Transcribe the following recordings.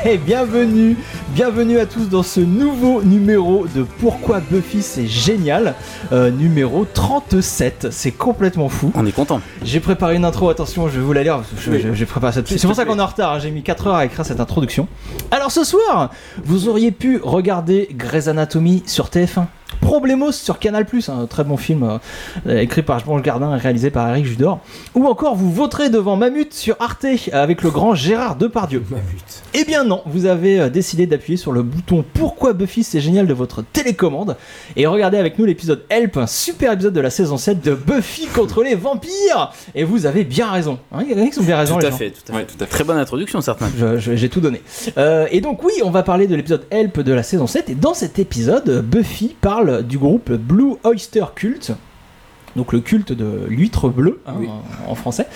Hey, bienvenue à tous dans ce nouveau numéro de Pourquoi Buffy c'est génial, numéro 37, c'est complètement fou. On est content. J'ai préparé une intro, attention, je vais vous la lire, j'ai préparé cette... C'est pour ça qu'on est en retard, j'ai mis 4 heures à écrire cette introduction. Alors ce soir, vous auriez pu regarder Grey's Anatomy sur TF1. Problemos sur Canal+, un très bon film écrit par Blanche Gardin et réalisé par Eric Judor. Ou encore vous voterez devant Mamut sur Arte avec le grand Gérard Depardieu. Mamut. Eh bien non, vous avez décidé d'appuyer sur le bouton Pourquoi Buffy c'est génial de votre télécommande et regardez avec nous l'épisode Help, un super épisode de la saison 7 de Buffy contre les vampires. Et vous avez bien raison. Hein, ils ont bien raison, tout les à gens. fait. Très bonne introduction, certains. J'ai tout donné. Et donc oui, on va parler de l'épisode Help de la saison 7 et dans cet épisode, Buffy parle du groupe Blue Oyster Cult, donc le culte de l'huître bleue oui. en français.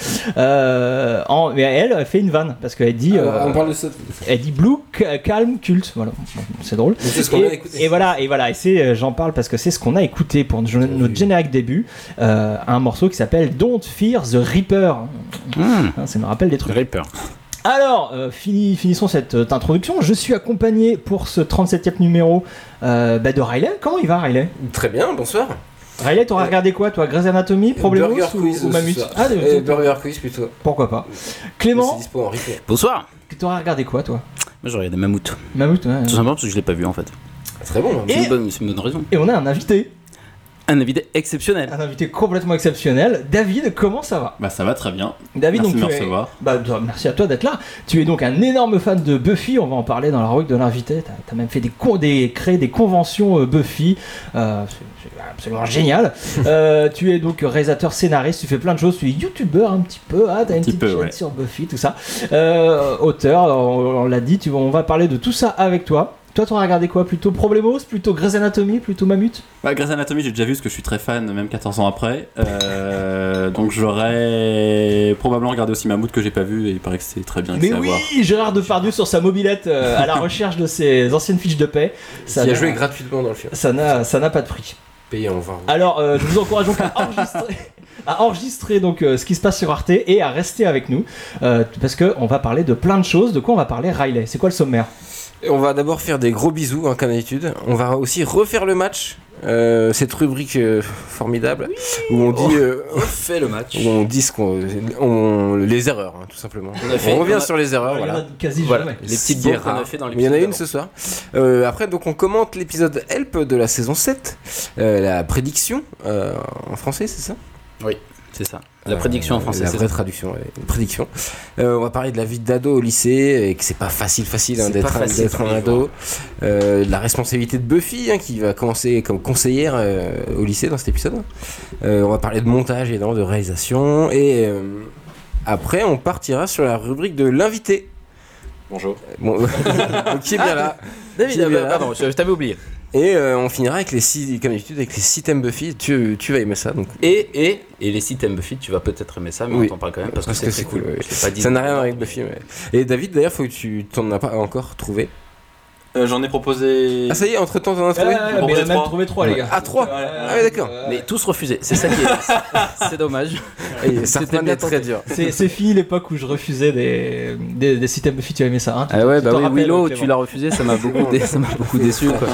Mais elle fait une vanne parce qu'elle dit, on parle de ça. Elle dit Blue Calm Cult, voilà, c'est drôle. C'est ce qu'on a écouté. Et voilà, et c'est, j'en parle parce que c'est ce qu'on a écouté pour notre générique début, un morceau qui s'appelle Don't Fear the Reaper. Ça me rappelle des trucs. Reaper. Alors, finissons cette introduction. Je suis accompagné pour ce 37e numéro de Riley. Comment il va, Riley ? Très bien, bonsoir. Riley, t'aurais regardé quoi, toi ? Grey's Anatomy, Problemos ou Mamut ? Burger Quiz plutôt. Pourquoi pas. Clément, c'est dispo en replay. Bonsoir. T'aurais regardé quoi, toi ? Moi, j'aurais regardé Mammouth. Mammouth, ouais. Tout simplement parce que je l'ai pas vu en fait. Très bon. C'est une bonne raison. Et on a un invité. Un invité exceptionnel. Un invité complètement exceptionnel. David, comment ça va ? Bah ça va très bien. David, merci donc, de me recevoir. Merci à toi d'être là. Tu es donc un énorme fan de Buffy. On va en parler dans la rubrique de l'invité. T'as même fait créé des conventions Buffy. C'est absolument génial. Tu es donc réalisateur, scénariste. Tu fais plein de choses. Tu es youtubeur un petit peu. T'as une petite chaîne sur Buffy, tout ça. Auteur, on l'a dit. On va parler de tout ça avec toi. Toi, t'aurais regardé quoi ? Plutôt Problemos, plutôt Grey's Anatomy, plutôt Mamut ? Bah, Grey's Anatomy, j'ai déjà vu parce que je suis très fan, même 14 ans après. Donc j'aurais probablement regardé aussi Mammoth que j'ai pas vu et il paraît que c'est très bien. Mais oui, Gérard Depardieu sur sa mobilette à la recherche de ses anciennes fiches de paix. Ça a joué gratuitement dans le film. Ça n'a pas de prix. Payé en 20. Alors, nous vous encourageons à enregistrer donc ce qui se passe sur Arte et à rester avec nous parce qu'on va parler de plein de choses. De quoi on va parler, Riley ? C'est quoi le sommaire ? On va d'abord faire des gros bisous, comme d'habitude. On va aussi refaire le match. Cette rubrique formidable où on dit on fait le match, où on dit les erreurs, tout simplement. On revient sur les erreurs, voilà. Les petites guerres qu'on a fait dans l'épisode. Il y en a une ce soir. Après, donc on commente l'épisode Help de la saison 7, la prédiction en français, c'est ça ? Oui. C'est ça, la prédiction en français. La vraie traduction, une prédiction. On va parler de la vie d'ado au lycée, et que c'est pas facile d'être un ado. La responsabilité de Buffy, qui va commencer comme conseillère au lycée dans cet épisode. On va parler de montage et de réalisation. Et après, on partira sur la rubrique de l'invité. Bonjour. Qui est bien là. David, pardon, je t'avais oublié. Et on finira avec comme d'habitude avec les 6 thèmes Buffy. Tu vas aimer ça donc. Et les 6 thèmes Buffy, tu vas peut-être aimer ça, mais on t'en parle quand même parce que c'est cool. Ouais. Ça n'a rien à voir avec Buffy. Ouais. Et David, d'ailleurs, faut que tu t'en as pas encore trouvé. J'en ai proposé. Ah ça y est, entre temps t'en as trouvé. Mais il a même trouvé 3 les gars. Ah 3. Ah ouais d'accord. Mais tous refusés. C'est ça qui est. C'est dommage. Et certains bien très dur. C'est fini l'époque où je refusais des systèmes Buffy. Tu as aimé ça, hein ? Ah ouais, bah oui, Willow, tu l'as refusé, ça m'a beaucoup déçu quoi.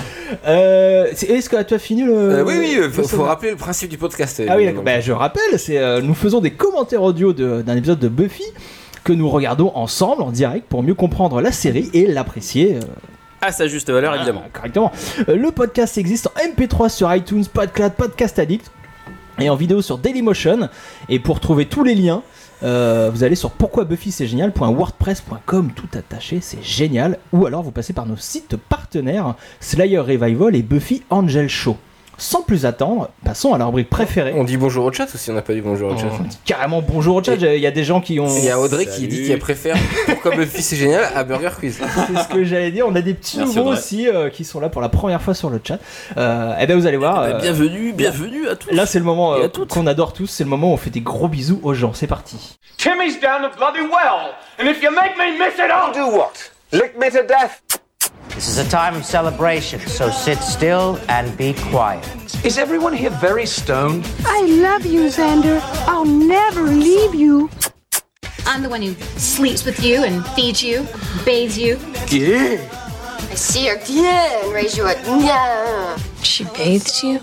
Est-ce que tu as fini le Oui, faut rappeler le principe du podcast. Ah oui, d'accord. Je rappelle, c'est nous faisons des commentaires audio d'un épisode de Buffy que nous regardons ensemble en direct pour mieux comprendre la série et l'apprécier. À sa juste valeur, évidemment. Correctement. Le podcast existe en MP3 sur iTunes, PodCloud, Podcast Addict et en vidéo sur Dailymotion. Et pour trouver tous les liens, vous allez sur pourquoibuffyc'estgénial.wordpress.com, tout attaché, c'est génial. Ou alors vous passez par nos sites partenaires Slayer Revival et Buffy Angel Show. Sans plus attendre, passons à la rubrique préférée. On dit bonjour au chat aussi, on n'a pas dit bonjour au chat. On dit carrément bonjour au chat, il y a des gens qui ont... Il y a Audrey qui dit qu'elle préfère Pourquoi Buffy c'est génial à Burger Quiz. C'est ce que j'allais dire, on a des petits nouveaux aussi qui sont là pour la première fois sur le chat. Et bien vous allez voir... bienvenue à tous. Là c'est le moment qu'on adore tous, c'est le moment où on fait des gros bisous aux gens, c'est parti. Timmy's down the bloody well, and if you make me miss it, I'll do what? Lick me to death. This is a time of celebration, so sit still and be quiet. Is everyone here very stoned? I love you, Xander. I'll never leave you. I'm the one who sleeps with you and feeds you, bathes you. Yeah. I see her and raise you a yeah. She bathes you?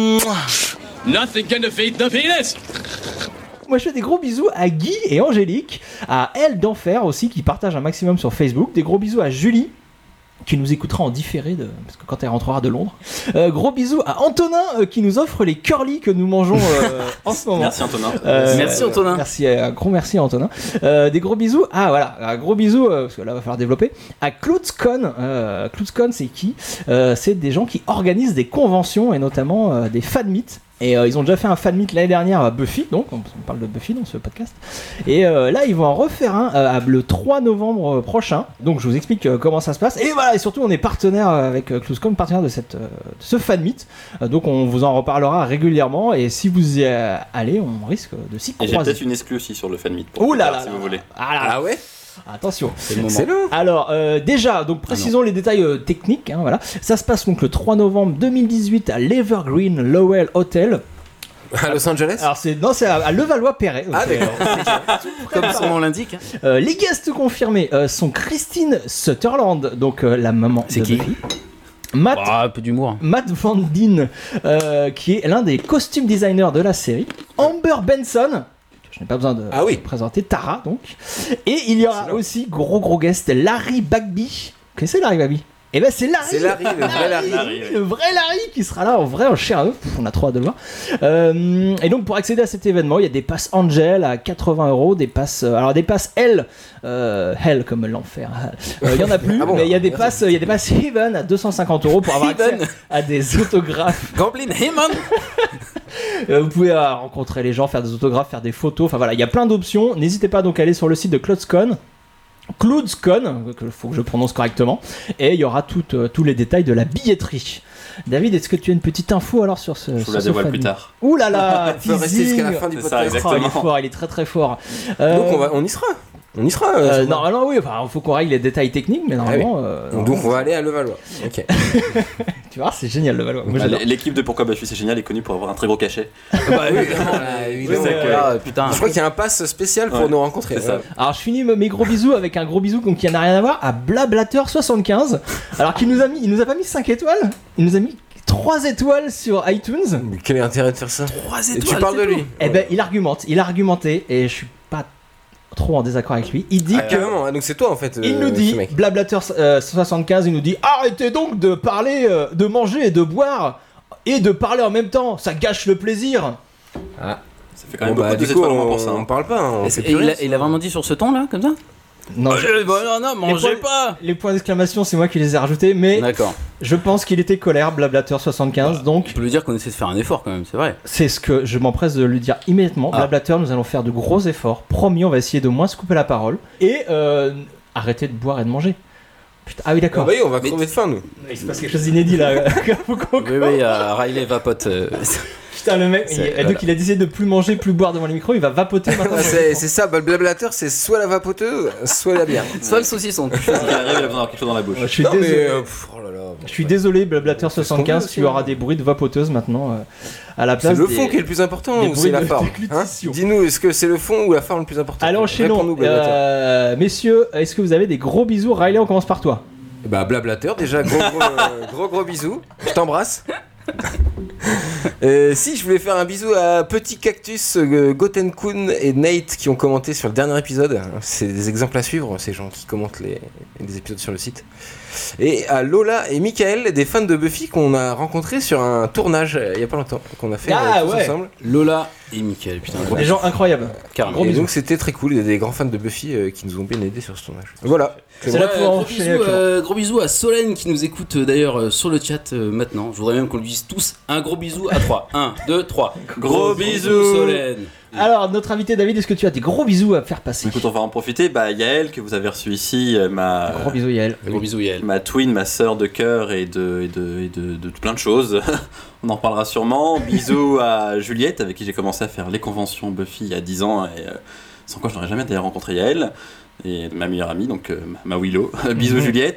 Nothing can defeat the penis! Moi je fais des gros bisous à Guy et Angélique, à Elle d'Enfer aussi qui partagent un maximum sur Facebook, des gros bisous à Julie qui nous écoutera en différé parce que quand elle rentrera de Londres. Gros bisous à Antonin qui nous offre les curly que nous mangeons en ce moment. Merci Antonin. Merci Antonin. Merci, un gros merci à Antonin. Des gros bisous. Ah voilà, un gros bisou parce que là va falloir développer. À CloudsCon. CloudsCon c'est qui c'est des gens qui organisent des conventions et notamment des fan meets. Et ils ont déjà fait un fan meet l'année dernière à Buffy, donc on parle de Buffy dans ce podcast. Et là, ils vont en refaire un le 3 novembre prochain. Donc je vous explique comment ça se passe. Et voilà, et surtout on est partenaire avec CloudsCon, partenaire de ce fan meet. Donc on vous en reparlera régulièrement. Et si vous y allez, on risque de s'y croiser. Et j'ai peut-être une exclue aussi sur le fan meet. Ouh là là, si vous voulez. Ah ouais. Attention, c'est le moment. Alors déjà, donc précisons les détails techniques. Voilà, ça se passe donc le 3 novembre 2018 à l'Evergreen Lowell Hotel. À Los Angeles. Alors c'est à Levallois-Perret. Ah d'accord. Comme son nom l'indique. Les guests confirmés sont Christine Sutherland, donc la maman de Buffy. Matt, un peu d'humour. Matt Van Dien, qui est l'un des costume designers de la série. Amber Benson. Je n'ai pas besoin de présenter Tara donc. Et il y aura aussi gros guest Larry Bagby. Vous connaissez Larry Bagby? Et ben c'est Larry. C'est Larry, le vrai Larry. Le vrai Larry qui sera là en chair à œuf. On a trop hâte de le voir. Et donc pour accéder à cet événement, il y a des passes Angel à 80€, des passes Hell comme l'enfer. Il y en a plus, mais il y a des passes Heaven à 250€ pour avoir accès à des autographes. Goblin Heaven. Vous pouvez rencontrer les gens, faire des autographes, faire des photos. Enfin voilà, il y a plein d'options. N'hésitez pas donc à aller sur le site de CloudsCon, qu'il faut que je prononce correctement, et il y aura tous les détails de la billetterie. David, est-ce que tu as une petite info alors sur ce? Je vous la dévoile plus tard. Ouh là là, il faut rester jusqu'à la fin du podcast. Il est fort, il est très fort. Donc on y sera. Normalement oui, enfin il faut qu'on règle les détails techniques, mais normalement. Donc on va aller à Levallois. Ok. Tu vois, c'est génial Levallois. L'équipe de Pourquoi Buffy c'est génial est connue pour avoir un très gros cachet. Bah évidemment. Putain. Je crois qu'il y a un pass spécial pour nous rencontrer. C'est ça. Alors je finis mes gros bisous avec un gros bisou qui n'a rien à voir à Blablateur75. Alors il nous a pas mis 5 étoiles, il nous a mis 3 étoiles sur iTunes. Mais quel est l'intérêt de faire ça? 3 étoiles. Et tu parles de lui? Eh ben il a argumenté et je suis pas trop en désaccord avec lui. Il dit que donc c'est toi en fait. il nous dit Blablateur 75, il nous dit arrêtez donc de parler, de manger et de boire et de parler en même temps, ça gâche le plaisir. Ça fait quand même beaucoup de étoiles pour ça. On parle pas. Il a vraiment dit sur ce ton là, comme ça? Non, non, mangez pas. Les points d'exclamation, c'est moi qui les ai rajoutés, mais d'accord. Je pense qu'il était colère, Blablateur 75, donc... On peut lui dire qu'on essaie de faire un effort quand même, c'est vrai. C'est ce que je m'empresse de lui dire immédiatement. Blablateur, nous allons faire de gros efforts. Promis, on va essayer de moins se couper la parole. Et arrêter de boire et de manger. Putain, ah oui, d'accord. Bah oui, on va crever de faim, nous. Il se passe quelque chose d'inédit, là. Oui, Riley vapote... Putain, le mec, donc il a décidé de plus manger, plus boire devant les micros, il va vapoter maintenant. C'est ça, le Blablateur, c'est soit la vapoteuse, soit la bière. Soit le saucisson. Il arrive, il a besoin d'avoir quelque chose dans la bouche. Je suis désolé. Je suis désolé, Blablateur 75, tu auras des bruits de vapoteuse maintenant à la place. C'est le fond qui est le plus important ou c'est la forme? Dis-nous, est-ce que c'est le fond ou la forme le plus important? Allez, enchaînons. Messieurs, est-ce que vous avez des gros bisous? Riley, on commence par toi. Bah, Blablateur, déjà, gros bisous. Je t'embrasse. Si je voulais faire un bisou à Petit Cactus, Gotenkun et Nate qui ont commenté sur le dernier épisode. C'est des exemples à suivre, ces gens qui commentent les épisodes sur le site. Et à Lola et Michael, des fans de Buffy qu'on a rencontrés sur un tournage il y a pas longtemps, qu'on a fait tous ensemble. Lola et Michael, putain, des gens incroyables. Carrément. Et donc c'était très cool, il y a des grands fans de Buffy qui nous ont bien aidés sur ce tournage. Voilà. Gros bisous à Solène qui nous écoute d'ailleurs sur le chat maintenant. Je voudrais même qu'on lui dise tous un gros bisou à 3. 1, 2, 3. Gros bisous Solène. Alors notre invité David, est-ce que tu as des gros bisous à faire passer? Écoute, on va en profiter. Yael que vous avez reçu ici, gros bisous Yael. Gros bisous Yael. Ma twin, ma sœur de cœur et de plein de choses. On en reparlera sûrement. Bisous à Juliette avec qui j'ai commencé à faire les conventions Buffy il y a 10 ans et sans quoi je n'aurais jamais d'ailleurs rencontré Yael et ma meilleure amie donc ma Willow. Bisous Juliette.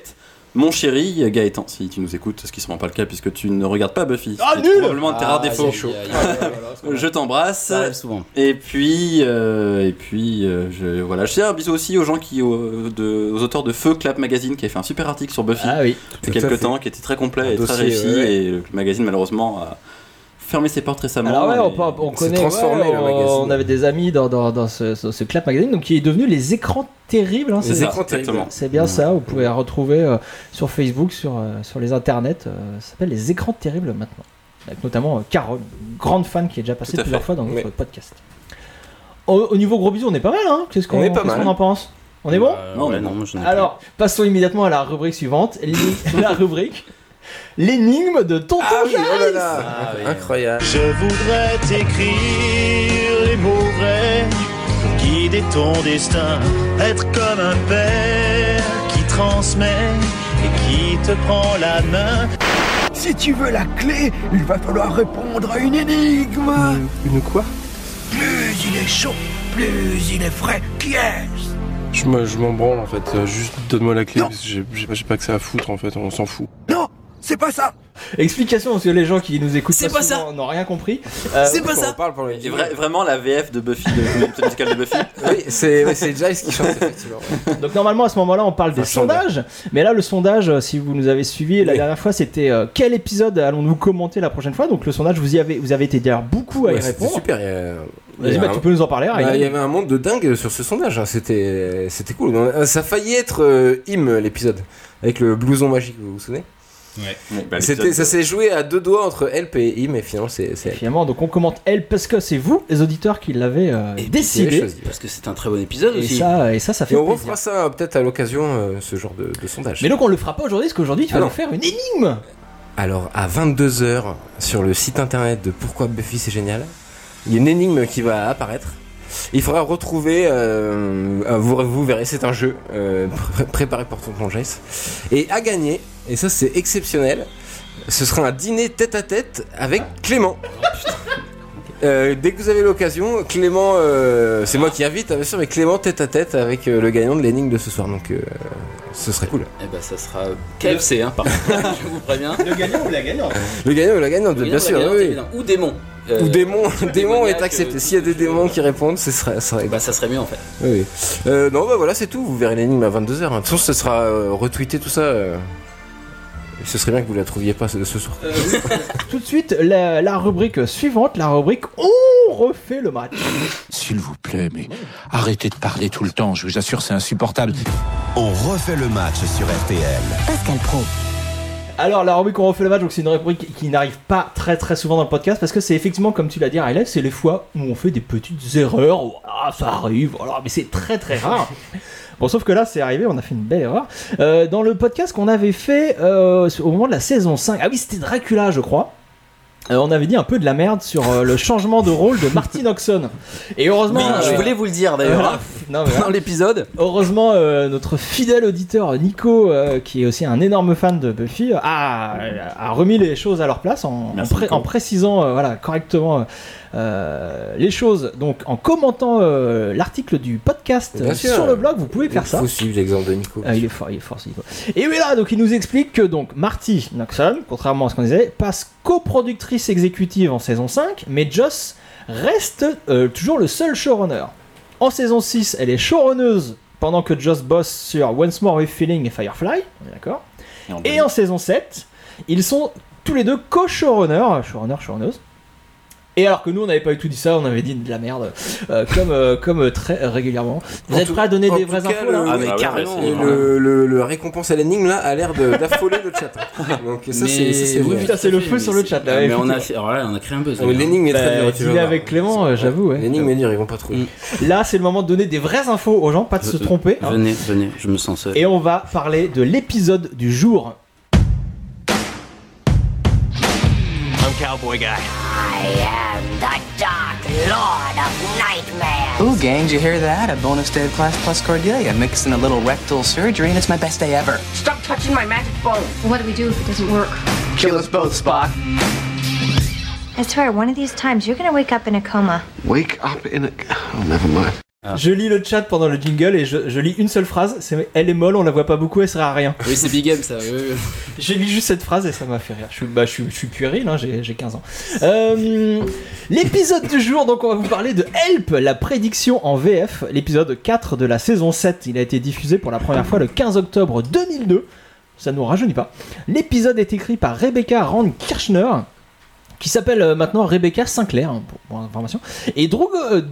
Mon chéri Gaëtan, si tu nous écoutes, ce qui ne sera pas le cas puisque tu ne regardes pas Buffy. Ah, nul. Probablement un de tes rares défauts. Je t'embrasse. Ça arrive souvent. Et puis, je tiens un bisou aussi aux gens aux auteurs de Feu Clap Magazine qui a fait un super article sur Buffy. Ah oui. Il y a quelques temps, qui était très complet et très réussi. Ouais. Et le magazine malheureusement a fermé ses portes récemment. Alors ouais, on connaît, transformé, le magazine. On avait des amis dans ce Clap Magazine, donc qui est devenu les écrans terribles. Hein, Les écrans terribles. C'est bien ça. Vous pouvez retrouver sur Facebook, sur les internets. Ça s'appelle les écrans terribles maintenant, avec notamment Carole, une grande fan qui est déjà passée plusieurs fois dans notre podcast. Au niveau gros bisous, on est pas mal, hein. Qu'est-ce qu'on en pense? On est bon? Non, Alors, passons immédiatement à la rubrique suivante. La rubrique l'énigme de Tonton Jace. Oh là là, incroyable. Je voudrais t'écrire les mots vrais pour guider ton destin, être comme un père qui transmet et qui te prend la main. Si tu veux la clé, il va falloir répondre à une énigme. Une quoi? Plus il est chaud, plus il est frais. Qui est-ce? Je m'en branle en fait, juste donne-moi la clé, parce que j'ai pas que ça à foutre en fait, on s'en fout. Non, c'est pas ça. Explication parce que les gens qui nous écoutent c'est pas ça. n'ont rien compris. C'est pas ça. Et vraiment la VF de Buffy, de musical de Buffy. Oui, c'est Giles qui chante effectivement. Donc normalement à ce moment-là on parle des sondages, mais là le sondage, si vous nous avez suivi la dernière fois, c'était quel épisode allons-nous commenter la prochaine fois. Donc le sondage vous avez été d'ailleurs beaucoup à y répondre. Super. Vas-y, tu peux nous en parler. Il y avait un monde de dingue sur ce sondage, hein. C'était cool. Ça a failli être l'épisode avec le blouson magique, vous vous souvenez? Ouais. Ça s'est joué à deux doigts entre Help et Im, et finalement c'est Help. Finalement, donc on commente Help parce que c'est vous, les auditeurs, qui l'avez décidé. Parce que c'est un très bon épisode aussi. Et ça fait plaisir. On refera ça peut-être à l'occasion, ce genre de sondage. Mais donc on le fera pas aujourd'hui, parce qu'aujourd'hui tu vas nous faire une énigme. Alors à 22h sur le site internet de Pourquoi Buffy c'est génial, il y a une énigme qui va apparaître. Il faudra retrouver, vous verrez, c'est un jeu préparé par Tonton Jace. Et à gagner, et ça c'est exceptionnel, ce sera un dîner tête à tête avec Clément. Dès que vous avez l'occasion, Clément, c'est moi qui invite, bien sûr, mais Clément tête à tête avec le gagnant de l'énigme de ce soir. Donc ce serait cool. Et ça sera KFC, par contre, je vous préviens. Le gagnant ou la gagnante? Le gagnant ou la gagnante, bien sûr. Oui. Ou démon. Ou démon est accepté. S'il y a des démons qui répondent, ça serait mieux en fait. Oui. Non, voilà, c'est tout. Vous verrez l'énigme à 22h. De toute façon, ce sera retweeté tout ça. Ce serait bien que vous la trouviez pas ce soir. Tout de suite, la rubrique suivante, la rubrique On refait le match. S'il vous plaît, mais arrêtez de parler tout le temps. Je vous assure, c'est insupportable. On refait le match sur RTL. Pascal Pro. Alors la rubrique On refait le match, donc c'est une rubrique qui n'arrive pas très très souvent dans le podcast parce que c'est effectivement, comme tu l'as dit, Riley, c'est les fois où on fait des petites erreurs. Voilà, ça arrive, voilà, mais c'est très très rare. Bon, sauf que là, c'est arrivé, on a fait une belle erreur. Dans le podcast qu'on avait fait au moment de la saison 5, ah oui, c'était Dracula, je crois. On avait dit un peu de la merde sur le changement de rôle de Martin Oxon. Et heureusement... je voulais vous le dire d'ailleurs, dans l'épisode. Heureusement, notre fidèle auditeur Nico, qui est aussi un énorme fan de Buffy, a remis les choses à leur place en précisant correctement les choses. Donc en commentant l'article du podcast sur le blog, vous pouvez faire ça. Il faut suivre l'exemple de Nico. Il est fort Nico. Et oui, là, donc il nous explique que donc Marty Noxon, contrairement à ce qu'on disait, passe coproductrice exécutive en saison 5, mais Joss reste toujours le seul showrunner. En saison 6, elle est showrunneuse pendant que Joss bosse sur Once More with Feeling et Firefly, on est d'accord. Et en saison 7, ils sont tous les deux co-showrunners, showrunneuse. Et alors que nous on n'avait pas du tout dit ça, on avait dit de la merde, comme très régulièrement. Vous êtes prêts à donner des vraies infos là? Mais carrément. Le récompense à l'énigme là a l'air d'affoler le chat. Donc ça c'est le feu sur le chat là. Mais on a créé un buzz. L'énigme est très dure. Il est avec Clément, j'avoue. L'énigme est dure, ils vont pas trouver. Là c'est le moment de donner des vraies infos aux gens, pas de se tromper. Venez, je me sens seul. Et on va parler de l'épisode du jour. I'm Cowboy Guy. I am the Dark Lord of Nightmares. Ooh, gang, did you hear that? A bonus day of Class Plus Cordelia, mixing a little rectal surgery, and it's my best day ever. Stop touching my magic bone. What do we do if it doesn't work? Kill us both, Spock. I swear, one of these times you're gonna wake up in a coma. Wake up in a... Oh, never mind. Je lis le chat pendant le jingle et je lis une seule phrase. C'est elle est molle, on la voit pas beaucoup, elle sert à rien. Oui, c'est Big M ça. J'ai lu juste cette phrase et ça m'a fait rire. Je suis puéril, hein, j'ai 15 ans. L'épisode du jour, donc on va vous parler de Help, la prédiction en VF. L'épisode 4 de la saison 7. Il a été diffusé pour la première fois le 15 octobre 2002. Ça nous rajeunit pas. L'épisode est écrit par Rebecca Rand Kirchner, qui s'appelle maintenant Rebecca Sinclair, hein, pour information, et Drew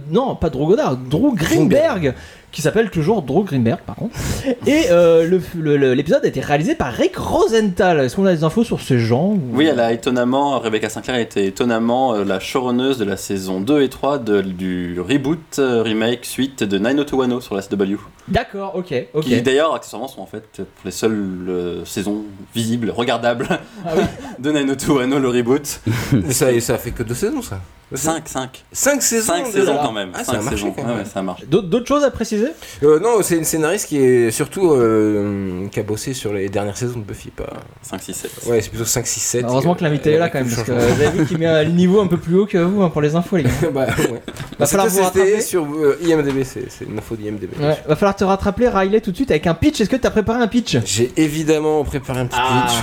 Greenberg, qui s'appelle toujours Drew Greenberg par contre. Et l'épisode a été réalisé par Rick Rosenthal. Est-ce qu'on a des infos sur ces gens ou... Oui, elle a étonnamment, Rebecca Sinclair était étonnamment la showrunneuse de la saison 2 et 3 du reboot, remake, suite de 90210 sur la CW. D'accord, ok. Qui d'ailleurs, accessoirement, sont en fait les seules saisons visibles, regardables de 90210, le reboot. Ça a fait que 2 saisons, ça. 5 saisons quand même. Ah, ça a marché quand même. Ouais, ça marche. D'autres choses à préciser? Non, c'est une scénariste qui est surtout qui a bossé sur les dernières saisons de Buffy, pas 5, 6, 7. Ouais, c'est plutôt 5, 6, 7. Heureusement que l'invité est là quand même, parce que vous avez vu qu'il met le niveau un peu plus haut que vous pour les infos, les gars. Bah ouais. Va falloir vous rattraper sur IMDb, c'est une info d'IMDb. Ouais, va falloir te rattraper, Riley, tout de suite avec un pitch. Est-ce que t'as préparé un pitch? J'ai évidemment préparé un petit pitch.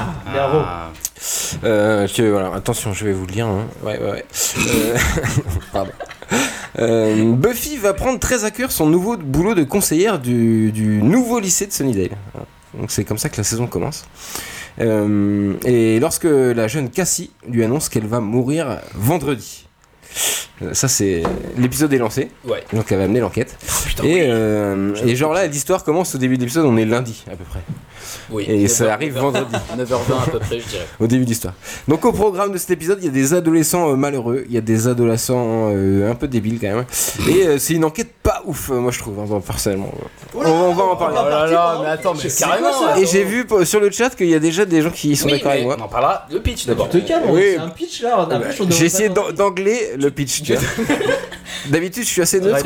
Voilà, attention, je vais vous le lire. Hein. Ouais. Pardon. Buffy va prendre très à cœur son nouveau boulot de conseillère du nouveau lycée de Sunnydale. Donc c'est comme ça que la saison commence. Et lorsque la jeune Cassie lui annonce qu'elle va mourir vendredi. Ça c'est l'épisode est lancé, donc elle va amener l'enquête. Et genre là l'histoire commence au début de l'épisode, on est lundi à peu près. Oui, et ça arrive vendredi. 9h20 à peu près, je dirais. Au début de l'histoire. Donc au programme de cet épisode, il y a des adolescents malheureux, il y a des adolescents un peu débiles quand même. Et c'est une enquête pas ouf, moi je trouve, personnellement. On va en parler. Oh là là, mais attends, mais carrément. Et j'ai vu sur le chat qu'il y a déjà des gens qui sont d'accord avec moi. On en parlera le pitch d'abord. Tu te calmes, c'est un pitch là. J'ai essayé d'angler le pitch. D'habitude, je suis assez neutre.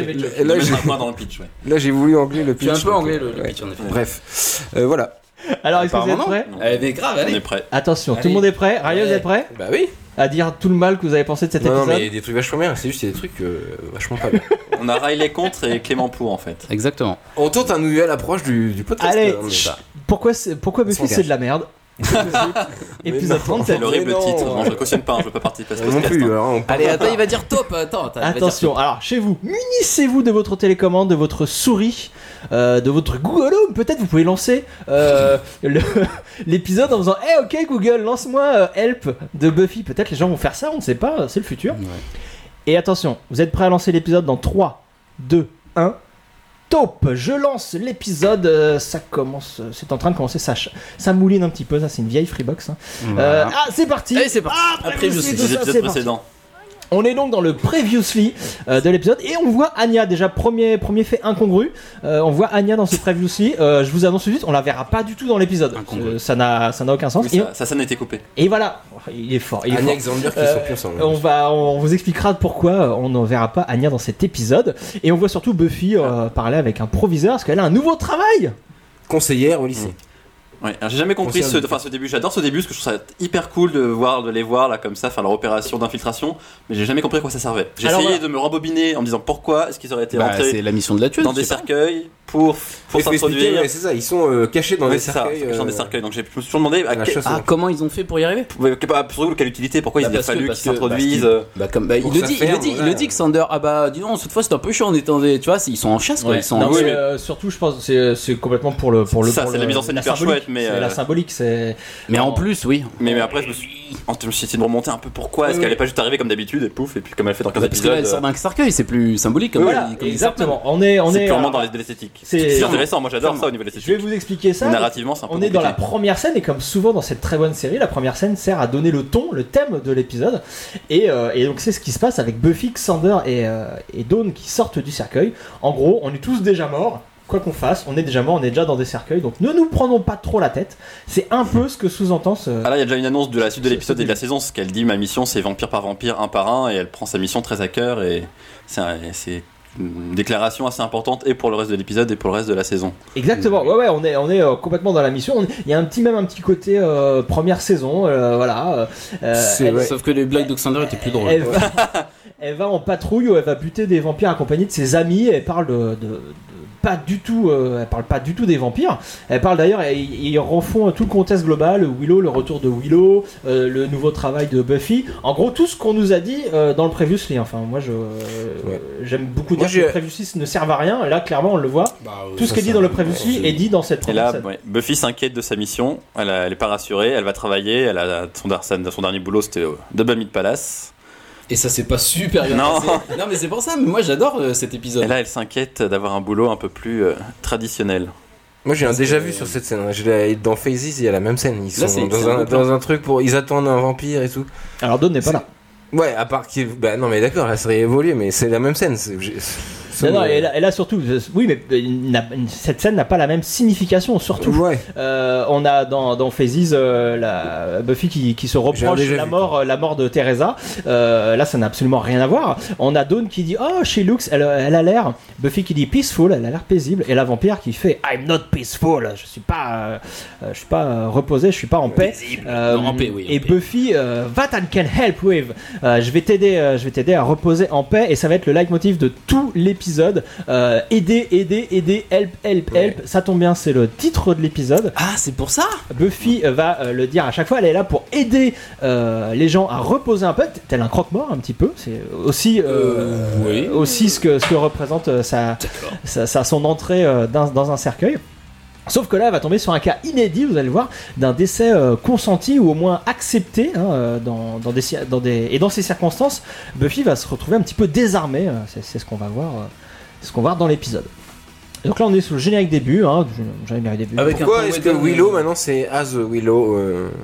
Là, j'ai voulu angler le pitch. Tu as un peu anglais le pitch en effet. Bref, voilà. Alors, est-ce que vous êtes prêts? Mais grave, allez. On est prêt. Attention, tout le monde est prêt? Riley, vous êtes prêt? Bah oui. À dire tout le mal que vous avez pensé de cet épisode? Non, mais des trucs vachement bien, c'est juste des trucs vachement pas bien. On a Riley contre et Clément pour en fait. Exactement. On tente une nouvelle approche du podcast. Allez, pourquoi Buffy c'est de la merde? Épisode 37. C'est l'horrible titre. Non, je cautionne pas, je veux pas participer à ce podcast. Allez, attends, il va dire top. Attends. Attention, alors chez vous, munissez-vous de votre télécommande, de votre souris, de votre Google Home. Peut-être vous pouvez lancer l'épisode en faisant hey, ok Google, lance-moi Help de Buffy. Peut-être les gens vont faire ça, on ne sait pas, c'est le futur. Ouais. Et attention, vous êtes prêts à lancer l'épisode dans 3, 2, 1. Top, je lance l'épisode, ça commence, c'est en train de commencer, ça mouline un petit peu, ça c'est une vieille Freebox. Hein. Voilà. C'est parti. Allez, c'est parti. Après les épisodes précédents. On est donc dans le Previously de l'épisode et on voit Anya, déjà premier fait incongru, on voit Anya dans ce Previously, je vous annonce tout de suite, on la verra pas du tout dans l'épisode, ça n'a aucun sens. Oui, sa scène a été coupée. Et voilà, il est fort. Anya Alexander qui sont plus ensemble. On vous expliquera pourquoi on ne verra pas Anya dans cet épisode et on voit surtout Buffy parler avec un proviseur parce qu'elle a un nouveau travail. Conseillère au lycée. Ouais, alors j'ai jamais compris ce début. J'adore ce début parce que je trouve ça hyper cool de les voir là comme ça faire leur opération d'infiltration, mais j'ai jamais compris à quoi ça servait. J'ai essayé de me rembobiner en me disant pourquoi est-ce qu'ils auraient été rentrés. C'est la mission de la tueuse dans des cercueil pour s'introduire. Ouais, c'est ça, ils sont cachés dans des cercueils. Dans des cercueils. Donc je me suis toujours demandé comment ils ont fait pour y arriver. Surtout quelle utilité, pourquoi il a fallu qu'ils s'introduisent. Il le dit que Sander, dis donc cette fois c'est un peu chiant, on est tu vois, ils sont en chasse quoi. Surtout je pense c'est complètement pour le ça c'est la mise en scène hyper chouette. C'est la symbolique, c'est. Mais en plus, oui. Mais après, je me suis essayé de me remonter un peu pourquoi. Est-ce qu'elle n'est pas juste arrivée comme d'habitude et pouf, et puis comme elle fait dans 15 épisodes. Parce qu'elle sort d'un cercueil, c'est plus symbolique comme exactement. C'est purement dans l'esthétique. C'est intéressant, moi j'adore ça au niveau de l'esthétique. Je vais vous expliquer ça. Narrativement, c'est un peu on est dans la première scène et comme souvent dans cette très bonne série, la première scène sert à donner le ton, le thème de l'épisode. Et donc c'est ce qui se passe avec Buffy, Xander et Dawn qui sortent du cercueil. En gros, on est tous déjà morts. Quoi qu'on fasse, on est déjà mort, on est déjà dans des cercueils, donc ne nous prenons pas trop la tête. C'est un peu ce que sous-entend ce. Ah là, il y a déjà une annonce de la suite de l'épisode et de la saison, ce qu'elle dit, ma mission c'est vampire par vampire, un par un, et elle prend sa mission très à cœur, et c'est une déclaration assez importante et pour le reste de l'épisode et pour le reste de la saison. Exactement, ouais, on est complètement dans la mission. Il y a un petit côté première saison, voilà. Sauf que les blagues d'Oxander étaient plus drôles. elle va en patrouille où elle va buter des vampires accompagnée de ses amis. Elle parle pas du tout, elle parle pas du tout des vampires. Elle parle d'ailleurs, ils refont tout le contexte global, Willow, le retour de Willow, le nouveau travail de Buffy. En gros, tout ce qu'on nous a dit dans le previously. Enfin, moi, j'aime beaucoup dire que le previously ne sert à rien. Là, clairement, on le voit. Tout ce qui est dit dans le previously est dit dans cette première scène. Buffy s'inquiète de sa mission. Elle est pas rassurée. Elle va travailler. Elle a son dernier boulot, c'était Double Meat Palace. Et ça s'est pas super bien passé. Non mais c'est pour ça, mais moi j'adore cet épisode. Et là elle s'inquiète d'avoir un boulot un peu plus traditionnel. Moi j'ai déjà vu sur cette scène, dans Phases il y a la même scène, ils sont dans un truc ils attendent un vampire et tout. Alors Dawn n'est pas là. Ouais, à part qu'il... Bah non mais d'accord, la série évolue, mais c'est la même scène. Non, et là surtout, oui, mais cette scène n'a pas la même signification. Surtout, on a dans Phases la Buffy qui se reproche la mort de Teresa. Là, ça n'a absolument rien à voir. On a Dawn qui dit oh, she looks, elle a l'air. Buffy qui dit peaceful, elle a l'air paisible. Et la vampire qui fait I'm not peaceful, je suis pas reposé, je suis pas en paix. En paix, oui. Et Buffy, that I can help with. Je vais t'aider à reposer en paix. Et ça va être le leitmotiv de tout l'épisode. Aider, help. Ça tombe bien, c'est le titre de l'épisode. Ah, c'est pour ça. Buffy va le dire à chaque fois. Elle est là pour aider les gens à reposer un peu, tel un croque-mort un petit peu. C'est aussi ce que représente son entrée dans un cercueil. Sauf que là, elle va tomber sur un cas inédit, vous allez voir, d'un décès consenti ou au moins accepté dans ces circonstances. Buffy va se retrouver un petit peu désarmée. C'est ce qu'on va voir dans l'épisode. Donc là, on est sur le générique début. Générique début. Pourquoi est-ce que Willow maintenant c'est As Willow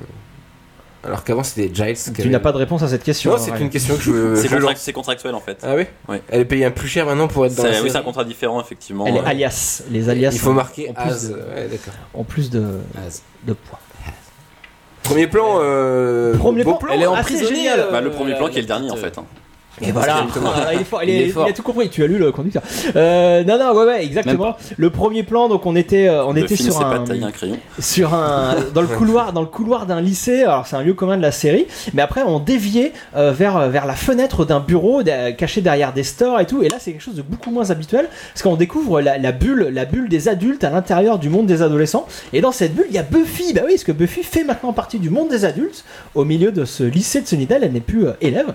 alors qu'avant c'était Giles? Tu n'as pas de réponse à cette question. Non, c'est une question que je veux. C'est contractuel en fait. Ah oui. Elle est payée un plus cher maintenant pour être dans la série. Oui, c'est un contrat différent effectivement. Elle est alias. Les alias. Il faut marquer As. D'accord. En plus de points. Premier plan. Premier plan. Elle est emprisonnée. Le premier plan qui est le dernier en fait. Et voilà, il est fort, il a tout compris. Tu as lu le conducteur. Non, exactement. Le premier plan, donc on était sur dans le couloir d'un lycée. Alors c'est un lieu commun de la série, mais après on déviait vers la fenêtre d'un bureau caché derrière des stores et tout. Et là c'est quelque chose de beaucoup moins habituel parce qu'on découvre la bulle des adultes à l'intérieur du monde des adolescents. Et dans cette bulle, il y a Buffy. Bah oui, parce que Buffy fait maintenant partie du monde des adultes au milieu de ce lycée de Sunnydale. Elle n'est plus élève.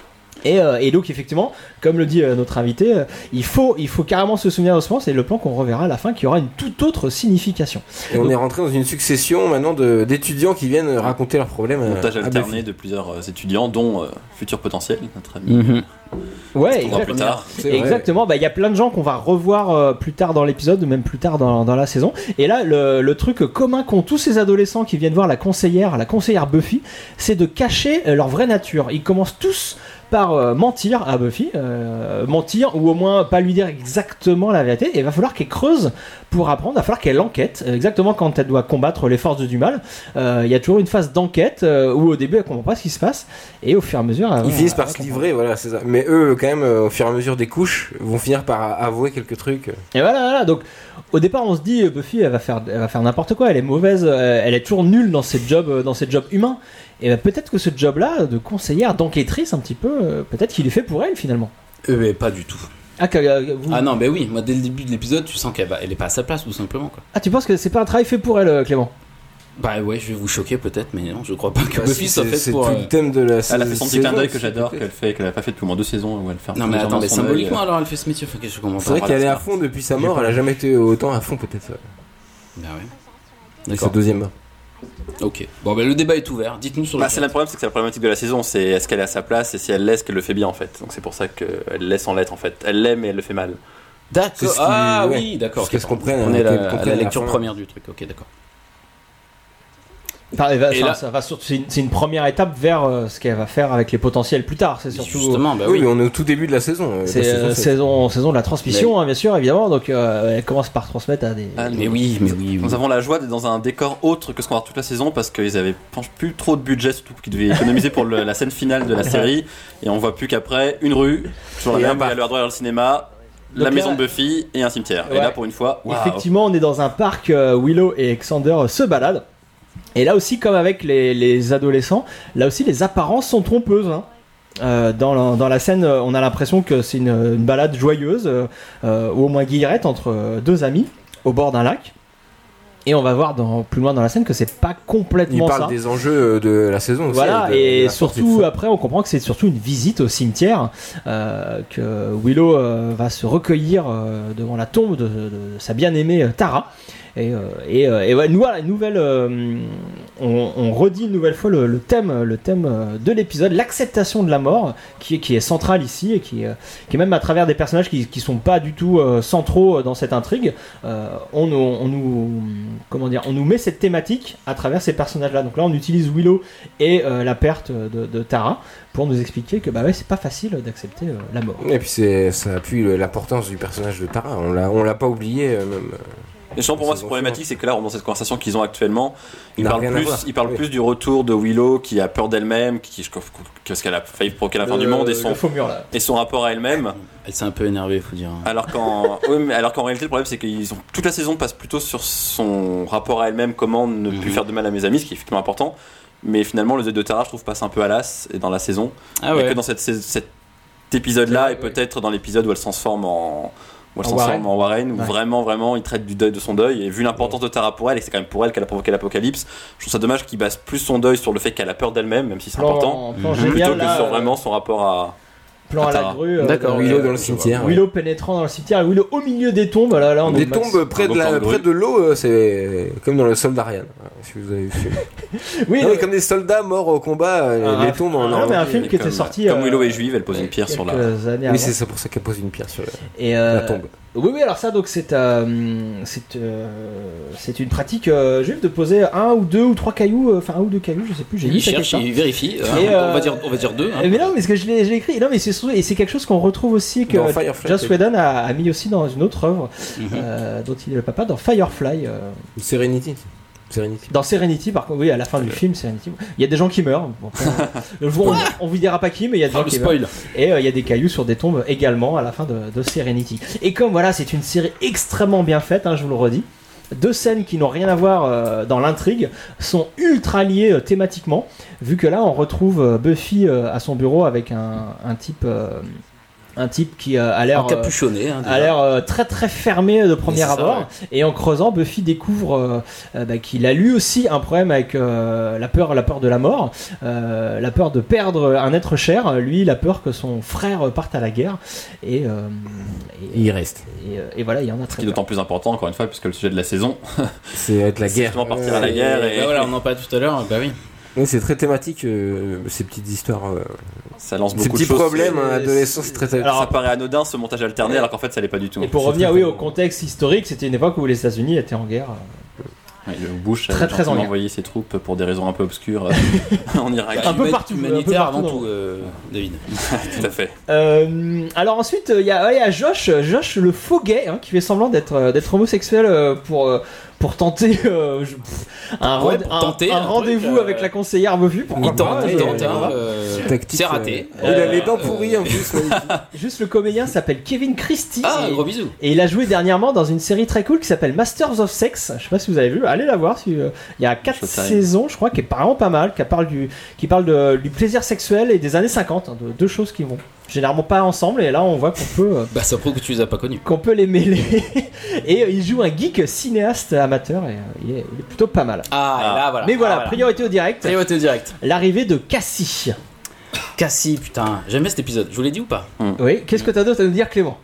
Et donc effectivement, comme le dit notre invité, il faut carrément se souvenir de ce plan. C'est le plan qu'on reverra à la fin qui aura une toute autre signification. Et on est rentré dans une succession maintenant d'étudiants qui viennent raconter leurs problèmes. Montage alterné de plusieurs étudiants, dont futur potentiel, notre ami. Ouais, exactement. Il y a plein de gens qu'on va revoir plus tard dans l'épisode, même plus tard dans la saison. Et là, le truc commun qu'ont tous ces adolescents qui viennent voir la conseillère Buffy, c'est de cacher leur vraie nature. Ils commencent tous par mentir à Buffy, mentir ou au moins pas lui dire exactement la vérité. Et il va falloir qu'elle creuse pour apprendre, il va falloir qu'elle enquête. Exactement quand elle doit combattre les forces du mal, il y a toujours une phase d'enquête où au début elle comprend pas ce qui se passe et au fur et à mesure ils finissent par se livrer, voilà, c'est ça. Mais eux quand même au fur et à mesure des couches vont finir par avouer quelques trucs. Et voilà. Donc au départ on se dit Buffy elle va faire n'importe quoi, elle est mauvaise, elle est toujours nulle dans ses jobs humains. Et peut-être que ce job-là, de conseillère, d'enquêtrice un petit peu, peut-être qu'il est fait pour elle finalement. Mais pas du tout. Ah non, mais oui, moi dès le début de l'épisode, tu sens qu'elle est pas à sa place tout simplement quoi. Ah, tu penses que c'est pas un travail fait pour elle, Clément? Bah ouais, je vais vous choquer peut-être, mais non, je crois pas que Buffy soit faite pour. C'est tout le thème de la saison. Elle a fait son petit clin d'œil que j'adore, qu'elle a pas fait depuis au moins 2 saisons où elle fait. Non mais attends, mais symboliquement alors elle fait ce métier, je comprends pas. C'est vrai qu'elle est à fond depuis sa mort, elle a jamais été autant à fond peut-être. Bah ouais. D'accord. Sa deuxième mort. Ok. Bon, le débat est ouvert. Dites-nous sur le. C'est le problème, c'est que c'est la problématique de la saison. C'est est-ce qu'elle est à sa place et si elle l'est, qu'elle le fait bien en fait. Donc c'est pour ça qu'elle laisse en l'être en fait. Elle l'aime mais elle le fait mal. D'accord. Oui, d'accord. Qu'est-ce qu'on prenne? On est la lecture première du truc. Ok, d'accord. C'est une première étape vers ce qu'elle va faire avec les potentiels plus tard. C'est surtout. Justement, oui, on est au tout début de la saison. C'est saison de la transmission, bien sûr, évidemment. Donc, elle commence par transmettre à des. Mais oui. Nous avons la joie d'être dans un décor autre que ce qu'on a toute la saison parce qu'ils avaient plus trop de budget, surtout qu'ils devaient économiser pour la scène finale de la série. Et on voit plus qu'après une rue, toujours la même, il y a le droit à le cinéma. La maison de Buffy et un cimetière. Ouais. Et là, pour une fois, effectivement, on est dans un parc. Willow et Xander se baladent. Et là aussi, comme avec les adolescents, là aussi les apparences sont trompeuses. Dans la scène, on a l'impression que c'est une balade joyeuse, ou au moins guillerette, entre deux amis au bord d'un lac. Et on va voir plus loin dans la scène que c'est pas complètement ça. Il parle des enjeux de la saison aussi. Voilà, et surtout après on comprend que c'est surtout une visite au cimetière, que Willow va se recueillir devant la tombe de sa bien-aimée Tara. Et ouais, voilà, une nouvelle, on redit une nouvelle fois le thème de l'épisode, l'acceptation de la mort, qui est centrale ici et qui est même à travers des personnages qui sont pas du tout centraux dans cette intrigue. On nous met cette thématique à travers ces personnages-là. Donc là, on utilise Willow et la perte de Tara pour nous expliquer que bah ouais, c'est pas facile d'accepter la mort. Et puis ça appuie l'importance du personnage de Tara. On l'a pas oublié même. Et je pense pour moi c'est problématique, c'est que là dans cette conversation qu'ils ont actuellement, ils parlent plus du retour de Willow qui a peur d'elle-même, parce qu'elle a failli provoquer la fin du monde et son rapport à elle-même. Elle s'est un peu énervée, faut dire. Alors qu'en réalité le problème c'est qu'ils ont toute la saison passe plutôt sur son rapport à elle-même, comment ne plus faire de mal à mes amis, ce qui est effectivement important. Mais finalement le Z de Tara je trouve passe un peu à l'as dans la saison, et que dans cet épisode-là et peut-être dans l'épisode où elle se transforme en Warren, où vraiment il traite du deuil de son deuil, et vu l'importance de Tara pour elle, et que c'est quand même pour elle qu'elle a provoqué l'apocalypse, je trouve ça dommage qu'il base plus son deuil sur le fait qu'elle a peur d'elle-même, même si c'est important, plutôt que sur vraiment son rapport à plan à la grue. D'accord, Willow dans le cimetière. Willow pénétrant dans le cimetière et Willow au milieu des tombes. Là, on des tombes près de l'eau, c'est comme dans le soldat Ryan. Si vous avez vu. Oui, comme des soldats morts au combat, les tombes en or. Mais un film qui était sorti. Comme Willow est juive, elle pose une pierre sur la. Oui, c'est pour ça qu'elle pose une pierre sur la tombe. Oui, alors ça, donc c'est une pratique juive de poser un ou deux ou trois cailloux, enfin un ou deux cailloux, je sais plus. Il cherche, il vérifie. On va dire deux. Mais non, mais ce que je l'ai écrit, non, mais c'est quelque chose qu'on retrouve aussi que Joss Whedon a mis aussi dans une autre œuvre dont il est le papa, dans Firefly. Serenity. Dans Serenity, par contre, oui, à la fin du film, Serenity, il y a des gens qui meurent. On vous dira pas qui, mais il y a des gens qui meurent. Et il y a des cailloux sur des tombes également à la fin de Serenity. Et comme voilà, c'est une série extrêmement bien faite, je vous le redis. Deux scènes qui n'ont rien à voir dans l'intrigue sont ultra liées thématiquement, vu que là on retrouve Buffy à son bureau avec un type qui a l'air capuchonné, a l'air très très fermé de premier abord, et en creusant, Buffy découvre qu'il a lui aussi un problème avec la peur de la mort, la peur de perdre un être cher. Lui, il a peur que son frère parte à la guerre, et il reste. Et voilà, il y en a très. Ce qui est d'autant plus important, encore une fois, puisque le sujet de la saison, c'est être la guerre. Justement partir à la guerre. Et voilà, on en parlait tout à l'heure. Bah oui. Oui, c'est très thématique, ces petites histoires. Ça lance beaucoup de choses. Ces petits problèmes adolescents, c'est très. Alors, ça paraît anodin ce montage alterné, alors qu'en fait, ça l'est pas du tout. Et pour revenir, au contexte historique, c'était une époque où les États-Unis étaient en guerre. Bush a envoyé ses troupes pour des raisons un peu obscures en Irak. Un peu partout, humanitaire avant tout, David. Tout à fait. Alors ensuite, il y a Josh le faux gay, qui fait semblant d'être homosexuel pour tenter un rendez-vous avec la conseillère Buffy. Il tente, c'est raté. Il a les dents pourries en plus. Juste, le comédien s'appelle Kevin Christie. Gros bisous. Et il a joué dernièrement dans une série très cool qui s'appelle Masters of Sex. Je sais pas si vous avez vu, allez la voir. Il y a 4 saisons, je crois, qui est vraiment pas mal, qui parle du plaisir sexuel et des années 50, de deux choses qui vont généralement pas ensemble, et là on voit qu'on peut ça prouve que tu les as pas connus, qu'on peut les mêler. Et il joue un geek cinéaste amateur, et il est plutôt pas mal. Là, voilà. Mais voilà, priorité au direct. L'arrivée de Cassie, putain, j'aime bien cet épisode, je vous l'ai dit ou pas? Oui, qu'est-ce que t'as d'autre à nous dire, Clément?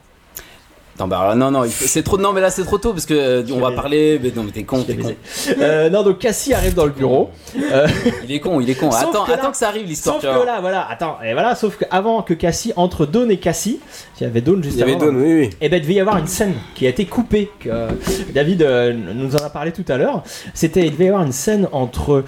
Non, c'est trop. Non, mais là c'est trop tôt parce que on va parler. Mais non, mais t'es con. Non, donc Cassie arrive dans le bureau. Il est con. Attends que ça arrive l'histoire. Sauf que là, voilà, sauf qu'avant que Cassie entre Dawn et Cassie, il y avait Dawn juste avant. Oui. Et il devait y avoir une scène qui a été coupée. Que David nous en a parlé tout à l'heure. Il devait y avoir une scène entre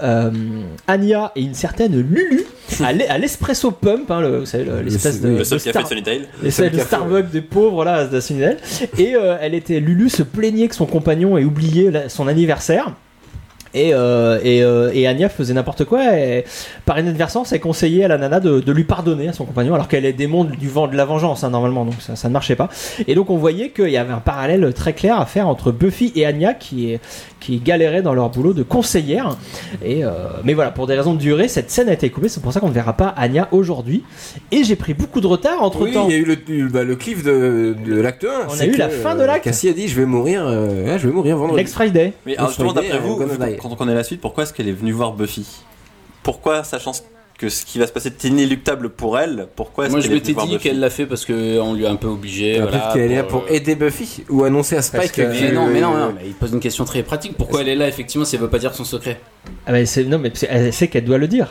Anya et une certaine Lulu à l'espresso pump, l'espèce de. Le seul café de Sunnydale. Le Starbucks des pauvres là. Et Lulu se plaignait que son compagnon ait oublié son anniversaire. Et Anya faisait n'importe quoi et par inadvertance elle conseillait à la nana de lui pardonner à son compagnon alors qu'elle est démon de la vengeance normalement, donc ça ne marchait pas. Et donc on voyait qu'il y avait un parallèle très clair à faire entre Buffy et Anya qui galéraient dans leur boulot de conseillère. Mais voilà, pour des raisons de durée, cette scène a été coupée, c'est pour ça qu'on ne verra pas Anya aujourd'hui. Et j'ai pris beaucoup de retard entre temps. Oui, il y a eu le cliff de l'acte 1. On a eu la fin de l'acte. Cassie a dit je vais mourir vendredi. Next Friday. Mais alors justement, d'après vous, quand on connaît la suite, pourquoi est-ce qu'elle est venue voir Buffy ? Pourquoi, sachant que ce qui va se passer est inéluctable pour elle, pourquoi est-ce Moi, qu'elle je est venue voir m'étais dit Buffy ? qu'elle l'a fait parce qu'on lui a un peu obligé. Peut-être qu'elle est là pour aider Buffy ou annoncer à Spike mais non, mais il pose une question très pratique. Pourquoi elle est là, effectivement, si elle veut pas dire son secret ? Ah mais elle sait qu'elle doit le dire.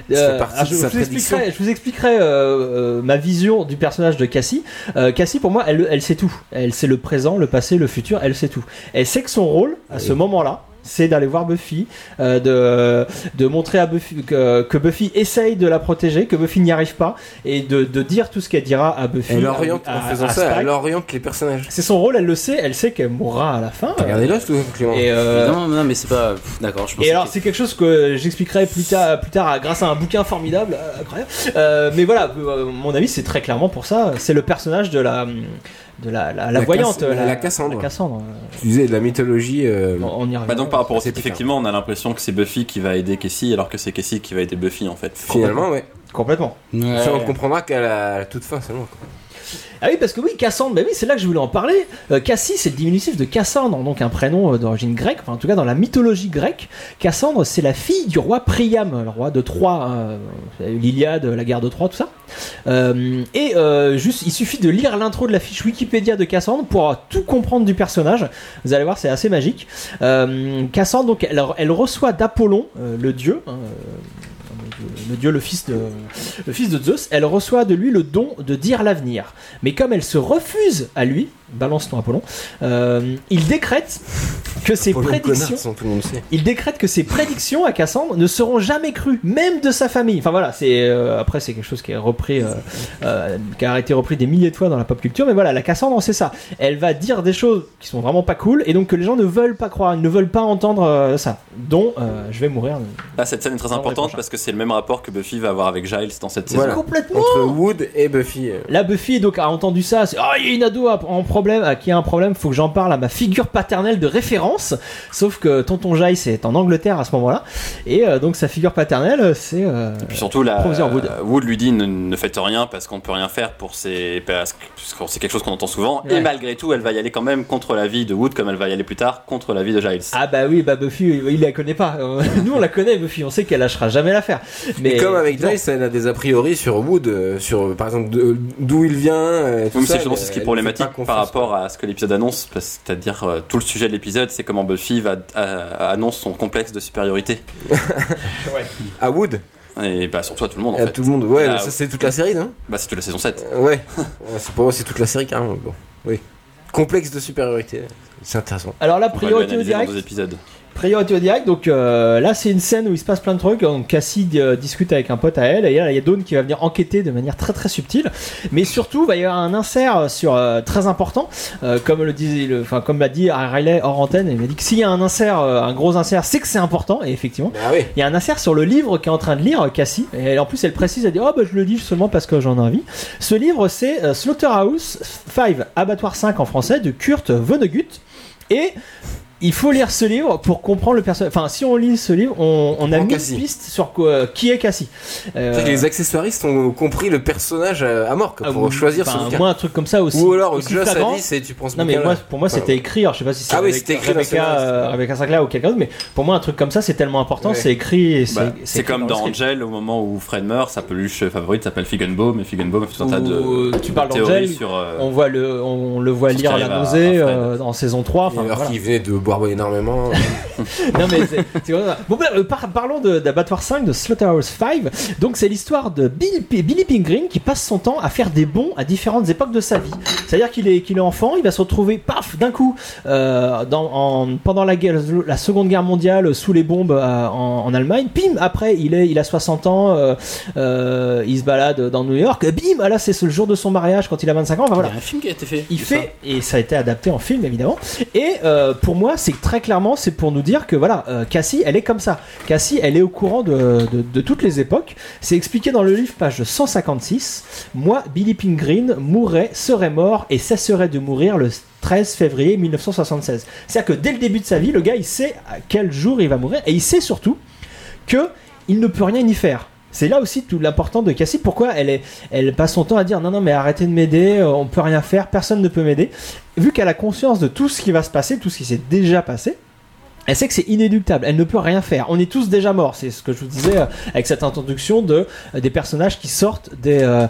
Je vous expliquerai ma vision du personnage de Cassie. Cassie, pour moi, elle sait tout. Elle sait le présent, le passé, le futur. Elle sait tout. Elle sait que son rôle à ce moment-là, c'est d'aller voir Buffy, de montrer à Buffy que Buffy essaye de la protéger, que Buffy n'y arrive pas, et de dire tout ce qu'elle dira à Buffy. Elle oriente, en faisant ça, elle oriente les personnages. C'est son rôle, elle le sait, elle sait qu'elle mourra à la fin. Regardez Lost ou Clément? Non, mais c'est pas. D'accord, je pense. Et alors, c'est quelque chose que j'expliquerai plus tard grâce à un bouquin formidable, incroyable. Mais voilà, mon avis, c'est très clairement pour ça. C'est le personnage de la voyante, la Cassandre. Cassandre. Tu disais de la mythologie. On y revient. Donc par rapport au site, effectivement, on a l'impression que c'est Buffy qui va aider Cassie, alors que c'est Cassie qui va aider Buffy en fait. Finalement, ouais. Complètement. Ouais. Ça, on comprendra qu'à la toute fin seulement. Ah oui, parce que oui, Cassandre, bah oui, c'est là que je voulais en parler. Cassie, c'est le diminutif de Cassandre, donc un prénom d'origine grecque, enfin en tout cas dans la mythologie grecque. Cassandre, c'est la fille du roi Priam, le roi de Troie, l'Iliade, la guerre de Troie, tout ça. Juste, il suffit de lire l'intro de la fiche Wikipédia de Cassandre pour tout comprendre du personnage. Vous allez voir, c'est assez magique. Cassandre, donc, elle reçoit d'Apollon, le dieu. Le fils de Zeus, elle reçoit de lui le don de dire l'avenir. Mais comme elle se refuse à lui, balance-toi Apollon, il décrète que ses prédictions à Cassandre ne seront jamais crues, même de sa famille. Enfin voilà, après c'est quelque chose qui est repris, qui a été repris des milliers de fois dans la pop culture, mais voilà, la Cassandre c'est ça. Elle va dire des choses qui sont vraiment pas cool et donc que les gens ne veulent pas croire, ils ne veulent pas entendre ça. Dont je vais mourir. Là, cette scène est très importante parce que c'est le même rapport que Buffy va avoir avec Giles dans cette saison. Complètement. Entre Wood et Buffy. Là, Buffy donc a entendu ça. C'est il y a une ado qui a un problème. Faut que j'en parle à ma figure paternelle de référence. Sauf que tonton Giles est en Angleterre à ce moment-là, et donc sa figure paternelle, c'est. Et puis surtout, Wood lui dit ne faites rien parce qu'on ne peut rien faire parce que c'est quelque chose qu'on entend souvent. Ouais. Et malgré tout, elle va y aller quand même contre l'avis de Wood, comme elle va y aller plus tard contre l'avis de Giles. Ah bah oui, Buffy, il la connaît pas. Nous on la connaît, Buffy, on sait qu'elle lâchera jamais l'affaire. Mais comme avec Giles, elle a des a priori sur Wood, sur par exemple d'où il vient. C'est ce qui est problématique par rapport à ce que l'épisode annonce, c'est-à-dire tout le sujet de l'épisode, c'est comment Buffy annonce son complexe de supériorité. Ouais. À Wood. Et surtout à tout le monde en fait. Tout le monde, ouais, ça c'est toute la série, non? C'est toute la saison 7. Ouais. Pour moi c'est toute la série carrément. Bon. Oui. Complexe de supériorité. C'est intéressant. Alors la priorité au direct. Priorité au direct, donc là c'est une scène où il se passe plein de trucs. Donc Cassie discute avec un pote à elle, et là il y a Dawn qui va venir enquêter de manière très très subtile, mais surtout il va y avoir un insert très important, comme l'a dit Riley hors antenne. Il m'a dit que s'il y a un insert, un gros insert, c'est que c'est important, et effectivement il y a un insert sur le livre qu'est en train de lire Cassie, et en plus elle précise, elle dit je le dis seulement parce que j'en ai envie. Ce livre c'est Slaughterhouse 5, Abattoir 5 en français, de Kurt Vonnegut, et il faut lire ce livre pour comprendre le personnage. Enfin, si on lit ce livre, on a mis une piste sur qui est Cassie. C'est que les accessoiristes ont compris le personnage à mort pour choisir son bouquin. Moi, un truc comme ça aussi. Ou alors, Joss a dit, c'est tu prends ce bouquin. Non, mais pour moi, c'était écrit. Alors, je sais pas si c'est c'était écrit avec un Sinclair ou quelqu'un d'autre, mais pour moi, un truc comme ça, c'est tellement important. C'est écrit. Et c'est comme dans Angel, au moment où Fred meurt, sa peluche favorite s'appelle Figgenbaum, et Figgenbaum fait tout un tas de. Tu parles d'Angel. On le voit lire la nausée en saison 3. Alors qu'il venait de boire énormément. Non mais c'est comme ça. Bon, parlons d'Abattoir 5, de Slaughterhouse 5. Donc c'est l'histoire de Billy Pinkering qui passe son temps à faire des bons à différentes époques de sa vie. C'est-à-dire qu'il est enfant, il va se retrouver d'un coup pendant la Seconde Guerre mondiale sous les bombes en Allemagne. Pim, après il a 60 ans, il se balade dans New York. Bim, là c'est le jour de son mariage quand il a 25 ans. Enfin, voilà. Il y a un film qui a été fait. Et ça a été adapté en film évidemment. Et pour moi c'est que très clairement, c'est pour nous dire que voilà, Cassie, elle est comme ça. Cassie, elle est au courant de toutes les époques. C'est expliqué dans le livre, page 156. Moi, Billy Pingree serait mort et cesserait de mourir le 13 février 1976. C'est-à-dire que dès le début de sa vie, le gars, il sait à quel jour il va mourir et il sait surtout que il ne peut rien y faire. C'est là aussi tout l'important de Cassie. Pourquoi elle passe son temps à dire non mais arrêtez de m'aider, on peut rien faire, personne ne peut m'aider. Vu qu'elle a conscience de tout ce qui va se passer, tout ce qui s'est déjà passé, elle sait que c'est inéluctable, elle ne peut rien faire. On est tous déjà morts, c'est ce que je vous disais avec cette introduction des personnages qui sortent des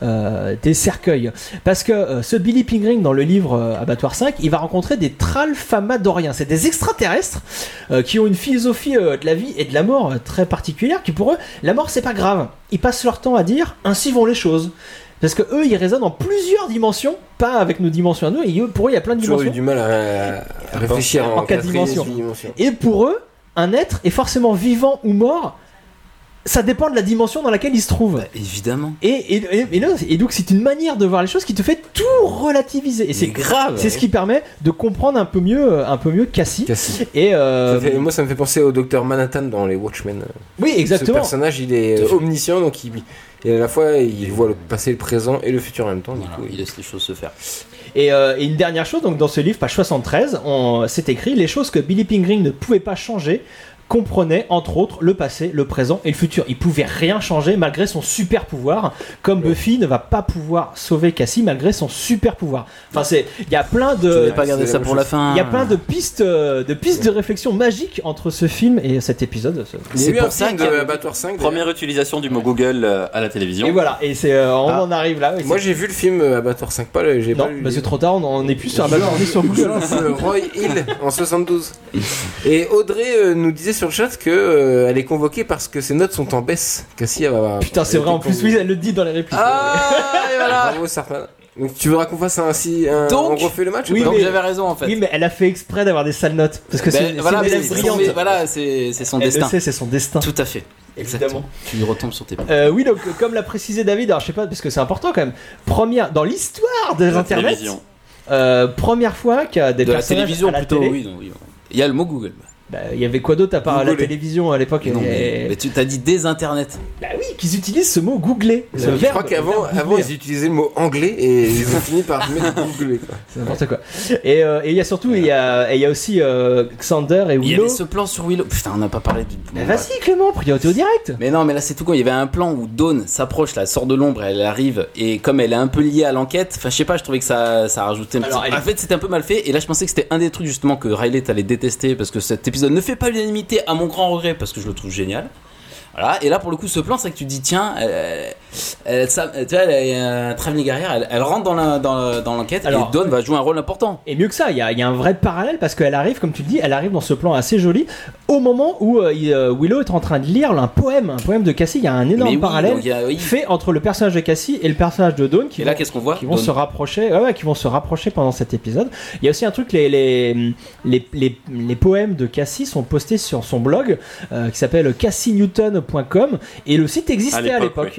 cercueils. Parce que ce Billy Pingree dans le livre Abattoir 5, il va rencontrer des Tralfamadoriens. C'est des extraterrestres qui ont une philosophie de la vie et de la mort très particulière, qui pour eux, la mort c'est pas grave. Ils passent leur temps à dire ainsi vont les choses. Parce que eux, ils résonnent en plusieurs dimensions, pas avec nos dimensions à nous, et pour eux, il y a plein de dimensions. J'ai eu du mal à réfléchir en 4 dimensions. Et pour eux, un être est forcément vivant ou mort, ça dépend de la dimension dans laquelle il se trouve. Bah, évidemment. Et donc, c'est une manière de voir les choses qui te fait tout relativiser. Et c'est grave. C'est ce qui permet de comprendre un peu mieux Cassie. Et moi, ça me fait penser au docteur Manhattan dans les Watchmen. Oui, exactement. Ce personnage, il est omniscient, donc et à la fois, il voit le passé, le présent et le futur en même temps. Voilà, du coup, il laisse les choses se faire. Et une dernière chose, donc dans ce livre, page 73, c'est écrit les choses que Billy Pingree ne pouvait pas changer comprenait entre autres le passé, le présent et le futur. Il pouvait rien changer malgré son super pouvoir, comme Buffy ne va pas pouvoir sauver Cassie malgré son super pouvoir. Enfin, il y a plein de. Je vais pas garder ça pour la fin. Il y a plein de pistes de réflexion magiques entre ce film et cet épisode. C'est pour ça que Abattoir 5. Première utilisation du mot Google à la télévision. Et voilà, et on en arrive là. Moi j'ai vu le film Abattoir 5, j'ai pas lu. C'est trop tard, on n'est plus sur Abattoir, on est sur Google. Roy Hill en 72. Et Audrey nous disait sur le chat que elle est convoquée parce que ses notes sont en baisse. Cassie va. Putain, c'est vrai en plus, oui, elle le dit dans les répliques. Et voilà. Bravo Sartman. Donc tu voudras qu'on fasse on refait le match? Oui, donc j'avais raison en fait. Oui, mais elle a fait exprès d'avoir des sales notes parce que c'est brillante. Voilà, c'est son destin. Elle le sait, c'est son destin. Tout à fait. Exactement. Tu lui retombes sur tes pieds. Oui, donc comme l'a précisé David, alors je sais pas parce que c'est important quand même. Dans l'histoire des internets, première fois qu'il y a des personnages la télévision à la plutôt. télé. Oui. Il y a le mot Google. Il y avait quoi d'autre à part la télévision à l'époque? Non, mais tu t'as dit des internets. Bah oui, qu'ils utilisent ce mot googler. Je crois qu'avant ils utilisaient le mot anglais et ils ont fini par mettre googler. C'est n'importe quoi. Et il y a surtout, il y a aussi Xander et Willow. Il y avait ce plan sur Willow. Putain, on n'a pas parlé du. Mais vas-y Clément, priorité au direct. Mais non, mais là c'est tout con. Il y avait un plan où Dawn s'approche, là, sort de l'ombre, elle arrive et comme elle est un peu liée à l'enquête, enfin je sais pas, je trouvais que ça rajoutait. En fait, c'était un peu mal fait et là je pensais que c'était un des trucs justement que Riley t'allait détester parce que cet épisode ne fait pas l'unanimité à mon grand regret parce que je le trouve génial. Voilà, et là pour le coup ce plan c'est que tu dis tiens tu vois elle est un travelling arrière, elle rentre dans l'enquête. Alors, et Dawn va jouer un rôle important. Et mieux que ça, il y a un vrai parallèle parce qu'elle arrive, comme tu le dis, elle arrive dans ce plan assez joli au moment où Willow est en train de lire un poème de Cassie. Il y a un énorme parallèle fait entre le personnage de Cassie et le personnage de Dawn et là qu'est-ce qu'on voit qui vont se rapprocher pendant cet épisode. Il y a aussi un truc, les poèmes de Cassie sont postés sur son blog qui s'appelle CassieNewton.com et le site existait à l'époque.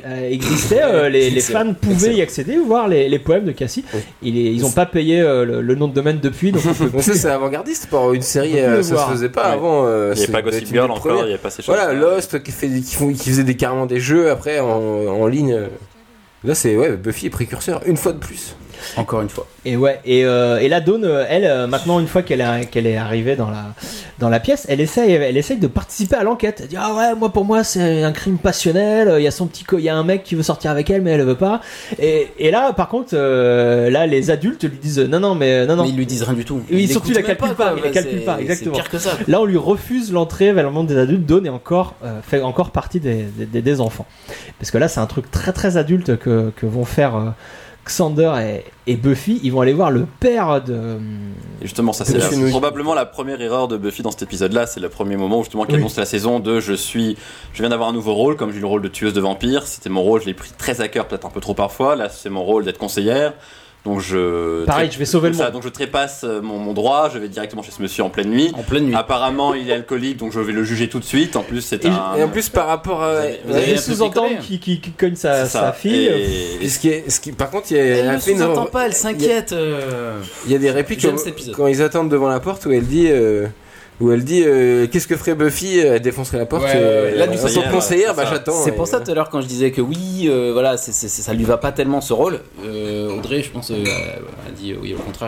Les fans pouvaient y accéder, voir les poèmes de Cassie. Ils n'ont pas payé le nom de domaine depuis. Donc ça c'est avant-gardiste pour une série, ça se faisait pas avant. Il n'y avait pas Gossip Girl encore, il n'y avait pas ces choses. Voilà, Lost qui faisait carrément des jeux après en ligne. Là c'est Buffy est précurseur une fois de plus. Encore une fois. Et la Dawn, elle, maintenant une fois qu'elle est arrivée dans la pièce, elle essaye de participer à l'enquête. Elle dit pour moi c'est un crime passionnel. Il y a un mec qui veut sortir avec elle mais elle veut pas. Et là par contre là les adultes lui disent non. Mais ils lui disent rien du tout. Oui, surtout il la calcule pas. Exactement. C'est pire que ça. Là on lui refuse l'entrée vers le monde des adultes. Dawn fait encore partie des enfants. Parce que là c'est un truc très très adulte que vont faire. Xander et Buffy, ils vont aller voir le père de. Et justement, ça c'est probablement la première erreur de Buffy dans cet épisode-là. C'est le premier moment où justement qu'elle annonce la saison de je viens d'avoir un nouveau rôle, comme j'ai eu le rôle de tueuse de vampires. C'était mon rôle, je l'ai pris très à cœur, peut-être un peu trop parfois. Là, c'est mon rôle d'être conseillère. Donc Pareil, je vais sauver le monde. Donc je trépasse mon droit, je vais directement chez ce monsieur en pleine nuit. Apparemment, il est alcoolique, donc je vais le juger tout de suite. En plus, c'est et en plus, par rapport à. Vous avez sous-entendre qui cogne sa fille. Et ce qui, par contre, il y a. Elle ne sous-entend pas, elle s'inquiète. Il y a des répliques quand ils attendent devant la porte où elle dit. Qu'est-ce que ferait Buffy? Elle défoncerait la porte. Là, du son conseillère, j'attends. C'est pour ça tout à l'heure quand je disais que oui, voilà, ça lui va pas tellement ce rôle. Audrey, je pense, elle dit oui, au contraire,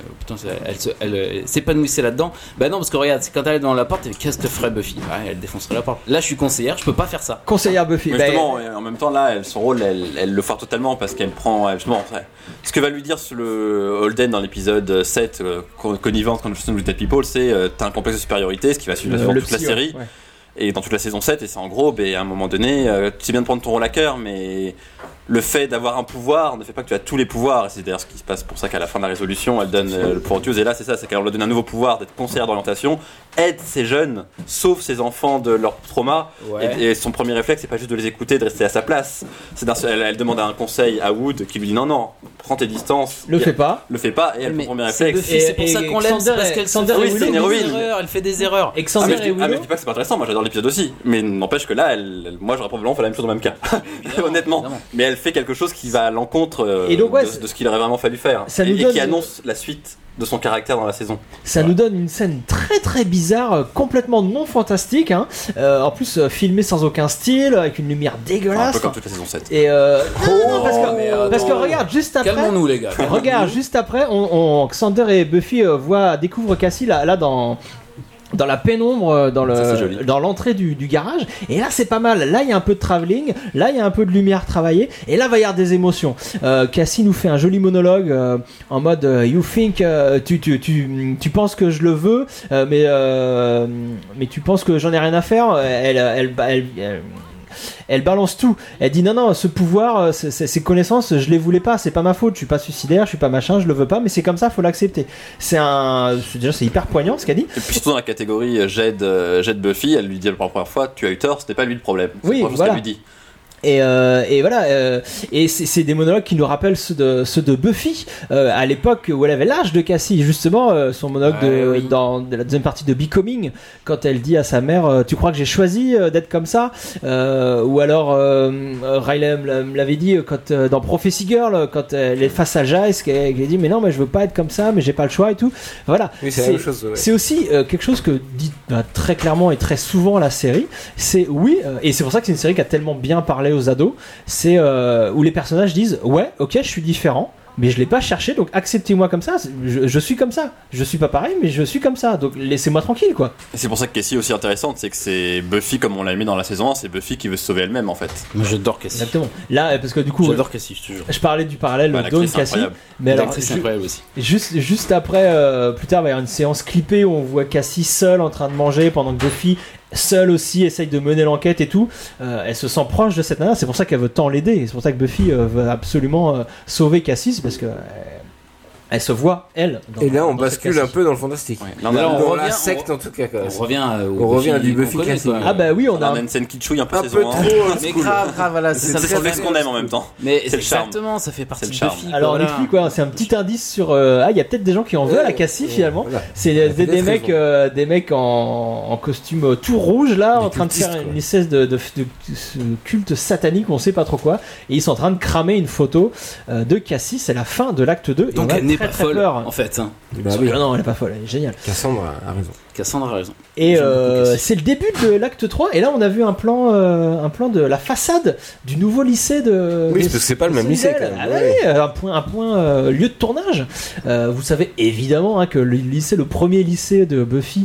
elle s'épanouissait là-dedans. Bah non, parce que regarde, quand elle est dans la porte, qu'est-ce que ferait Buffy? Elle défoncerait la porte. Là, je suis conseillère, je peux pas faire ça. Conseillère Buffy. Mais justement, en même temps, là, son rôle, elle le foire totalement parce qu'elle prend justement. Ce que va lui dire le Holden dans l'épisode 7, Connivence Conversation with Dead People, c'est t'as un complexe de supériorité, ce qui va suivre dans toute la série et dans toute la saison 7, et c'est en gros, à un moment donné, tu sais bien de prendre ton rôle à cœur, mais le fait d'avoir un pouvoir ne fait pas que tu as tous les pouvoirs, et c'est d'ailleurs ce qui se passe pour ça qu'à la fin de la résolution, elle donne le pouvoir tueuse, et là c'est ça, c'est qu'elle leur donne un nouveau pouvoir d'être conseillère d'orientation, aide ces jeunes, sauve ces enfants de leur trauma, et son premier réflexe c'est pas juste de les écouter, de rester à sa place, elle demande un conseil à Wood qui lui dit non, prends tes distances, le fais pas, et elle, son premier réflexe, c'est pour ça qu'on l'aime, parce qu'elle c'est une héroïne, elle fait des erreurs. Et Xander et Willow, mais je dis pas que c'est pas intéressant, moi j'adore l'épisode aussi, mais n'empêche que là, moi j'aurais probablement fait la même chose dans le même cas, honnêtement, mais elle fait quelque chose qui va à l'encontre de ce qu'il aurait vraiment fallu faire, et qui annonce la suite de son caractère dans la saison. Ça nous donne une scène très très bizarre, complètement non fantastique, en plus filmée sans aucun style, avec une lumière dégueulasse. Un peu comme toute la saison 7. Et parce que regarde, juste après, calmons-nous les gars. Regarde, juste après, Xander et Buffy découvrent Cassie là dans la pénombre, dans l'entrée du garage, et là c'est pas mal. Là il y a un peu de travelling, là il y a un peu de lumière travaillée, et là va y avoir des émotions. Cassie nous fait un joli monologue en mode you think, tu penses que je le veux, mais tu penses que j'en ai rien à faire. Elle balance tout. Elle dit non, ce pouvoir, ces connaissances, je les voulais pas, c'est pas ma faute, je suis pas suicidaire, je suis pas machin, je le veux pas, mais c'est comme ça, faut l'accepter. C'est hyper poignant ce qu'elle dit. Et puis surtout dans la catégorie j'aide Buffy, elle lui dit la première fois, tu as eu tort, c'était pas lui le problème. C'est oui, voilà. Ce qu'elle lui dit. Et voilà, et c'est des monologues qui nous rappellent ceux de Buffy à l'époque où elle avait l'âge de Cassie, justement, son monologue dans la deuxième partie de Becoming, quand elle dit à sa mère tu crois que j'ai choisi d'être comme ça, ou alors Riley me l'avait dit dans Prophecy Girl, quand elle est face à Jace, qu'elle dit mais non, mais je veux pas être comme ça, mais j'ai pas le choix et tout. Voilà, oui, c'est la même chose, c'est aussi quelque chose que dit très clairement et très souvent la série, c'est et c'est pour ça que c'est une série qui a tellement bien parlé aux ados, c'est où les personnages disent ouais, ok, je suis différent, mais je l'ai pas cherché, donc acceptez-moi comme ça, je suis comme ça, je suis pas pareil, mais je suis comme ça, donc laissez-moi tranquille, quoi. Et c'est pour ça que Cassie est aussi intéressante, c'est que c'est Buffy comme on l'a mis dans la saison 1, c'est Buffy qui veut se sauver elle-même en fait. Moi j'adore Cassie. Exactement. Là, parce que du coup, j'adore Cassie, je te jure. Je parlais du parallèle Dawn Cassie, mais alors l'actrice incroyable aussi. Juste après, plus tard, il va y avoir une séance clippée où on voit Cassie seule en train de manger pendant que Buffy seule aussi essaye de mener l'enquête et tout. Elle se sent proche de cette nana, c'est pour ça qu'elle veut tant l'aider, c'est pour ça que Buffy veut absolument sauver Cassie, parce que elle se voit, elle. Et là, on bascule un peu dans le fantastique. Ouais. Là, on revient, la secte, en tout cas. On revient du Buffy classique. Ah bah oui, on a une scène qui chouille un peu trop. Mais grave, voilà. C'est ce qu'on aime en même temps. Mais c'est exactement, ça fait partie de Buffy. Alors on explique quoi, c'est un petit indice sur. Il y a peut-être des gens qui en veulent à Cassie finalement. Voilà. C'est des mecs en costume tout rouge là, en train de faire une espèce de culte satanique, on sait pas trop quoi. Et ils sont en train de cramer une photo de Cassie, c'est la fin de l'acte 2. Donc elle n'est pas folle en fait. Bah oui. Non, elle est pas folle, elle est géniale. Cassandra a raison. Et c'est le début de l'acte 3, et là on a vu un plan de la façade du nouveau lycée de. Oui, parce que c'est pas le même lycée quand même. Ah oui, un point lieu de tournage. Vous savez évidemment que le premier lycée de Buffy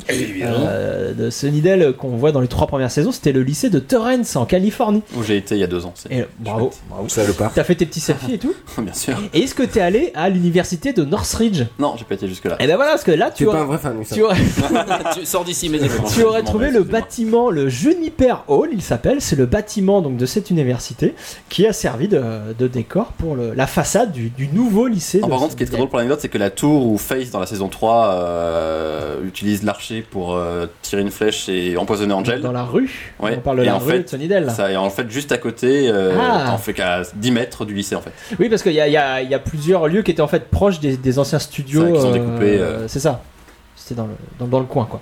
de Sunnydale qu'on voit dans les 3 premières saisons, c'était le lycée de Torrance en Californie. Où j'ai été il y a 2 ans. Bravo. Ça le part. T'as fait tes petits selfies et tout. Bien sûr. Et est-ce que t'es allé à l'université de Northridge? Non, j'ai pas été jusque là. Et ben voilà, parce que là tu es pas un vrai fan, ça. Tu sors d'ici immédiatement. Tu aurais trouvé le bâtiment, le Juniper Hall, il s'appelle. C'est le bâtiment donc de cette université qui a servi de décor pour la façade du nouveau lycée. Par contre, ce qui est très drôle pour l'anecdote, c'est que la tour où Faith dans la saison 3 utilise l'archer pour tirer une flèche et empoisonner Angel. Dans la rue. Ouais. On parle de la rue de Sunnydale. Ça est en fait juste à côté, on fait qu'à 10 mètres du lycée en fait. Oui, parce qu'il y a plusieurs lieux qui étaient en fait proches des anciens studios. Qui sont découpés. C'est ça. C'était dans le coin, quoi.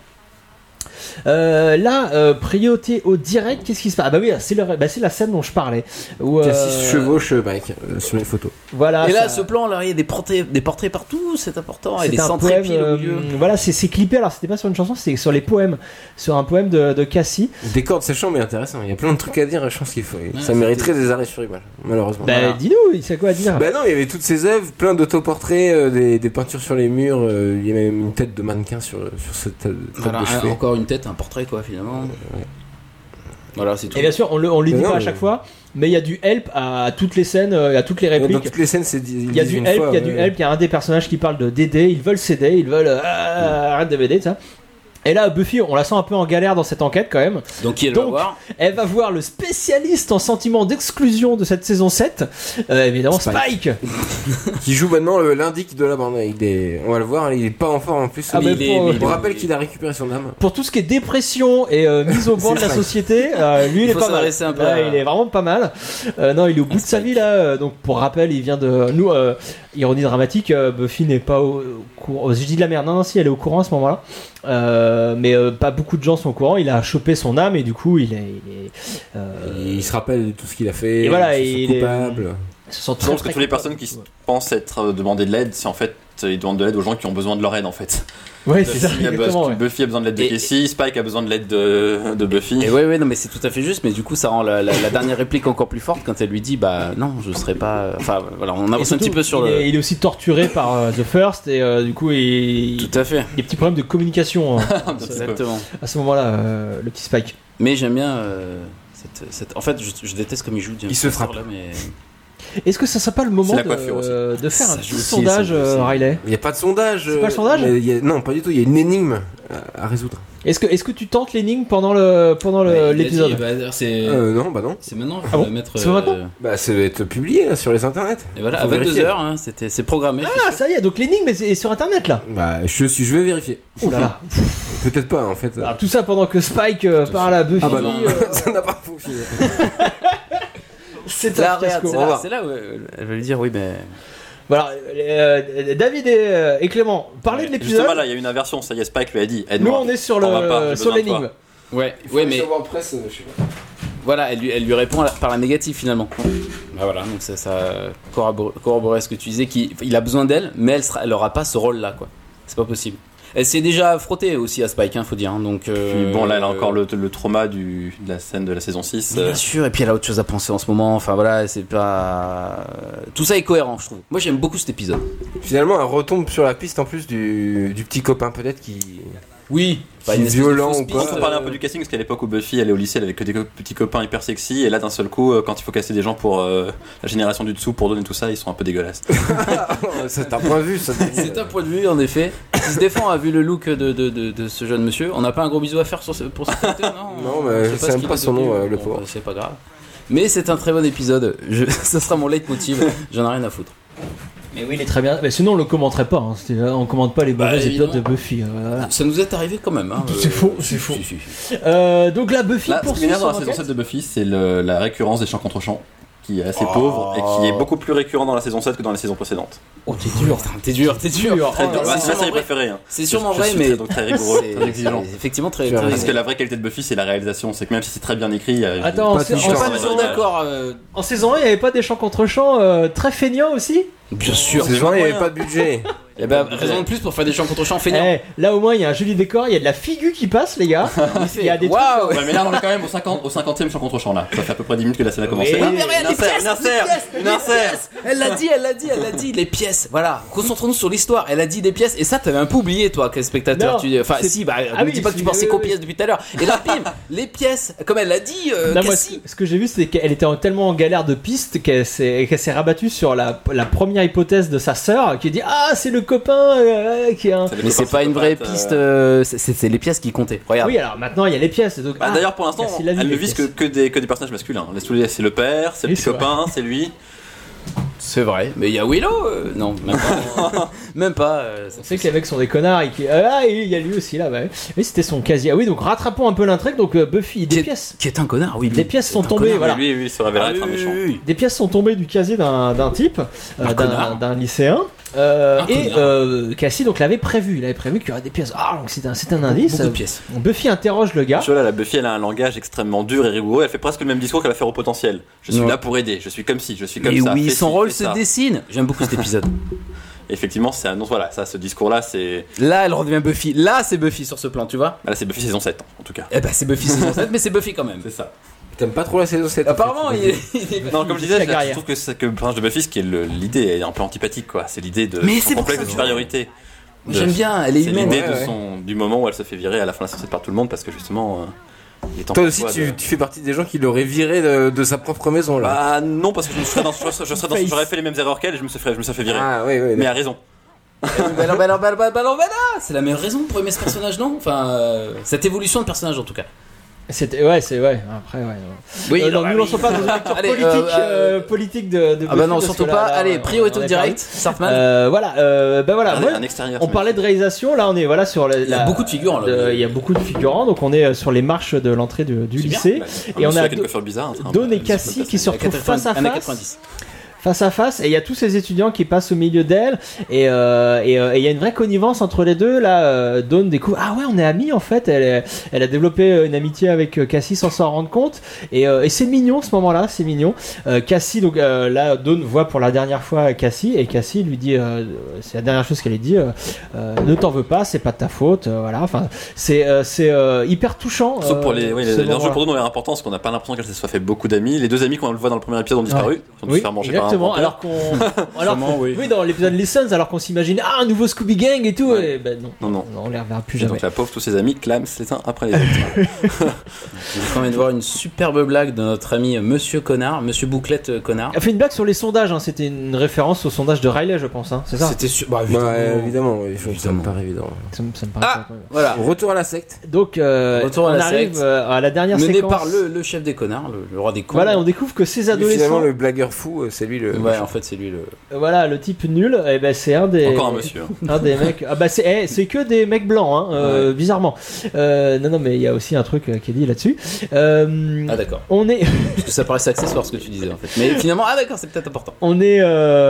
Priorité au direct, qu'est-ce qui se passe? Ah bah oui, c'est la scène dont je parlais. Cassis chevauche Mike sur les photos. Voilà. Et là, ce plan, là, il y a des portraits partout, c'est important. Et des un centrées poème, au milieu. Voilà, c'est clippé. Alors c'était pas sur une chanson, c'était sur les poèmes, sur un poème de Cassie. Le décor de ces chambres est intéressant. Il y a plein de trucs à dire. Je pense qu'il faut. Ça mériterait des arrêts sur image, malheureusement. Bah voilà. Dis-nous, il sait quoi à dire. Bah non, il y avait toutes ces œuvres, plein d'autoportraits, des peintures sur les murs. Il y a même une tête de mannequin sur cette table de chevet. Encore une tête, un portrait quoi finalement. Ouais. Voilà, c'est tout. Et bien sûr, on le dit pas à chaque fois, mais il y a du help à toutes les scènes, à toutes les répliques. Dans toutes les scènes, il y a du help, il y a un des personnages qui parle d'aider, ils veulent s'aider, ils veulent arrête de m'aider, ça. Et là, Buffy, on la sent un peu en galère dans cette enquête quand même. Donc, elle va voir elle va voir le spécialiste en sentiment d'exclusion de cette saison 7, évidemment Spike. Qui joue maintenant l'indique de la bande. On va le voir, il est pas en forme en plus. On rappelle qu'il a récupéré son âme. Pour tout ce qui est dépression et mise au bord de la société, lui il est pas mal. Il est vraiment pas mal. Non, il est au bout de sa vie là. Donc pour rappel, il vient de nous. Ironie dramatique, Buffy n'est pas au courant. Je dis de la merde. Non, si, elle est au courant à ce moment-là. Mais pas beaucoup de gens sont au courant. Il a chopé son âme et du coup il se rappelle de tout ce qu'il a fait. Et voilà, il est coupable. Je pense que toutes les personnes qui pensent être demandé de l'aide, c'est en fait ils demandent de l'aide aux gens qui ont besoin de leur aide en fait. Ouais, c'est ça. Buffy a besoin de l'aide de Cassie, Spike a besoin de l'aide de Buffy. Et ouais, non, mais c'est tout à fait juste. Mais du coup, ça rend la dernière réplique encore plus forte quand elle lui dit, bah non, je serais pas. Enfin, voilà, on avance un petit peu sur il est aussi torturé par The First et du coup, tout à fait. Des petits problèmes de communication. Exactement. À ce moment-là, le petit Spike. Mais j'aime bien cette. En fait, je déteste comme il joue. Il se frappe. Là, mais... Est-ce que ça serait pas le moment de faire un petit sondage, Riley? Il n'y a pas de sondage. C'est pas le sondage? Non, pas du tout. Il y a une énigme à résoudre. Est-ce que tu tentes l'énigme pendant l'épisode? Non, bah non. C'est maintenant. Ah bon mettre. C'est maintenant? Bah ça va être publié là, sur les internets. Et voilà, à 22h, hein, c'est programmé. Ah, ça y est. Donc l'énigme est sur internet là. Bah je vais vérifier. Oh là là. Peut-être pas en fait. Alors, tout ça pendant que Spike parle à Buffy. Ah bah non, ça n'a pas fonctionné. C'est là où elle va lui dire oui, mais. Voilà, David et Clément, parlez de l'épisode. Justement, là, il y a une inversion, ça y est, Spike lui a dit. Nous, on est sur l'énigme. Ouais, mais. Presse, je sais pas. Voilà, elle lui répond par la négative finalement. Bah voilà, donc ça corroborait ce que tu disais, qu'il a besoin d'elle, mais elle aura pas ce rôle-là, quoi. C'est pas possible. Elle s'est déjà frottée aussi à Spike, faut dire. Donc, puis bon, là, elle a encore le trauma de la scène de la saison 6. Bien sûr, et puis elle a autre chose à penser en ce moment. Enfin voilà, c'est pas. Tout ça est cohérent, je trouve. Moi, j'aime beaucoup cet épisode. Finalement, elle retombe sur la piste en plus du petit copain, peut-être qui. Oui, pas une violent ou quoi. On peut parler un peu du casting, parce qu'à l'époque où Buffy elle est au lycée, elle avait que des petits copains hyper sexy, et là d'un seul coup, quand il faut casser des gens pour la génération du dessous, pour donner tout ça, ils sont un peu dégueulasses. C'est un point de vue, ça. C'est un point de vue, en effet. Qui se défend a vu le look de ce jeune monsieur. On n'a pas un gros bisou à faire pour ce côté, non? Non, mais c'est même pas son nom, le pauvre. C'est pas grave. Mais c'est un très bon épisode. Ça sera mon leitmotiv. J'en ai rien à foutre. Mais oui, il est très bien. Mais sinon, on le commenterait pas. Hein. On commente pas les mauvais épisodes de Buffy. Voilà. Ça nous est arrivé quand même. Hein. C'est faux. Donc là, Buffy. Ce qui est bien dans la saison 7 de Buffy, c'est la récurrence des chants contre chants, qui est assez pauvre et qui est beaucoup plus récurrent dans la saison 7 que dans les saisons précédentes. Oh, t'es dur. C'est ma série préférée. C'est sûrement vrai, mais donc très rigoureux, très exigeant. Effectivement, très. Parce que la vraie qualité de Buffy, c'est la réalisation. C'est que même si c'est très bien écrit, attends, on est pas toujours d'accord. En saison 1, il n'y avait pas des chants contre chants très feignants aussi? Bien sûr. Ces gens, il n'y avait pas de budget. Et ben, raison de plus pour faire des chants contre chants feignants. Là, au moins, il y a un joli décor, il y a de la figure qui passe, les gars. Il y a des trucs. Ouais, mais là, on est quand même au 50e chant contre chant là. Ça fait à peu près 10 minutes que la scène a commencé. Non, mais regarde, une insert. Elle l'a dit, les pièces. Voilà, concentrons-nous sur l'histoire. Elle a dit des pièces, et ça, t'avais un peu oublié, toi, quel spectateur. Enfin, si, ne dis pas que tu pensais qu'aux pièces depuis tout à l'heure. Et là, bim, les pièces, comme elle l'a dit. Moi, ce que j'ai vu, c'est qu'elle était tellement en galère de piste qu'elle s'est rabattue sur la première hypothèse de sa sœur qui dit: ah, c'est le copain qui est un. Mais c'est pas une vraie piste, c'est les pièces qui comptaient. Regarde. Oui, alors maintenant il y a les pièces. Donc, d'ailleurs, pour l'instant, elle ne vise que des personnages masculins. Laisse-les, c'est le père, c'est le petit copain, c'est lui. C'est vrai, mais il y a Willow non, même pas. Même pas. On sait que les mecs sont des connards et il y a lui aussi là. Oui, c'était son casier. Ah oui, donc rattrapons un peu l'intrigue. Donc Buffy, des pièces. Qui est un connard, oui. Des pièces sont tombées. Voilà. Lui, il se révélera être un méchant. Des pièces sont tombées du casier d'un type, d'un lycéen. Cassie donc l'avait prévu. Il avait prévu qu'il y aurait des pièces. Ah, donc c'est un indice. Beaucoup de pièces. Buffy interroge le gars. La Buffy, elle a un langage extrêmement dur et rigoureux. Elle fait presque le même discours qu'elle a fait au potentiel. Je suis là pour aider. Je suis comme ci, je suis comme ça. Et oui, son rôle se dessine. J'aime beaucoup cet épisode. Effectivement, c'est annonce. Voilà, ça, ce discours-là, c'est. Là, elle redevient Buffy. Là, c'est Buffy sur ce plan, tu vois. Là, c'est Buffy saison 7, en tout cas. Eh ben, c'est Buffy saison 7, mais c'est Buffy quand même. C'est ça. T'aimes pas trop la saison 7? Apparemment, il est. Non, comme je disais, je trouve que le personnage de Buffy, l'idée est un peu antipathique, quoi. C'est l'idée de son complexe de supériorité. J'aime bien, elle est humaine. C'est l'idée du moment où elle se fait virer à la fin de la saison 7 par tout le monde parce que justement. Toi aussi, tu fais partie des gens qui l'auraient viré de sa propre maison là. Bah non, parce que j'aurais fait les mêmes erreurs qu'elle et je me serais fait virer. Ah oui, mais elle a raison. C'est la meilleure raison pour aimer ce personnage, non? Enfin, cette évolution de personnage en tout cas. C'était après oui, nous lançons pas dans une lecture politique de ah bah non, surtout pas. Allez, priorité au direct, Sartman. Moi, on parlait de réalisation, là on est sur il y a beaucoup de figurants il y a beaucoup de figurants, donc on est sur les marches de l'entrée du lycée et on a Dawn et Cassie qui se retrouvent face à face et il y a tous ces étudiants qui passent au milieu d'elle et il y a une vraie connivence entre les deux. Là Dawn découvre on est amis en fait. Elle a développé une amitié avec Cassie sans s'en rendre compte et c'est mignon ce moment là, c'est mignon. Cassie donc là Dawn voit pour la dernière fois Cassie et Cassie lui dit c'est la dernière chose qu'elle lui dit ne t'en veux pas, c'est pas de ta faute, voilà. Enfin c'est hyper touchant. Sauf pour les enjeux pour Dawn ont l'air importants parce qu'on n'a pas l'impression qu'elle se soit fait beaucoup d'amis. Les deux amis qu'on le voit dans le premier épisode ont disparu, ont dû se faire manger par alors qu'on dans l'épisode Lessons alors qu'on s'imagine un nouveau Scooby Gang et tout et non on les reverra plus jamais. Donc la pauvre tous ses amis clament les uns après les autres. Je viens de voir une superbe blague de notre ami Monsieur Connard, Monsieur Bouclette Connard. Il a fait une blague sur les sondages, c'était une référence au sondage de Riley je pense, c'est ça. C'était évidemment, ça me paraît évident. Ça me paraît voilà. Retour à la secte. Donc on arrive à la dernière mené séquence par le chef des connards, le roi des cons. Voilà, on découvre que ces adolescents. Finalement le blagueur fou, c'est lui le. Ouais, en fait c'est lui le. Voilà, le type nul, et c'est un des. Encore un monsieur. Un des mecs. C'est que des mecs blancs, bizarrement. Non, mais il y a aussi un truc qui est dit là-dessus. D'accord. On est. Parce que ça paraissait accessoire ce que tu disais en fait. Mais finalement, d'accord, c'est peut-être important. On est.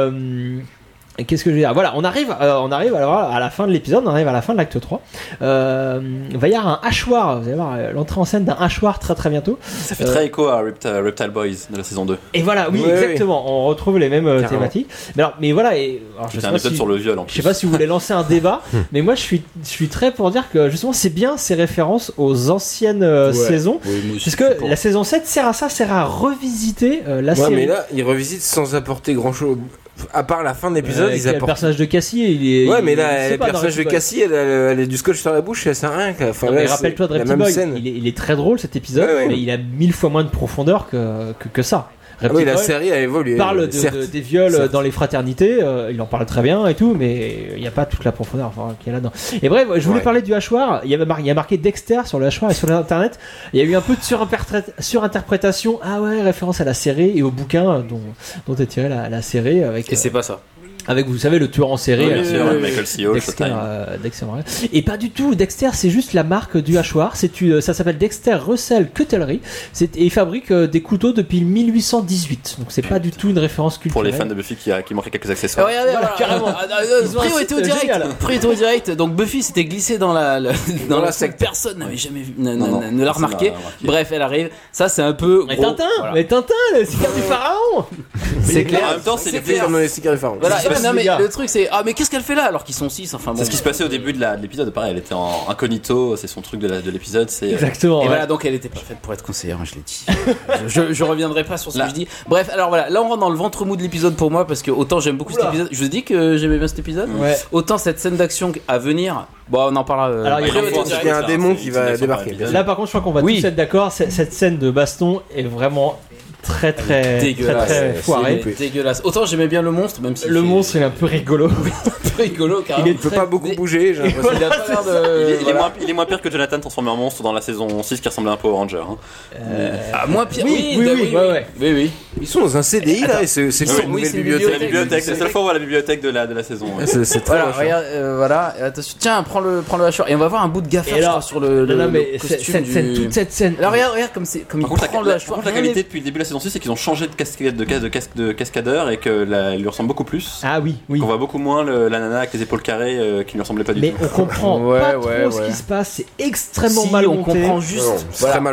Qu'est-ce que je veux dire? Voilà, on arrive alors à la fin de l'épisode, on arrive à la fin de l'acte 3. Il va y avoir un hachoir, vous allez voir l'entrée en scène d'un hachoir très très bientôt. Ça fait très écho à Reptile Boys de la saison 2. Et voilà, oui, exactement, on retrouve les mêmes thématiques. Mais voilà, je sais un épisode sur le viol en plus. Je sais pas si vous voulez lancer un débat, mais moi je suis très pour dire que justement c'est bien ces références aux anciennes saisons. Parce que la saison 7 sert à revisiter la série. Mais là, ils revisitent sans apporter grand chose. À part la fin de l'épisode, ils apportent. Le personnage de Cassie, mais là, le personnage de Cassie, elle a du scotch sur la bouche, elle sert à rien. Enfin, mais rappelle-toi de Reptile Boy, il est très drôle cet épisode, mais il a 1000 fois moins de profondeur que ça. Oui, la série a évolué. Il parle des viols dans les fraternités, il en parle très bien et tout, mais il n'y a pas toute la profondeur qu'il y a là-dedans. Et bref, je voulais parler du hachoir. Il y a marqué Dexter sur le hachoir et sur l'internet. Il y a eu un peu de surinterprétation. Ah ouais, référence à la série et au bouquin dont est tirée la série. Et c'est pas ça. Avec, vous savez, le tueur en série, Michael C. Hall, Dexter, et pas du tout. Dexter, c'est juste la marque du hachoir. Ça s'appelle Dexter Russell Cutlery. Et il fabrique des couteaux depuis 1818. Donc c'est pas du tout une référence culturelle. Pour les fans de Buffy qui manquaient quelques accessoires. Regardez, carrément. Priorité au direct. Donc Buffy s'était glissée dans la secte. Personne n'avait jamais vu, ne l'a remarqué. Bref, elle arrive. Ça, c'est un peu. Mais Tintin, le cigare du pharaon. C'est clair. En même temps, c'est les cigares du pharaon. Voilà. Non mais le truc c'est mais qu'est-ce qu'elle fait là alors qu'ils sont 6 enfin bon. C'est ce qui se passait au début de l'épisode, pareil, elle était en incognito, c'est son truc de l'épisode, c'est exactement. Et voilà, donc elle était pas faite pour être conseillère, je l'ai dit. je reviendrai pas sur ce que je dis. Bref, alors voilà, là on rentre dans le ventre mou de l'épisode pour moi parce que autant j'aime beaucoup cet épisode, je vous dis que j'aimais bien cet épisode, autant cette scène d'action à venir, bon on en parlera. Alors il y a un démon qui va débarquer. Là par contre je crois qu'on va tous être d'accord, cette scène de baston est vraiment très foiré. Dégueulasse. Autant j'aimais bien le monstre, même si le monstre il est un peu rigolo. Carrément. Il ne peut pas beaucoup bouger, j'ai l'impression. Il a pas l'air de. Il est moins pire que Jonathan transformé en monstre dans la saison 6 qui ressemblait un peu au Ranger. Moins pire. Oui. Ils sont dans un CDI là et c'est une nouvelle bibliothèque. C'est la seule fois où on voit la bibliothèque de la saison. C'est très voilà. Attention, tiens, prends le hachoir et on va voir un bout de gaffeur sur le costume toute cette scène. Alors regarde comme il prend le hachoir. La qualité depuis le début de la saison 6 c'est qu'ils ont changé de cascadeur et que il lui ressemble beaucoup plus. Ah oui. On voit beaucoup moins la nana avec les épaules carrées qui ne lui ressemblait pas du tout. Mais on comprend pas trop ce qui se passe, c'est extrêmement mal monté. On comprend juste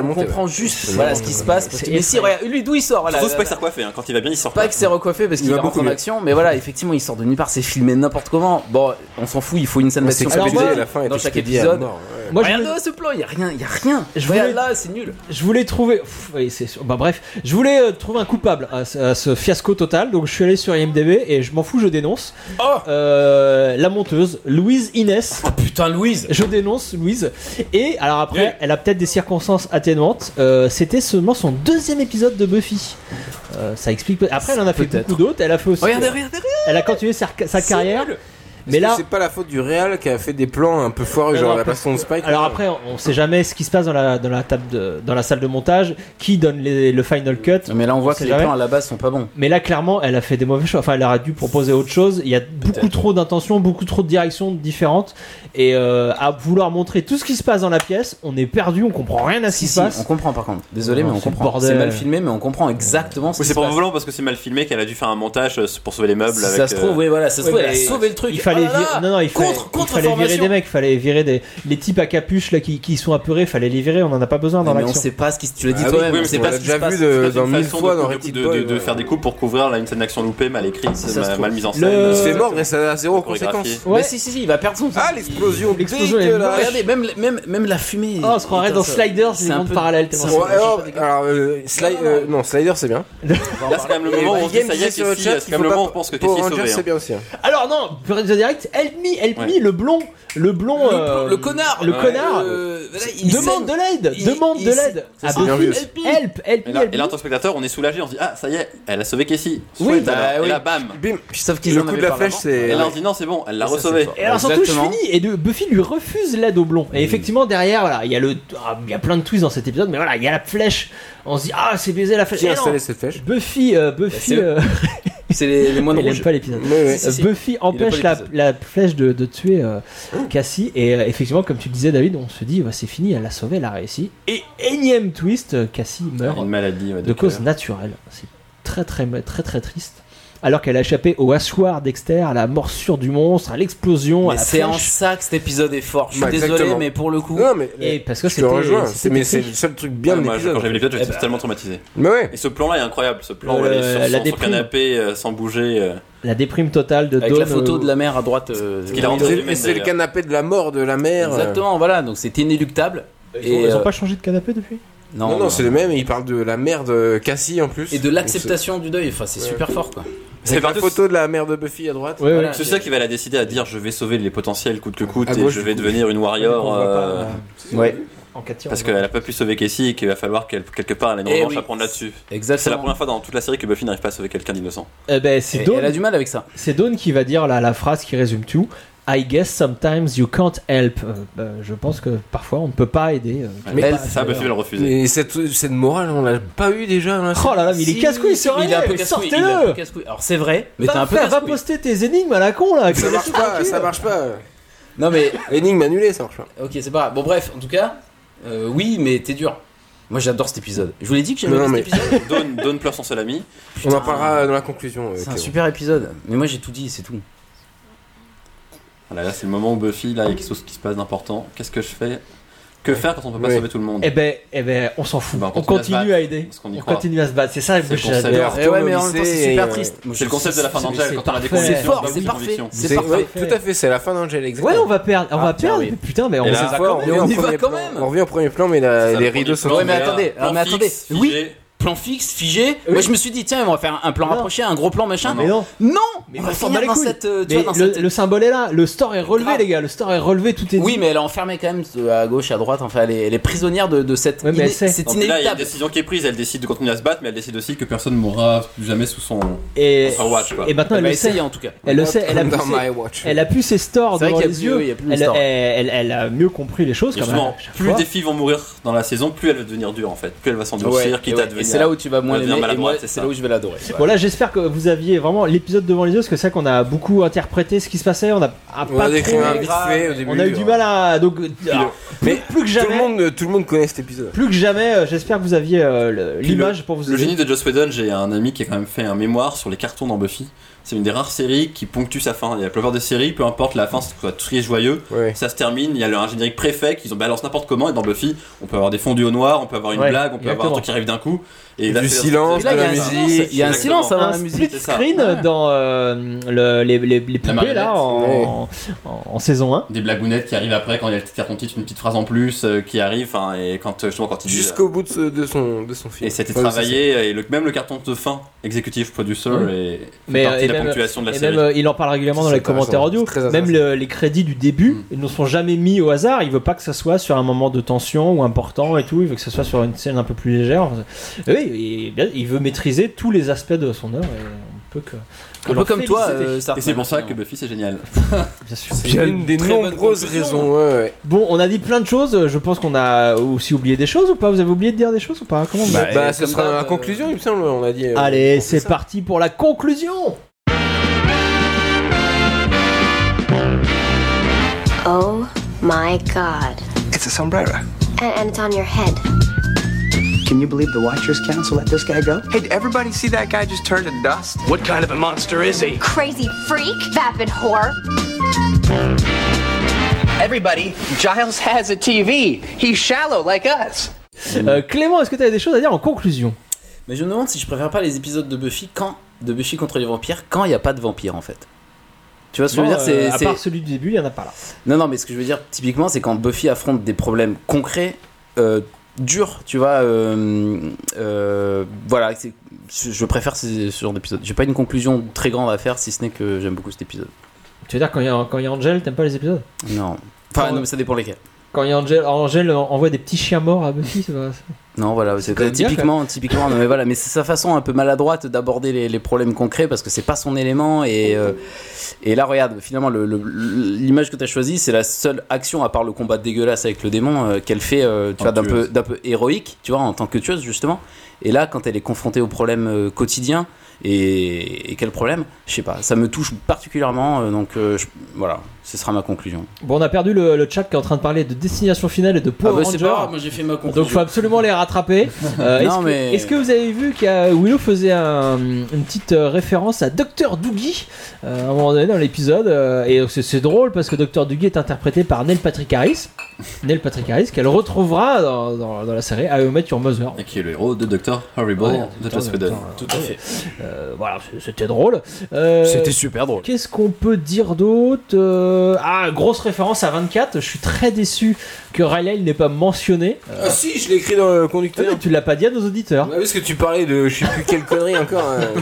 ce qui se passe. Mais si, regarde, lui d'où il sort là. Faut pas que c'est recoiffé, quand il va bien il sort pas. Pas que c'est recoiffé parce qu'il rentre en action, mais voilà, effectivement il sort de nulle part, c'est filmé n'importe comment. Bon, on s'en fout, il faut une scène d'action dans chaque épisode. Moi, regarde ce plan, il y a rien. Regarde là, c'est nul. Je voulais trouver, je voulais trouver un coupable à ce fiasco total, donc je suis allé sur IMDb et je m'en fous, je dénonce. La monteuse Louise Inès. Oh putain, Louise. Je dénonce Louise. Et alors après, elle a peut-être des circonstances atténuantes. C'était seulement son 2e épisode de Buffy. Ça explique. Après, elle en a fait beaucoup d'autres. Elle a fait aussi. Regardez. Elle a continué sa carrière. Mais là, c'est pas la faute du réal qui a fait des plans un peu foireux, genre la façon de Spike. Alors après, on sait jamais ce qui se passe dans la salle de montage, qui donne le final cut. Mais là, on voit que les plans à la base sont pas bons. Mais là, clairement, elle a fait des mauvais choix. Enfin, elle aurait dû proposer autre chose. Il y a beaucoup trop d'intentions, beaucoup trop de directions différentes, et à vouloir montrer tout ce qui se passe dans la pièce, on est perdu, on comprend rien à ce qui se passe. On comprend par contre. Désolé, mais on comprend. C'est mal filmé, mais on comprend exactement ce qui se passe. C'est probablement parce que c'est mal filmé qu'elle a dû faire un montage pour sauver les meubles. Ça se trouve, ça se trouve, elle a sauvé le truc. Il fallait virer des mecs, il fallait virer les types à capuche là qui sont apeurés, fallait les virer, on en a pas besoin dans l'action. Mais on sait pas ce qui tu l'as dit toi-même, c'est pas ce qui se passe. Dans 1000 fois dans Red de faire des coupes pour couvrir une scène d'action loupée, mal écrite, mal mise en scène. Il se fait mordre et ça a zéro conséquence. Mais si, il va perdre son. Ah, l'explosion. Regardez, même la fumée. Oh, on se croirait dans Sliders, les mondes parallèles. Non, Sliders c'est bien. Là c'est quand même le moment où on se dit ça y est, c'est quand même le moment où on pense que Cassie est sauvé. C'est bien aussi. Alors non, The Direct, Help Me, le blond, le connard, il demande de l'aide. Help me. Et là, en tant que spectateur, on est soulagé, on se dit ah ça y est, elle a sauvé Cassie. Oui, et là bam. Sauf qu'ils le coup de la flèche, c'est. Et là on se dit non c'est bon, elle l'a resauvée. Et alors surtout je finis et Buffy lui refuse l'aide au blond. Et effectivement derrière voilà, il y a plein de twists dans cet épisode, mais voilà, il y a la flèche. On se dit ah c'est baisé la flèche. Qui a installé cette flèche? Buffy. C'est les moines rouges. J'aime pas l'épisode. Buffy empêche la flèche de tuer Cassie et effectivement comme tu le disais David, on se dit c'est fini, elle l'a sauvée, elle a réussi. Et énième twist, Cassie meurt une maladie de cause naturelle. C'est très triste. Alors qu'elle a échappé au hachoir Dexter, à la morsure du monstre, à l'explosion, à la c'est flèche. en ça que cet épisode est fort. Je suis désolé, mais pour le coup. Non, mais et parce que c'est le seul truc bien de l'épisode. Quand j'ai vu l'épisode, j'étais tellement traumatisé. Mais ouais. Et ce plan-là est incroyable. Ce plan où elle est sur son canapé sans bouger. La déprime totale de avec Dawn. La photo de la mère à droite. C'est le canapé de la mort de la mère. Exactement, voilà. Donc c'est inéluctable. Ils ont pas changé de canapé depuis? Non, c'est le même. Il parle de la mère de Cassie en plus. Et de l'acceptation du deuil. Enfin, c'est super fort quoi. C'est la photo de la mère de Buffy à droite. Voilà. C'est ça qui va la décider à dire je vais sauver les potentiels coûte que coûte et je vais devenir une warrior. Parce qu'elle a pas pu sauver Cassie et qu'il va falloir quelque part elle a une revanche à prendre là-dessus. Exactement. C'est la première fois dans toute la série que Buffy n'arrive pas à sauver quelqu'un d'innocent. C'est Dawn. Elle a du mal avec ça. C'est Dawn qui va dire la phrase qui résume tout. I guess sometimes you can't help. Je pense que parfois on ne peut pas aider. Mais ça, Buffy va le refuser. Mais cette morale, on l'a pas eu déjà. Oh là là, mais il est casse-couille, sortez-le. Alors c'est vrai, mais t'es un peu va poster tes énigmes à la con là. Ça marche pas. Non mais énigme annulée, ça marche pas. Ok, c'est pas grave. Bon bref, en tout cas, oui, mais t'es dur. Moi j'adore cet épisode. Je vous l'ai dit que j'aimais cet épisode. Dawn pleure son seul ami. On en parlera dans la conclusion. C'est un super épisode. Mais moi j'ai tout dit, c'est tout. Voilà, là c'est le moment où Buffy, là il y a quelque chose qui se passe d'important. Qu'est-ce que je fais? Que faire quand on peut pas sauver tout le monde? Eh ben, on s'en fout. On continue à aider. On continue à se battre. C'est ça, c'est j'adore. Ouais, mais en même temps, c'est super triste. C'est le concept de la fin d'Angel quand on a des C'est fort, c'est parfait. C'est parfait. Tout à fait, c'est la fin d'Angel, exactement. Ouais, on va perdre. Putain, mais on y va quand même. On revient au premier plan, mais les rideaux sont. Ouais, mais attendez. Oui. plan fixe, figé. Moi je me suis dit tiens on va faire un plan rapproché, un gros plan machin. Mais non. On va finir dans cette. Le symbole est là, le store est relevé les gars, le store est relevé, tout est. Oui mais elle est enfermée quand même à gauche, à droite. Enfin elle est prisonnière de cette. Ouais, mais c'est donc là il y a une décision qui est prise, elle décide de continuer à se battre, mais elle décide aussi que personne ne mourra plus jamais sous son watch. Quoi. Et maintenant elle le sait en tout cas. Elle le sait, elle a plus ses stores devant les yeux. Elle a mieux compris les choses. Justement, plus des filles vont mourir dans la saison, plus elle va devenir dure en fait. Plus elle va s'endurcir, quitte à devenir. Et c'est là où tu vas moins l'aimer, et moi c'est là où je vais l'adorer. Bon là j'espère que vous aviez vraiment l'épisode devant les yeux, parce que c'est vrai qu'on a beaucoup interprété ce qui se passait, on a pas décrit un vite fait au début. On a eu du mal à donc mais plus que jamais tout le monde connaît cet épisode. Plus que jamais j'espère que vous aviez l'image pour vous aider. Le génie de Joss Whedon, j'ai un ami qui a quand même fait un mémoire sur les cartons dans Buffy. C'est une des rares séries qui ponctue sa fin. Il y a la plupart des séries, peu importe la fin, c'est très joyeux. Ouais. Ça se termine, il y a un générique préfet qu'ils ont balance n'importe comment. Et dans Buffy, on peut avoir des fondus au noir, on peut avoir une blague, on peut avoir un truc qui arrive d'un coup. Et là, du silence, de la musique. Il y a un silence avant la musique. Split screen dans les poupées là en saison 1. Des blagounettes qui arrivent après quand il y a le carton-titre, une petite phrase en plus qui arrive. Et quand il jusqu'au bout de son film. Et c'était travaillé, et même le carton de fin, executive producer, et partie de la ponctuation de la série. Même, il en parle régulièrement dans les commentaires audio. Même les crédits du début, ils ne sont jamais mis au hasard. Il veut pas que ça soit sur un moment de tension ou important et tout. Il veut que ça soit sur une scène un peu plus légère. Oui, il veut maîtriser tous les aspects de son œuvre. Un peu comme toi, et c'est pour ça que Buffy c'est génial. Bien sûr. C'est une des nombreuses raisons. Ouais. Bon, on a dit plein de choses. Je pense qu'on a aussi oublié des choses ou pas? Vous avez oublié de dire des choses ou pas? Comment ce sera la conclusion, il me semble. On a dit. Allez, c'est parti pour la conclusion. Oh my God. It's a sombrero. And it's on your head. Can you believe the Watchers Council let this guy go? Hey, did everybody see that guy just turn to dust? What kind of a monster is he? Crazy freak, vapid whore. Everybody, Giles has a TV. He's shallow like us. Clément, est-ce que tu as des choses à dire en conclusion? Mais je me demande si je préfère pas les épisodes de Buffy contre les vampires quand il n'y a pas de vampires en fait. Tu vois ce que je veux dire, à part celui du début, il n'y en a pas là. Non, mais ce que je veux dire, typiquement, c'est quand Buffy affronte des problèmes concrets, durs, tu vois. Voilà, je préfère ce genre d'épisode. J'ai pas une conclusion très grande à faire, si ce n'est que j'aime beaucoup cet épisode. Tu veux dire, quand il y a Angel, t'aimes pas les épisodes? Non. Enfin, non, mais ça dépend lesquels. Quand il y a Angel envoie des petits chiens morts à Buffy, c'est pas... Non, voilà, c'est typiquement, non, mais voilà, mais c'est sa façon un peu maladroite d'aborder les problèmes concrets parce que c'est pas son élément et là, regarde, finalement, l'image que t'as choisie, c'est la seule action à part le combat dégueulasse avec le démon qu'elle fait, tu vois, d'un peu héroïque, tu vois, en tant que tueuse justement. Et là, quand elle est confrontée aux problèmes quotidiens, et quel problème, je sais pas, ça me touche particulièrement, donc voilà, ce sera ma conclusion. Bon, on a perdu le chat qui est en train de parler de Destination Finale et de Power Rangers. C'est pas grave, moi j'ai fait ma conclusion. Donc faut absolument les rattraper. Est-ce que vous avez vu que Willow faisait une petite référence à Dr Doogie à un moment donné dans l'épisode, et c'est drôle parce que Dr Doogie est interprété par Neil Patrick Harris qu'elle retrouvera dans la série How I Met Your Mother, et qui est le héros de Dr Horrible de Joss Whedon. Tout à fait. Voilà, c'était drôle. C'était super drôle. Qu'est-ce qu'on peut dire d'autre? Grosse référence à 24. Je suis très déçu que Riley n'ait pas mentionné. Ah si, je l'ai écrit dans le conducteur. Mais tu l'as pas dit à nos auditeurs. Parce que tu parlais de je sais plus quelle connerie encore.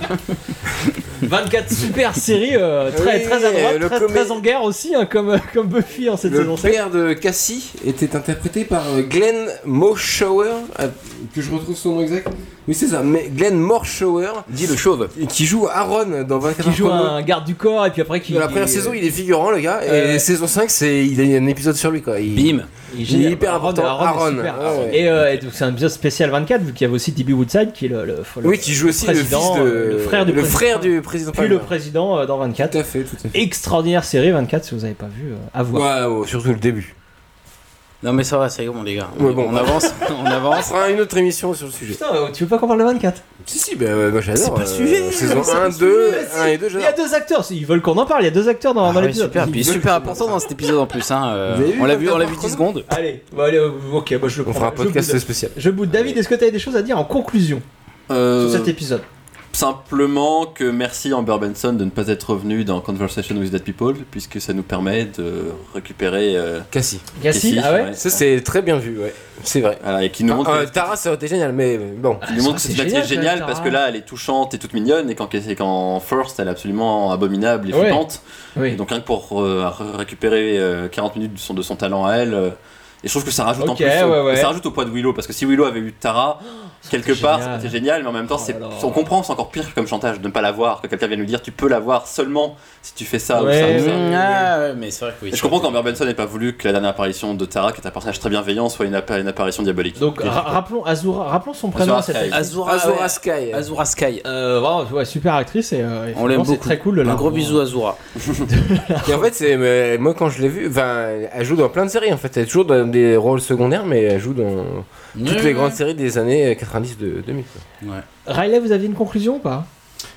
24 super série, très à droite, très en guerre aussi, hein, comme Buffy en cette saison 5. Le père de Cassie était interprété par Glenn Morshower, que je retrouve son nom exact. Oui, c'est ça, mais Glenn Morshower. Dit le chauve. Qui joue Aaron dans 24 Qui joue un garde du corps, et puis après dans la première saison, il est figurant, le gars, et saison 5, il a un épisode sur lui, quoi. Bim. Il est hyper important. Aaron. Et donc c'est un épisode spécial 24, vu qu'il y avait aussi D.B. Woodside qui est le qui joue aussi le frère du président. Puis le président dans 24. Tout à fait. Extraordinaire série 24, si vous n'avez pas vu, à voir. Ouais, surtout le début. Non mais ça va, c'est bon les gars. On avance. On fera une autre émission sur le sujet. Putain, tu veux pas qu'on parle de 24? Si, moi j'adore. C'est pas le sujet. Saison 1 et 2, j'adore. Il y a 2 acteurs, ils veulent qu'on en parle, il y a 2 acteurs dans l'épisode. Super, puis super important dans cet épisode en plus. On l'a vu 10 secondes. Allez, ok, moi je le prends. On fera un podcast spécial. David, est-ce que tu as des choses à dire en conclusion sur cet épisode? Simplement que merci Amber Benson de ne pas être revenu dans Conversation with Dead People, puisque ça nous permet de récupérer Cassie. Ah ouais, ça c'est très bien vu, ouais. C'est vrai. Voilà, et qui nous montre Tara, ça aurait été génial, mais bon. Qui nous montre que cette matière est géniale parce que là elle est touchante et toute mignonne, et quand First elle est absolument abominable et flippante. Oui. Et donc rien que pour récupérer 40 minutes de son talent à elle. Et je trouve que ça rajoute en plus ça rajoute au poids de Willow, parce que si Willow avait eu Tara quelque part c'était génial, mais en même temps on comprend, c'est encore pire comme chantage de ne pas la voir, que quelqu'un vienne lui dire tu peux la voir seulement si tu fais ça ou ça ou ça. Mais c'est vrai que oui. Et je comprends qu'Amber Benson n'ait pas voulu que la dernière apparition de Tara, qui est un personnage très bienveillant, soit une apparition diabolique. Donc rappelons son prénom. Azura Sky. Azura Sky. Vraiment, super actrice et on l'aime beaucoup. C'est très cool. Un gros bisou Azura. Et en fait, moi quand je l'ai vue, elle joue dans plein de séries en fait. Elle est toujours dans des rôles secondaires, mais elle joue dans toutes les grandes séries des années 90 de 2000. Ouais. Riley, vous aviez une conclusion ou pas?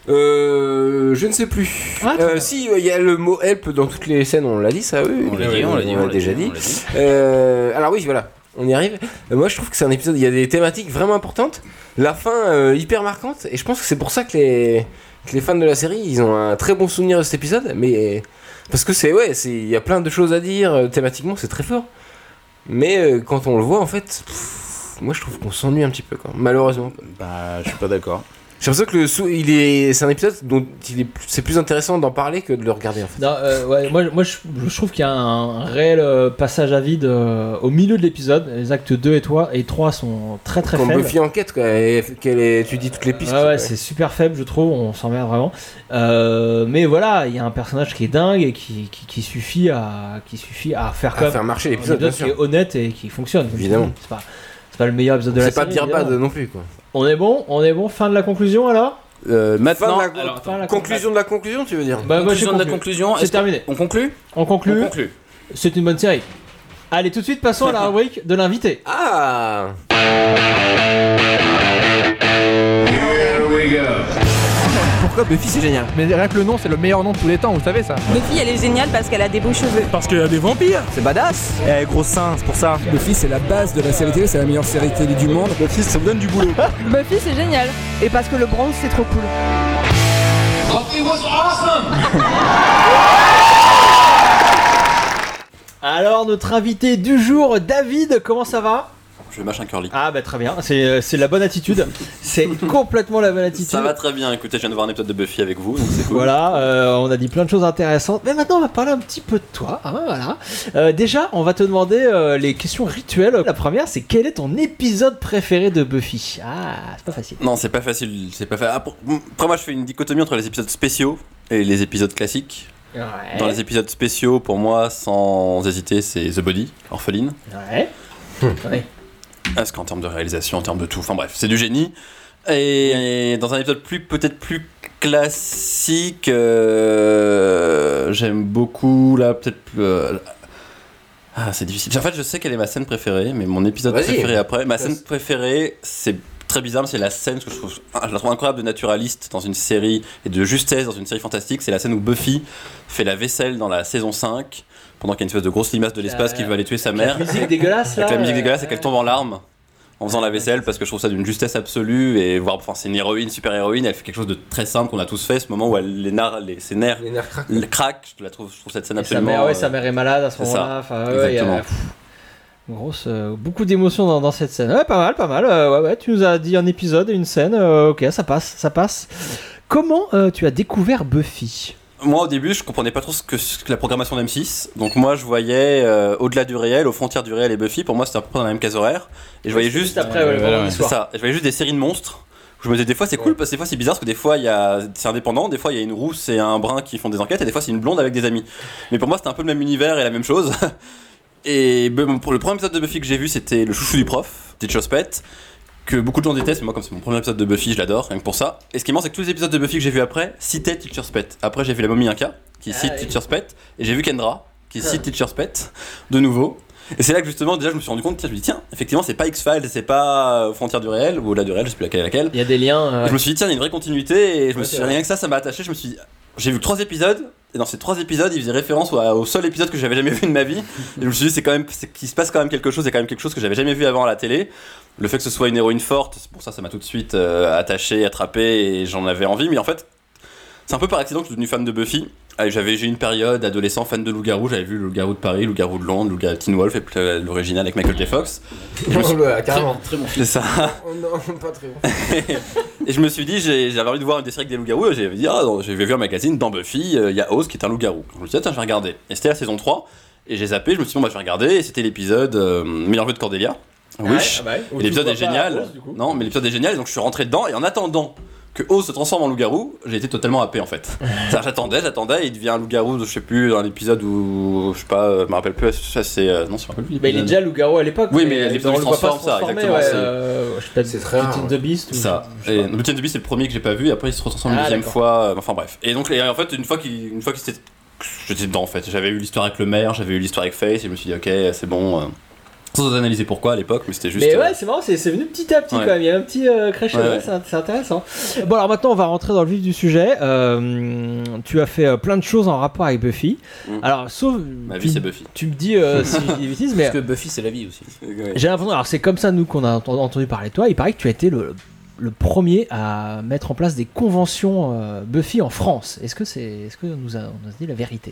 Je ne sais plus. Si, il y a le mot help dans toutes les scènes, on l'a dit ça, oui. On l'a déjà dit. Alors oui, voilà, on y arrive. Moi je trouve que c'est un épisode, il y a des thématiques vraiment importantes, la fin hyper marquante, et je pense que c'est pour ça que les fans de la série, ils ont un très bon souvenir de cet épisode, mais parce que il y a plein de choses à dire, thématiquement c'est très fort. Mais quand on le voit en fait, moi je trouve qu'on s'ennuie un petit peu quand même, malheureusement. Je suis pas d'accord. J'ai l'impression que c'est un épisode dont c'est plus intéressant d'en parler que de le regarder en fait. Non, moi je trouve qu'il y a un réel passage à vide au milieu de l'épisode. Les actes 2 et 3 sont très très faibles. Comme Buffy enquête quoi, qu'elle étudie toutes les pistes. C'est super faible je trouve, on s'emmerde vraiment. Mais voilà, il y a un personnage qui est dingue et qui suffit à faire marcher l'épisode, qui est honnête et qui fonctionne. Évidemment. C'est pas le meilleur épisode de la série. C'est pas Beer Bad non plus quoi. On est bon, fin de la conclusion alors. Maintenant, conclusion de la conclusion, tu veux dire? Conclusion de la conclusion, c'est terminé. On conclut. C'est une bonne série. Allez, tout de suite, passons à la rubrique de l'invité. Ah. Here we go. Pourquoi Buffy c'est génial? Mais rien que le nom, c'est le meilleur nom de tous les temps, vous savez ça. Buffy elle est géniale parce qu'elle a des beaux cheveux. Parce qu'il y a des vampires. C'est badass. Gros seins, c'est pour ça. Buffy c'est la base de la série télé, c'est la meilleure série télé du monde. Buffy ça me donne du boulot. Buffy c'est génial. Et parce que le bronze c'est trop cool. Buffy was awesome. Alors notre invité du jour, David, comment ça va? Je mâche un curly. Ah bah très bien, c'est la bonne attitude. C'est complètement la bonne attitude. Ça va très bien, écoutez, je viens de voir un épisode de Buffy avec vous, donc c'est cool. Voilà, on a dit plein de choses intéressantes. Mais maintenant on va parler un petit peu de toi. Voilà. Déjà, on va te demander les questions rituelles. La première, c'est quel est ton épisode préféré de Buffy? Ah, c'est pas facile. Non, c'est pas facile. Après moi je fais une dichotomie entre les épisodes spéciaux et les épisodes classiques. Ouais. Dans les épisodes spéciaux, pour moi, sans hésiter, c'est The Body, Orpheline. Ouais. Ouais. Parce qu'en termes de réalisation, en termes de tout, enfin bref, c'est du génie. Et dans un épisode peut-être plus classique, j'aime beaucoup là, peut-être. C'est difficile. En fait, je sais quelle est ma scène préférée, mais mon épisode préféré après. Ma scène préférée, c'est très bizarre, mais c'est la scène que je la trouve incroyable de naturaliste dans une série et de justesse dans une série fantastique. C'est la scène où Buffy fait la vaisselle dans la saison 5. Pendant qu'il y a une espèce de grosse limace de l'espace qui veut aller tuer sa mère. La musique dégueulasse là. Avec la musique dégueulasse et qu'elle tombe en larmes en faisant la vaisselle, parce que je trouve ça d'une justesse absolue. Et c'est une héroïne, super héroïne. Elle fait quelque chose de très simple qu'on a tous fait. Ce moment où ses nerfs craquent. Je trouve cette scène absolument. Sa mère est malade à ce moment-là. Exactement. Beaucoup d'émotions dans cette scène. Ouais, pas mal. Tu nous as dit un épisode et une scène. Ok, ça passe. Comment tu as découvert Buffy? Moi, au début, je comprenais pas trop ce que la programmation d'M6. Donc moi, je voyais au-delà du réel, aux frontières du réel et Buffy. Pour moi, c'était à peu près dans la même case horaire. Et je voyais juste après, c'est ça. Je voyais juste des séries de monstres. Je me disais des fois c'est cool parce que des fois c'est bizarre parce que des fois c'est indépendant, des fois il y a une rousse et un brun qui font des enquêtes et des fois c'est une blonde avec des amis. Mais pour moi, c'était un peu le même univers et la même chose. Et pour le premier épisode de Buffy que j'ai vu, c'était le chouchou du prof, Teacher's Pet, que beaucoup de gens détestent, mais moi comme c'est mon premier épisode de Buffy, je l'adore, rien que pour ça. Et ce qui est marrant, c'est que tous les épisodes de Buffy que j'ai vu après citaient Teacher's Pet. Après j'ai vu la momie Inca, qui cite Teacher's Pet, et j'ai vu Kendra, qui cite Teacher's Pet, de nouveau. Et c'est là que justement, déjà je me suis rendu compte, je me dis tiens, effectivement c'est pas X-Files, c'est pas Frontières du réel, ou au-delà du réel, je sais plus laquelle est laquelle. Il y a des liens. Je me suis dit tiens, il y a une vraie continuité, et rien que ça m'a attaché, je me suis dit j'ai vu 3 épisodes. Et dans ces 3 épisodes, il faisait référence au seul épisode que j'avais jamais vu de ma vie. Et je me suis dit, qu'il se passe quand même quelque chose, c'est quand même quelque chose que j'avais jamais vu avant à la télé. Le fait que ce soit une héroïne forte, pour ça m'a tout de suite attaché, attrapé, et j'en avais envie. Mais en fait, c'est un peu par accident que je suis devenu fan de Buffy. J'ai eu une période adolescent fan de loup-garou, j'avais vu le loup-garou de Paris, le loup-garou de Londres, le Teen Wolf et puis l'original avec Michael J. Fox. Carrément. Très bon film. C'est ça. Non, pas très bon. Et je me suis dit, j'avais envie de voir une des séries avec des loups-garous, et j'avais dit, j'avais vu un magazine dans Buffy, il y a Oz qui est un loup-garou. Je me suis dit, tiens, je vais regarder. Et c'était la saison 3, et j'ai zappé, je me suis dit, je vais regarder, et c'était l'épisode Meilleur vœu de Cordelia. Wish. Et l'épisode est génial. Non, mais l'épisode est génial, et donc je suis rentré dedans, et en attendant que Oz se transforme en loup-garou, j'ai été totalement happé en fait. J'attendais, et il devient un loup-garou, je sais plus, dans l'épisode où, je sais pas, je me rappelle plus, ça c'est. Non, je me rappelle plus. Bah, il est déjà loup-garou à l'époque. Oui, mais l'épisode où il se transforme, ça, exactement. C'est très rare. Beauty and the Beast. Ça. Et Beauty and the Beast, c'est le premier que j'ai pas vu, et après il se transforme une deuxième fois, enfin bref. Et donc, en fait, une fois qu'il s'était. J'étais dedans en fait, j'avais eu l'histoire avec le maire, j'avais eu l'histoire avec Faith, et je me suis dit, ok, c'est bon. Sans analyser pourquoi à l'époque, mais c'était juste. Mais ouais, c'est marrant, c'est venu petit à petit quand même. Il y a un petit crescendo, c'est intéressant. Bon, alors maintenant, on va rentrer dans le vif du sujet. Tu as fait plein de choses en rapport avec Buffy. Alors, sauf. Ma vie, c'est Buffy. Tu me dis si je dis des bêtises, mais. Parce que Buffy, c'est la vie aussi. J'ai l'impression. Alors, c'est comme ça, nous, qu'on a entendu parler de toi. Il paraît que tu as été le premier à mettre en place des conventions Buffy en France. Est-ce que on nous a dit la vérité?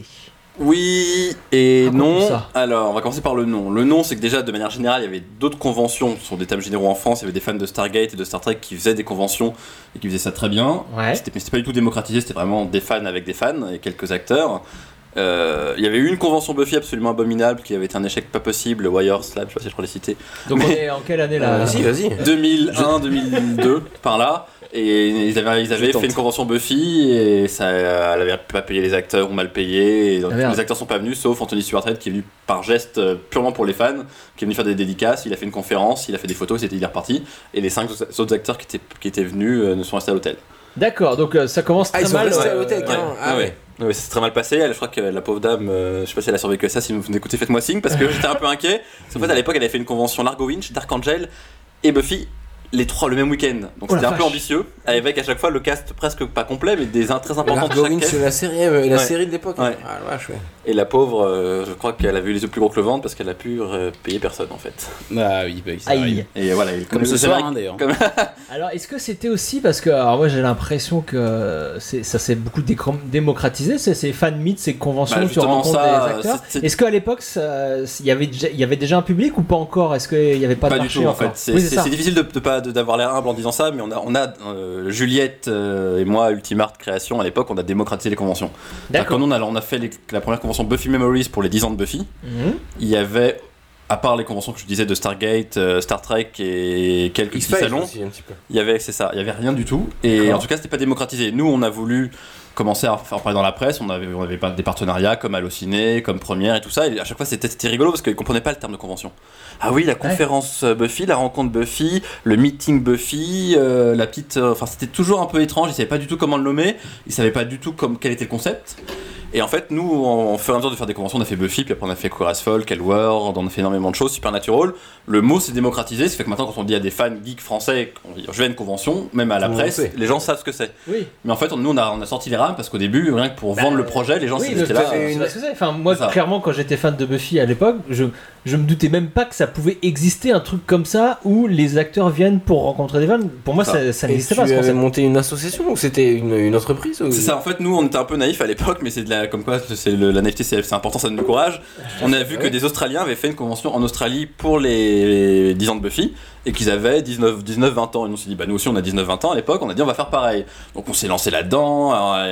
Oui et Raconte-nous non. ça. Alors, on va commencer par le non. Le non, c'est que déjà, de manière générale, il y avait d'autres conventions sur des thèmes généraux en France. Il y avait des fans de Stargate et de Star Trek qui faisaient des conventions et qui faisaient ça très bien. Ouais. Mais c'était pas du tout démocratisé, c'était vraiment des fans avec des fans et quelques acteurs. Il y avait eu une convention Buffy absolument abominable qui avait été un échec pas possible, Wire Slap, je sais pas si je pourrais les citer. Donc on est en quelle année là? Vas-y. 2001, 2002, par là. Et ils avaient fait une convention Buffy et elle avait pas payé les acteurs ou mal payé. Et donc, les acteurs sont pas venus, sauf Anthony Stewart-Head qui est venu par geste purement pour les fans, qui est venu faire des dédicaces. Il a fait une conférence, il a fait des photos, il est reparti. Et les 5 autres acteurs qui étaient venus ne sont restés à l'hôtel. D'accord, donc ça commence très mal. Ils sont restés à l'hôtel, carrément. Oui, ça s'est très mal passé. Je crois que la pauvre dame, je sais pas si elle a survécu à ça. Si vous m'écoutez, faites-moi signe parce que j'étais un peu inquiet. Parce qu'en fait, à l'époque, elle avait fait une convention Largo Winch, Dark Angel et Buffy. Les 3 le même week-end, donc c'était un peu ambitieux, avec à chaque fois le cast presque pas complet, mais des très importants de chaque cast. C'est la série de l'époque. Ouais. Ah, la vache, ouais. Et la pauvre, je crois qu'elle avait eu les yeux plus gros que le ventre parce qu'elle a pu payer personne en fait. Ah oui, ça arrive. Et voilà, comme ce soir d'ailleurs. Alors est-ce que c'était aussi parce que, alors moi j'ai l'impression que ça s'est beaucoup démocratisé, ces fan meets, ces conventions où tu rencontres des acteurs. Est-ce qu'à l'époque il y avait déjà un public ou pas encore? Est-ce qu'il y avait pas de marché du tout, encore? En fait. C'est difficile d'avoir l'air humble en disant ça, mais on a Juliette et moi, Ultimart Création, à l'époque, on a démocratisé les conventions. Quand on a fait la première convention Buffy Memories pour les 10 ans de Buffy, il y avait, à part les conventions que je disais de Stargate, Star Trek et quelques petits salons, il y avait rien du tout. Et en tout cas, c'était pas démocratisé. Nous, on a voulu commencer à faire parler dans la presse, on avait des partenariats comme Allociné, comme Première et tout ça, et à chaque fois c'était rigolo parce qu'ils comprenaient pas le terme de convention. Ah oui, la conférence Buffy, la rencontre Buffy, le meeting Buffy, la petite... Enfin c'était toujours un peu étrange, ils savaient pas du tout comment le nommer, ils savaient pas du tout quel était le concept. Et en fait, nous, au fur et à mesure de faire des conventions, on a fait Buffy, puis après on a fait Queer as Folk, Hellworld, on a fait énormément de choses, Supernatural. Le mot s'est démocratisé, ça fait que maintenant, quand on dit à des fans geeks français, je vais à une convention, même à la presse, les gens savent ce que c'est. Oui. Mais en fait, nous, on a sorti les rames parce qu'au début, rien que pour vendre le projet, les gens étaient là. Enfin, moi, clairement, quand j'étais fan de Buffy à l'époque, je me doutais même pas que ça pouvait exister un truc comme ça où les acteurs viennent pour rencontrer des fans. Pour moi, ça n'existait pas. Tu avais monté une association ou c'était une entreprise ou... C'est ça, en fait, nous, on était un peu naïfs à l'époque, mais c'est comme quoi, la naïveté, c'est important, ça donne du courage. On a vu que des Australiens avaient fait une convention en Australie pour les 10 ans de Buffy et qu'ils avaient 19-20 ans. Et nous, on s'est dit, nous aussi, on a 19-20 ans à l'époque, on a dit, on va faire pareil. Donc, on s'est lancé là-dedans.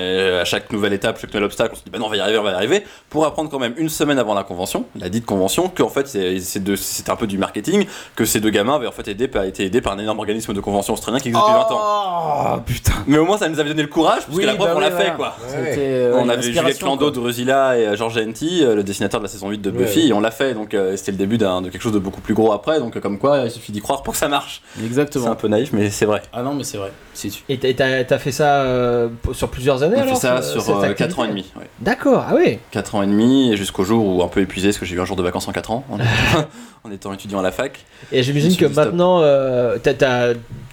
À chaque nouvelle étape, chaque nouvel obstacle, on s'est dit, non, on va y arriver, pour apprendre quand même une semaine avant la convention, la dite convention, qu'en fait, c'était un peu du marketing, que ces deux gamins avaient en fait été aidés par un énorme organisme de convention australien qui existe depuis 20 ans. Oh putain. Mais au moins, ça nous avait donné le courage, parce que la preuve, on l'a fait, quoi. On avait Juliette Landau de Drusilla et George Enti, le dessinateur de la saison 8 de Buffy, et on l'a fait, donc c'était le début de quelque chose de beaucoup plus gros après, donc comme quoi, il suffit d'y croire pour que ça marche. Exactement. C'est un peu naïf, mais c'est vrai. Ah non, mais c'est vrai. Et t'as fait ça sur plusieurs années alors? On a fait ça sur 4 ans et demi. Ouais. D'accord, ah oui. 4 ans et demi, et jusqu'au jour où un peu épuisé, parce que j'ai eu un jour de vacances en 4 ans, en étant étudiant à la fac. Et j'imagine que maintenant, t'as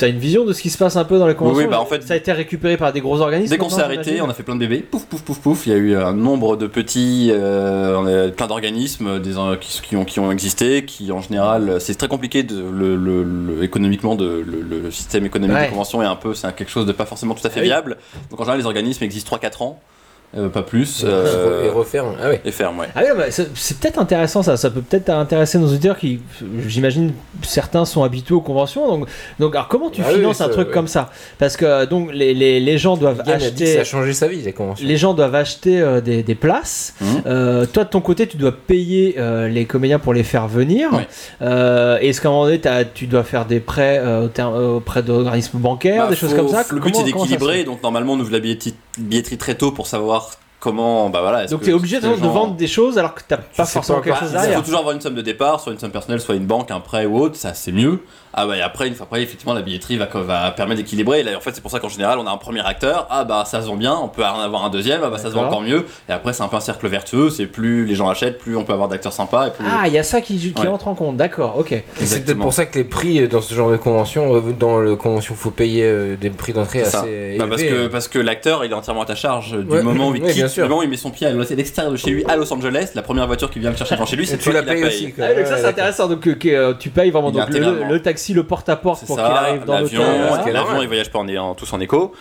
t'as une vision de ce qui se passe un peu dans les conventions? Oui, bah en fait, ça a été récupéré par des gros organismes. Dès qu'on s'est arrêté, on a fait plein de bébés, pouf pouf pouf pouf. Il y a eu un nombre de petits, on a plein d'organismes qui ont existé, qui en général, c'est très compliqué économiquement le système économique des conventions est un peu, c'est quelque chose de pas forcément tout à fait viable. Donc en général, les organismes existent 3-4 ans. Pas plus. Et referme. Ah ouais. Et ferme, ouais. Ah oui, bah, c'est peut-être intéressant ça peut peut-être intéresser nos auditeurs qui, j'imagine, certains sont habitués aux conventions. Donc alors comment tu finances un truc comme ça? Parce que donc les gens doivent acheter. Ça a changé sa vie, les conventions. Les gens doivent acheter des places. Toi de ton côté, tu dois payer les comédiens pour les faire venir. Est-ce qu'à un moment donné, tu dois faire des prêts auprès d'organismes bancaires, des choses comme ça? Le but c'est d'équilibrer. Donc normalement, on ouvre la billetterie très tôt pour savoir comment, donc t'es obligé de vendre des choses alors que t'as pas forcément quelque chose derrière. Il faut toujours avoir une somme de départ, soit une somme personnelle, soit une banque, un prêt ou autre, ça c'est mieux. Et après, une fois après, effectivement, la billetterie va permettre d'équilibrer. Et là, en fait, c'est pour ça qu'en général, on a un premier acteur, ça se vend bien, on peut en avoir un deuxième, ça se vend encore mieux. Et après, c'est un peu un cercle vertueux, c'est plus les gens achètent, plus on peut avoir d'acteurs sympas. Et plus... il y a ça qui entre en compte, d'accord, ok. Et c'est peut-être pour ça que les prix dans ce genre de convention, dans le convention, faut payer des prix d'entrée assez élevés. Parce que l'acteur, il est entièrement à ta charge du moment où il quitte, du moment où il met son pied à l'extérieur de chez lui à Los Angeles, la première voiture qui vient le chercher devant chez lui, c'est tu la payes aussi. Donc ça, c'est intéressant, donc tu payes vraiment le taxi, le porte-à-porte pour qu'il arrive dans l'hôtel. L'avion, il voyage pas tous en éco.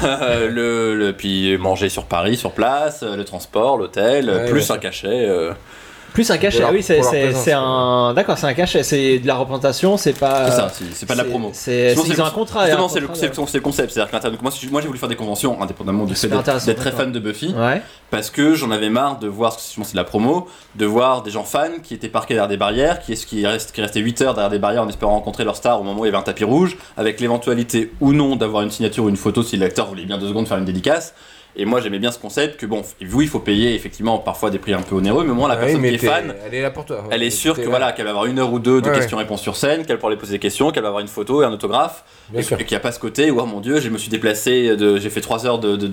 Puis manger sur Paris, sur place, le transport, l'hôtel, plus un cachet. Plus un cachet, oui, c'est un. D'accord, c'est un cachet, c'est de la représentation, c'est pas. C'est ça, c'est pas de la promo. Ils ont un contrat. Justement, c'est le concept. C'est-à-dire que moi j'ai voulu faire des conventions, indépendamment du fait d'être très fan de Buffy, parce que j'en avais marre de voir, c'est de la promo, de voir des gens fans qui étaient parqués derrière des barrières, qui restaient 8 heures derrière des barrières en espérant rencontrer leur star au moment où il y avait un tapis rouge, avec l'éventualité ou non d'avoir une signature ou une photo si l'acteur voulait bien 2 secondes faire une dédicace. Et moi j'aimais bien ce concept que oui, il faut payer effectivement parfois des prix un peu onéreux, mais au moins la personne qui est fan, elle est là pour toi. Elle est sûre que qu'elle va avoir 1 heure ou 2 de questions-réponses sur scène, qu'elle pourra lui poser des questions, qu'elle va avoir une photo et un autographe, et qu'il n'y a pas ce côté où oh mon dieu, je me suis déplacé, j'ai fait 3 heures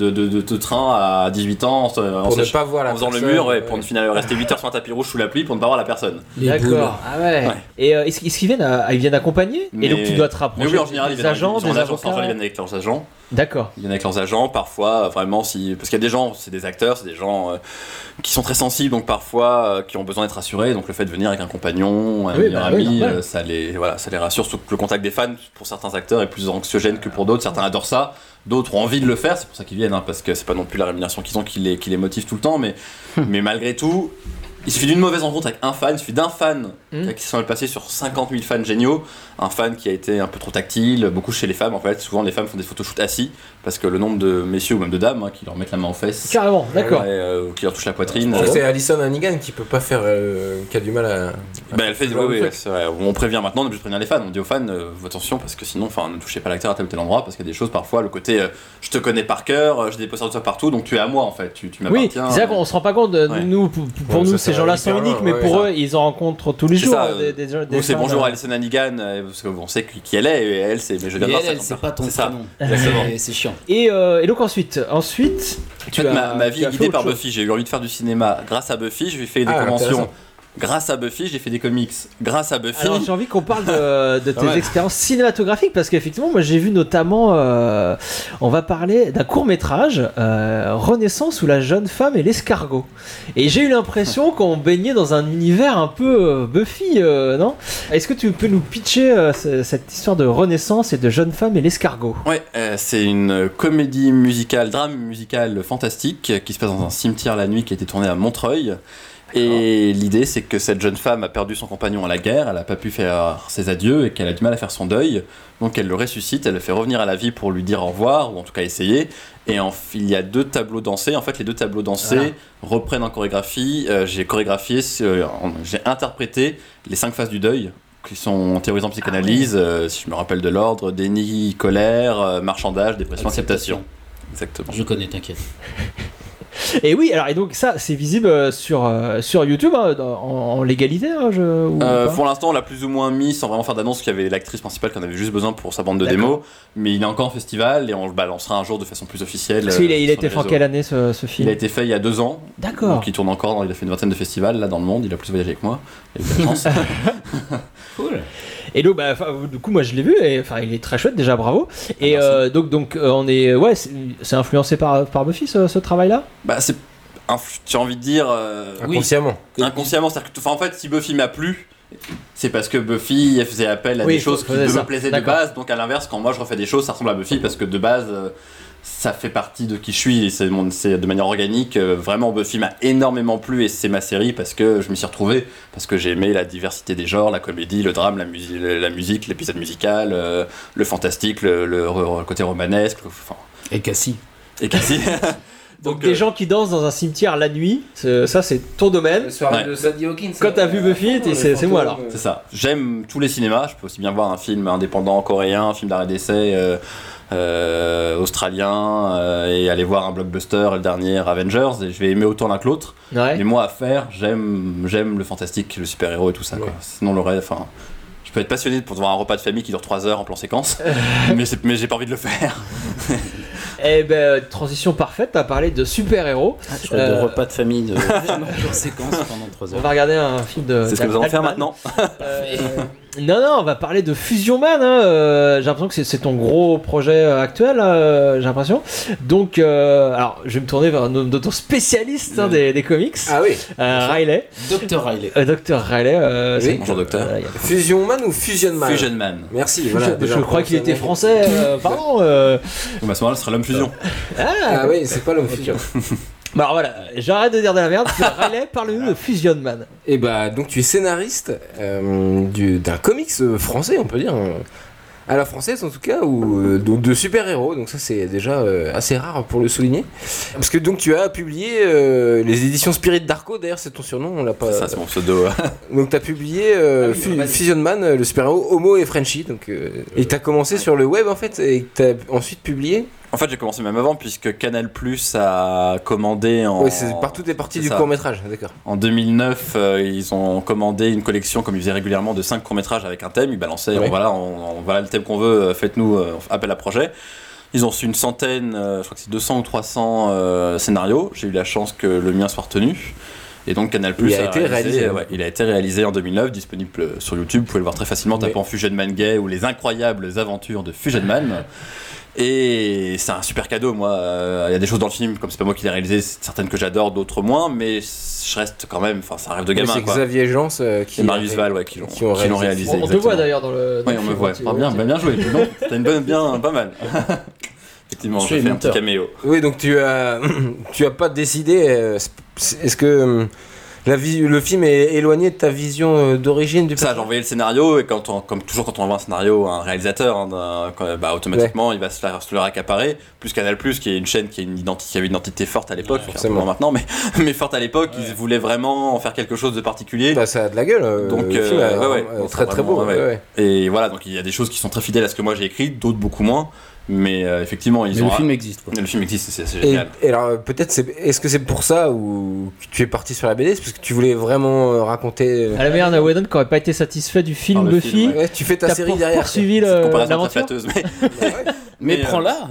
de train à 18 ans en faisant le mur, pour finalement rester 8 heures sur un tapis rouge sous la pluie pour ne pas voir la personne. D'accord. Ah ouais. Et est-ce qu'ils viennent accompagner? Et donc tu dois te rapprocher. Oui, en général, des agents, des avocats. Ils viennent avec leurs agents. D'accord. Ils viennent avec leurs agents, parfois vraiment parce qu'il y a des gens, c'est des acteurs, c'est des gens qui sont très sensibles, donc parfois qui ont besoin d'être rassurés, donc le fait de venir avec un compagnon, un meilleur ami, ça les rassure, surtout que le contact des fans pour certains acteurs est plus anxiogène que pour d'autres, certains adorent ça, d'autres ont envie de le faire, c'est pour ça qu'ils viennent, parce que c'est pas non plus la rémunération qu'ils ont qui les motive tout le temps, mais malgré tout, il suffit d'une mauvaise rencontre avec un fan, il suffit d'un fan qui s'en est passé sur 50 000 fans géniaux, un fan qui a été un peu trop tactile, beaucoup chez les femmes en fait, souvent les femmes font des photoshoots assis, parce que le nombre de messieurs ou même de dames qui leur mettent la main aux fesses, carrément, d'accord, ou qui leur touchent la poitrine. C'est Alison Hannigan qui peut pas faire, qui a du mal à... elle fait, c'est vrai, on prévient maintenant, on est obligé de prévenir les fans, on dit aux fans, attention, parce que sinon, ne touchez pas l'acteur à tel ou tel endroit, parce qu'il y a des choses parfois, le côté, je te connais par cœur, j'ai des posters de toi partout, donc tu es à moi en fait, tu m'appartiens. Oui, c'est vrai qu'on se rend pas compte, nous, pour nous, ces gens-là sont uniques, mais pour eux, ils en rencontrent tous les jours. Des c'est bonjour Alison Hannigan, parce qu'on sait qui elle est, et elle, c'est. Mais je viens de voir ça. C'est pas ton prénom. C'est chiant. Et donc ensuite, ma vie est guidée par Buffy. J'ai eu envie de faire du cinéma grâce à Buffy. J'ai fait des conventions. Grâce à Buffy, j'ai fait des comics. Grâce à Buffy. Alors j'ai envie qu'on parle de tes expériences cinématographiques, parce qu'effectivement, moi j'ai vu notamment, on va parler d'un court-métrage, Renaissance ou la jeune femme et l'escargot. Et j'ai eu l'impression qu'on baignait dans un univers un peu Buffy, non? Est-ce que tu peux nous pitcher cette histoire de Renaissance et de jeune femme et l'escargot? Ouais, c'est une comédie musicale, drame musical fantastique qui se passe dans un cimetière la nuit, qui a été tournée à Montreuil. Et l'idée, c'est que cette jeune femme a perdu son compagnon à la guerre, elle n'a pas pu faire ses adieux et qu'elle a du mal à faire son deuil. Donc elle le ressuscite, elle le fait revenir à la vie pour lui dire au revoir, ou en tout cas essayer. Et il y a 2 tableaux dansés. En fait, les 2 tableaux dansés reprennent en chorégraphie. J'ai interprété les 5 phases du deuil, qui sont théorisées en psychanalyse, si je me rappelle de l'ordre: déni, colère, marchandage, dépression, acceptation. Exactement. Je connais, t'inquiète. Et oui, alors, et donc ça, c'est visible sur YouTube, en légalité, pour l'instant, on l'a plus ou moins mis sans vraiment faire d'annonce, qu'il y avait l'actrice principale qu'on avait juste besoin pour sa bande de démos, mais il est encore en festival et on le balancera un jour de façon plus officielle. Parce qu'il a été fait en quelle année ce film? Il a été fait il y a 2 ans. D'accord. Donc il tourne encore, il a fait une 20aine de festivals là dans le monde, il a plus voyagé que moi, il a eu de la chance. Cool. Et donc, du coup, moi je l'ai vu, et il est très chouette déjà, bravo. Et donc on est, c'est influencé par Buffy ce travail-là. Tu as envie de dire inconsciemment. Inconsciemment, c'est-à-dire que, en fait, si Buffy m'a plu, c'est parce que Buffy elle faisait appel à des choses qui me plaisaient de base. Donc à l'inverse, quand moi je refais des choses, ça ressemble à Buffy parce que de base. Ça fait partie de qui je suis et c'est de manière organique. Vraiment, Buffy m'a énormément plu et c'est ma série parce que je m'y suis retrouvé, parce que j'ai aimé la diversité des genres, la comédie, le drame, la musique, l'épisode musical, le fantastique, le côté romanesque. Et Cassie. Donc des gens qui dansent dans un cimetière la nuit, ça c'est ton domaine. Le soir de Sadie Hawkins. Quand t'as vu Buffy, c'est moi alors. C'est ça. J'aime tous les cinémas. Je peux aussi bien voir un film indépendant coréen, un film d'arrêt d'essai. Australien et aller voir un blockbuster, le dernier Avengers, et je vais aimer autant l'un que l'autre. Mais moi à faire, j'aime le fantastique, le super-héros et tout ça. Quoi. Sinon le reste, je peux être passionné pour voir un repas de famille qui dure 3 heures en plan séquence, mais j'ai pas envie de le faire. Eh transition parfaite, t'as parlé de super-héros. De repas de famille de plan séquence pendant 3 heures. On va regarder un film de. C'est ce que nous allons faire maintenant. Non, on va parler de Fusion Man. J'ai l'impression que c'est ton gros projet actuel, j'ai l'impression. Donc, alors, je vais me tourner vers notre spécialiste des comics. Ah oui. Riley. Dr. Riley. Dr. Riley. Oui. Bonjour, docteur. Fusion Man ou Fusion Man? Fusion Man. Merci. Voilà, je crois qu'il était français. Pardon. À ce moment-là, ce sera l'homme fusion. Ah oui, c'est pas l'homme fusion. Bah alors voilà, j'arrête de dire de la merde. Riley, parle-nous de Fusion Man. Et donc tu es scénariste d'un comics français, on peut dire, à la française en tout cas, ou de super-héros. Donc ça c'est déjà assez rare pour le souligner. Parce que donc tu as publié les éditions Spirit Darko, d'ailleurs c'est ton surnom, on l'a pas. Ça c'est mon pseudo. Donc tu as publié Fusion Man, le super-héros Homo et Frenchie. Donc et tu as commencé sur le web en fait, et tu as ensuite publié. En fait, j'ai commencé même avant, puisque Canal+ a commandé en... Oui, c'est par toutes les parties du court-métrage, d'accord. En 2009, ils ont commandé une collection, comme ils faisaient régulièrement, de 5 courts-métrages avec un thème. Ils balançaient, voilà le thème qu'on veut, faites-nous appel à projet. Ils ont reçu une centaine, je crois que c'est 200 ou 300 scénarios. J'ai eu la chance que le mien soit retenu. Et donc Canal+ il a été réalisé en 2009, disponible sur YouTube. Vous pouvez le voir très facilement en tapant Fusion Man Gay ou les incroyables aventures de Fusion Man. Et c'est un super cadeau, moi. Il y a des choses dans le film, comme c'est pas moi qui l'ai réalisé, certaines que j'adore, d'autres moins, mais je reste quand même. Enfin, c'est un rêve de gamin. C'est Xavier Jans et Marius Val, qui l'ont réalisé. On te voit d'ailleurs dans le. Oui, on me voit. Bien joué. T'as une bonne, pas mal. Effectivement, je fais un petit caméo. Oui, donc tu as pas décidé. Est-ce que le film est éloigné de ta vision d'origine du Ça, j'ai envoyé le scénario, et comme toujours quand on envoie un scénario à un réalisateur, automatiquement il va se le accaparer. Plus Canal+, qui est une chaîne qui avait une identité forte à l'époque, forcément maintenant, mais forte à l'époque, ils voulaient vraiment en faire quelque chose de particulier. Ça a de la gueule. Donc, le film est très très beau. Et voilà, donc il y a des choses qui sont très fidèles à ce que moi j'ai écrit, d'autres beaucoup moins. Mais effectivement, le film existe. Le film existe, c'est génial. Et alors, peut-être, est-ce que c'est pour ça ou tu es parti sur la BD? C'est parce que tu voulais vraiment raconter. À la merde, Whedon qui n'aurait pas été satisfait du film Buffy. Tu fais ta série derrière. Poursuivi l'aventure. Mais prends-la.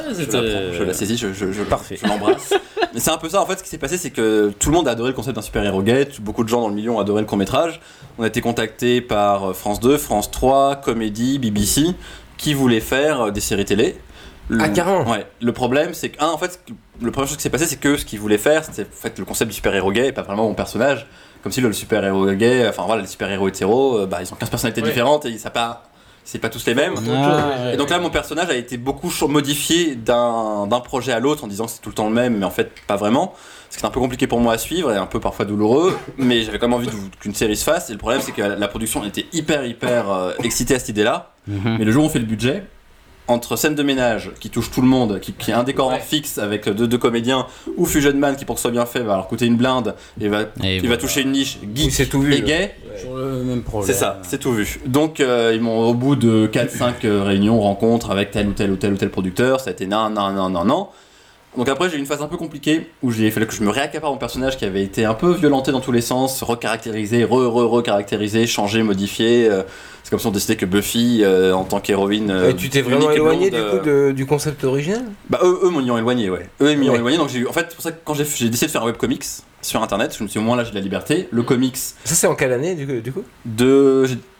Je la saisis, je l'embrasse. Mais c'est un peu ça en fait. Ce qui s'est passé, c'est que tout le monde a adoré le concept d'un super-héros gay. Beaucoup de gens dans le milieu ont adoré le court-métrage. On a été contactés par France 2, France 3, Comédie, BBC, qui voulait faire des séries télé. Carrément. Ouais. Le problème, c'est que en fait, le première chose qui s'est passé, c'est que ce qu'ils voulaient faire, c'était en fait le concept du super-héros gay et pas vraiment mon personnage. Comme si le super-héros gay, les super-héros hétéros, ils ont 15 personnalités différentes et c'est pas tous les mêmes. Et donc là, mon personnage a été beaucoup modifié d'un projet à l'autre en disant que c'est tout le temps le même, mais en fait, pas vraiment. Ce qui est un peu compliqué pour moi à suivre et un peu parfois douloureux, mais j'avais quand même envie qu'une série se fasse. Et le problème, c'est que la production était hyper excitée à cette idée-là. Mais le jour où on fait le budget, entre scène de ménage qui touche tout le monde, qui est un décor fixe avec deux comédiens, ou Fusion Man qui pour que ce soit bien fait va leur coûter une blinde et va toucher une niche geek et gay. Sur le même problème. C'est ça, c'est tout vu. Donc ils m'ont, au bout de 4-5 réunions, rencontres avec tel ou tel producteur, ça a été non. Donc après j'ai eu une phase un peu compliquée où il fallait que je me réaccapare mon personnage qui avait été un peu violenté dans tous les sens, recaractérisé, recaractérisé, changé, modifié. C'est comme si on décidait que Buffy en tant qu'héroïne. Et tu t'es vraiment éloigné du coup du concept original? Eux m'y ont éloigné, ouais. Eux m'y ont éloigné, donc en fait c'est pour ça que quand j'ai décidé de faire un webcomics sur internet, je me suis dit au moins là j'ai de la liberté. Le comics. Ça c'est en quelle année du coup?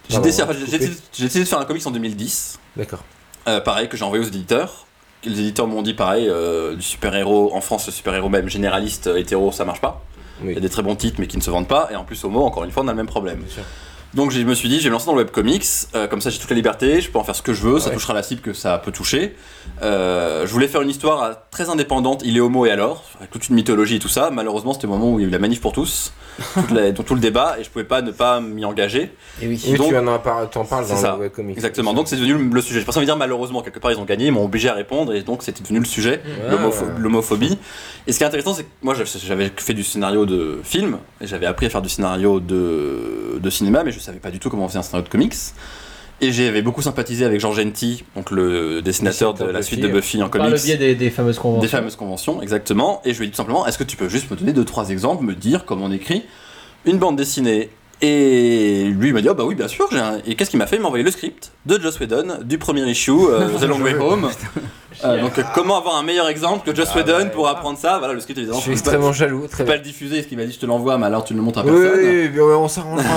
J'ai décidé de faire un comics en 2010. D'accord. Pareil, que j'ai envoyé aux éditeurs. Les éditeurs m'ont dit pareil, du super-héros, en France, le super-héros même généraliste, hétéro, ça marche pas. Oui. Il y a des très bons titres mais qui ne se vendent pas. Et en plus, Homo, encore une fois, on a le même problème. Bien sûr. Donc je me suis dit, je vais me lancer dans le webcomics, comme ça j'ai toute la liberté, je peux en faire ce que je veux, ça touchera la cible que ça peut toucher. Je voulais faire une histoire très indépendante, il est homo et alors, avec toute une mythologie et tout ça. Malheureusement c'était le moment où il y a eu la manif pour tous, tout le débat, et je pouvais pas ne pas m'y engager. Et oui, donc, tu en parles dans le webcomics. Exactement, donc c'est devenu le sujet. Je pense envie de dire malheureusement, quelque part ils ont gagné, ils m'ont obligé à répondre, et donc c'était devenu le sujet, l'homophobie. Et ce qui est intéressant, c'est que moi j'avais fait du scénario de film, et j'avais appris à faire du scénario de cinéma, mais je savais pas du tout comment on faisait un scénario de comics. Et j'avais beaucoup sympathisé avec George Genty, donc le dessinateur de la suite de Buffy en comics. Par le biais des fameuses conventions. Des fameuses conventions, exactement. Et je lui ai dit tout simplement, est-ce que tu peux juste me donner 2-3 exemples, me dire comment on écrit une bande dessinée? Et lui il m'a dit, oh bah oui bien sûr, et qu'est-ce qu'il m'a fait? Il m'a envoyé le script de Joss Whedon, du premier issue, The Long Way Home. Donc comment avoir un meilleur exemple que Joss Whedon pour apprendre ça? Voilà, le script évidemment. Je suis extrêmement jaloux. Je peux pas le diffuser, ce qu'il m'a dit, je te l'envoie, mais alors tu ne le montres à personne. Oui, on s'arrangera.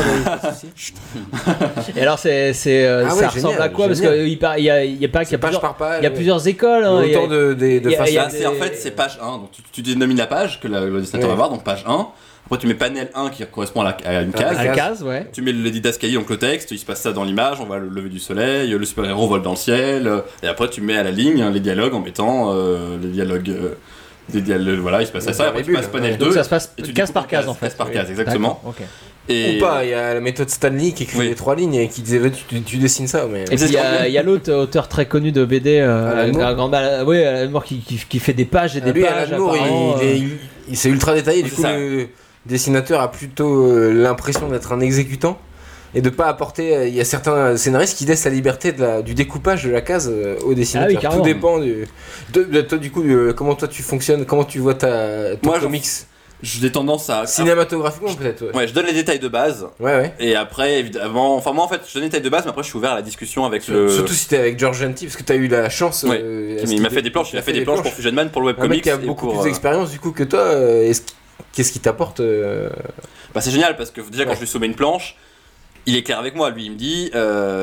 Et alors ça ressemble à quoi? Parce qu'il y a plusieurs écoles. Autant de façons. En fait c'est page 1, donc tu dénomines la page que le dessinateur va voir, donc page 1. Après tu mets panel 1 qui correspond à une case. À la case, ouais. Tu mets le didascalie, donc le texte, il se passe ça dans l'image, on voit le lever du soleil, le super-héros vole dans le ciel, et après tu mets à la ligne les dialogues en mettant les dialogues, voilà, il se passe ça, après tu passes panel 2. Donc ça se passe case par case en fait. Case par case, exactement. Okay. Ou pas, il y a la méthode Stanley qui écrit les 3 lignes et qui disait tu dessines ça. Mais... Et puis il y a l'autre auteur très connu de BD, Alan Moore, qui fait des pages et des pages. Alan Moore, c'est ultra détaillé, du coup le dessinateur a plutôt l'impression d'être un exécutant et de pas apporter. Il y a certains scénaristes qui laissent la liberté du découpage de la case au dessinateur. Tout dépend du coup comment toi tu fonctionnes, comment tu vois ton comics. J'ai tendance à... Cinématographiquement peut-être, ouais, je donne les détails de base. Ouais. Et après, évidemment... Enfin, moi, en fait, je donne les détails de base, mais après, je suis ouvert à la discussion avec Surtout si t'es avec George Genty, parce que t'as eu la chance... il m'a fait des planches, il a fait des planches pour Fusion Man, pour le webcomics. Un mec qui a beaucoup plus d'expérience, du coup, que toi. Qu'est-ce qui t'apporte Bah, c'est génial, parce que déjà, quand je lui soumets une planche, il est clair avec moi. Lui, il me dit...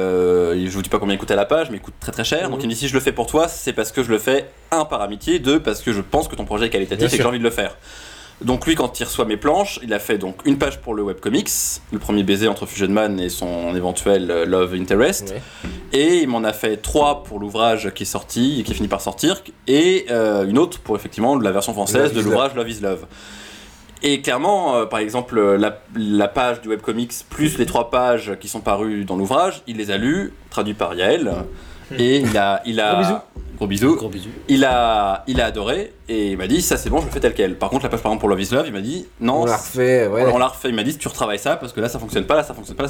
je vous dis pas combien il coûte à la page, mais il coûte très très cher. Donc, il me dit, si je le fais pour toi, c'est parce que je le fais, 1, par amitié, 2, parce que je pense que ton projet est qualitatif et que j'ai envie de le faire. Donc lui, quand il reçoit mes planches, il a fait donc une page pour le webcomics, le premier baiser entre Fusion Man et son éventuel Love Interest, et il m'en a fait 3 pour l'ouvrage qui est sorti et qui finit par sortir, et une autre pour effectivement la version française de l'ouvrage Love is Love. Et clairement, par exemple, la page du webcomics plus les 3 pages qui sont parues dans l'ouvrage, il les a lues, traduits par Yael, et il a Gros bisous. Il a adoré et il m'a dit ça c'est bon, je le fais tel quel. Par contre la page par exemple pour Love is Love, il m'a dit non, on l'a refait. On l'a refait. Il m'a dit tu retravailles ça parce que là ça fonctionne pas,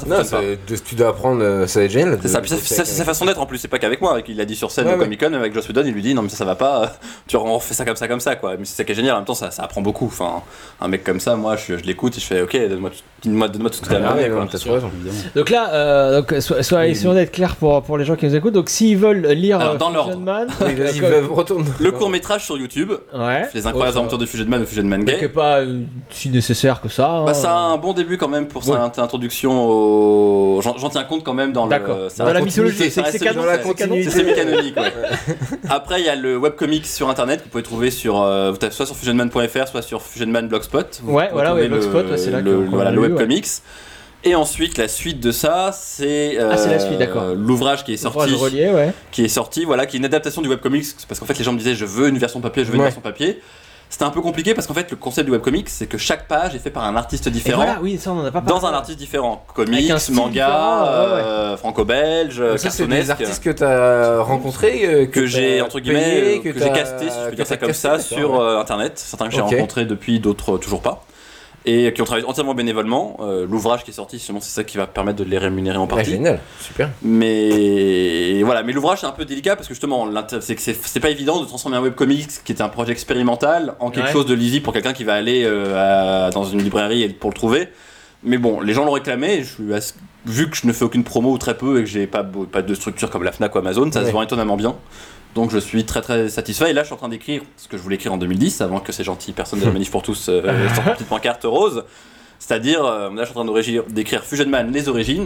Tu dois apprendre, ça est génial. C'est ça. Puis c'est sa façon d'être en plus. C'est pas qu'avec moi. Il l'a dit sur scène au Comic Con avec Joss Whedon. Il lui dit non mais ça va pas. Tu refais ça comme ça quoi. Mais c'est ça qui est génial. En même temps ça apprend beaucoup. Enfin un mec comme ça, moi je l'écoute et je fais ok donne-moi tout ce que t'as amené. Donc là soyez sûrs d'être clair pour les gens qui nous écoutent. Donc s'ils veulent lire dans l'ordre. Le court-métrage sur YouTube, Les incroyables aventures de Fusion Man ou Fusion Man Gay. C'est pas si nécessaire que ça. Bah, ça a un bon début quand même pour sa introduction au. J'en tiens compte quand même dans la mythologie. C'est canon, c'est semi-canonique. Après, il y a le webcomic sur internet que vous pouvez trouver soit sur fusionman.fr, soit sur Fusionman Blogspot. Blogspot, c'est là le webcomics. Et ensuite, la suite de ça, c'est la suite, d'accord. L'ouvrage qui est sorti, qui est une adaptation du webcomics, parce qu'en fait les gens me disaient je veux une version papier, une version papier. C'était un peu compliqué parce qu'en fait le concept du webcomics c'est que chaque page est fait par un artiste différent. Ça on en a pas parlé. Dans un artiste différent, comics, manga, franco-belge, ça c'est des artistes que t'as rencontrés, que j'ai entre guillemets, que j'ai casté si je peux dire ça comme ça sur internet. Certains que j'ai rencontrés depuis, d'autres toujours pas. Et qui ont travaillé entièrement bénévolement. L'ouvrage qui est sorti, justement, c'est ça qui va permettre de les rémunérer en partie. Génial, super. Mais voilà, mais l'ouvrage c'est un peu délicat parce que justement, c'est pas évident de transformer un webcomics qui était un projet expérimental en quelque chose de lisible pour quelqu'un qui va aller dans une librairie pour le trouver. Mais bon, les gens l'ont réclamé. Vu que je ne fais aucune promo ou très peu et que j'ai pas de structure comme la Fnac ou Amazon, ça se vend étonnamment bien. Donc je suis très très satisfait et là je suis en train d'écrire ce que je voulais écrire en 2010 avant que ces gentilles personnes de la Manif pour tous sortent une petite pancarte rose, c'est-à-dire là je suis en train d'écrire Fusion Man les origines,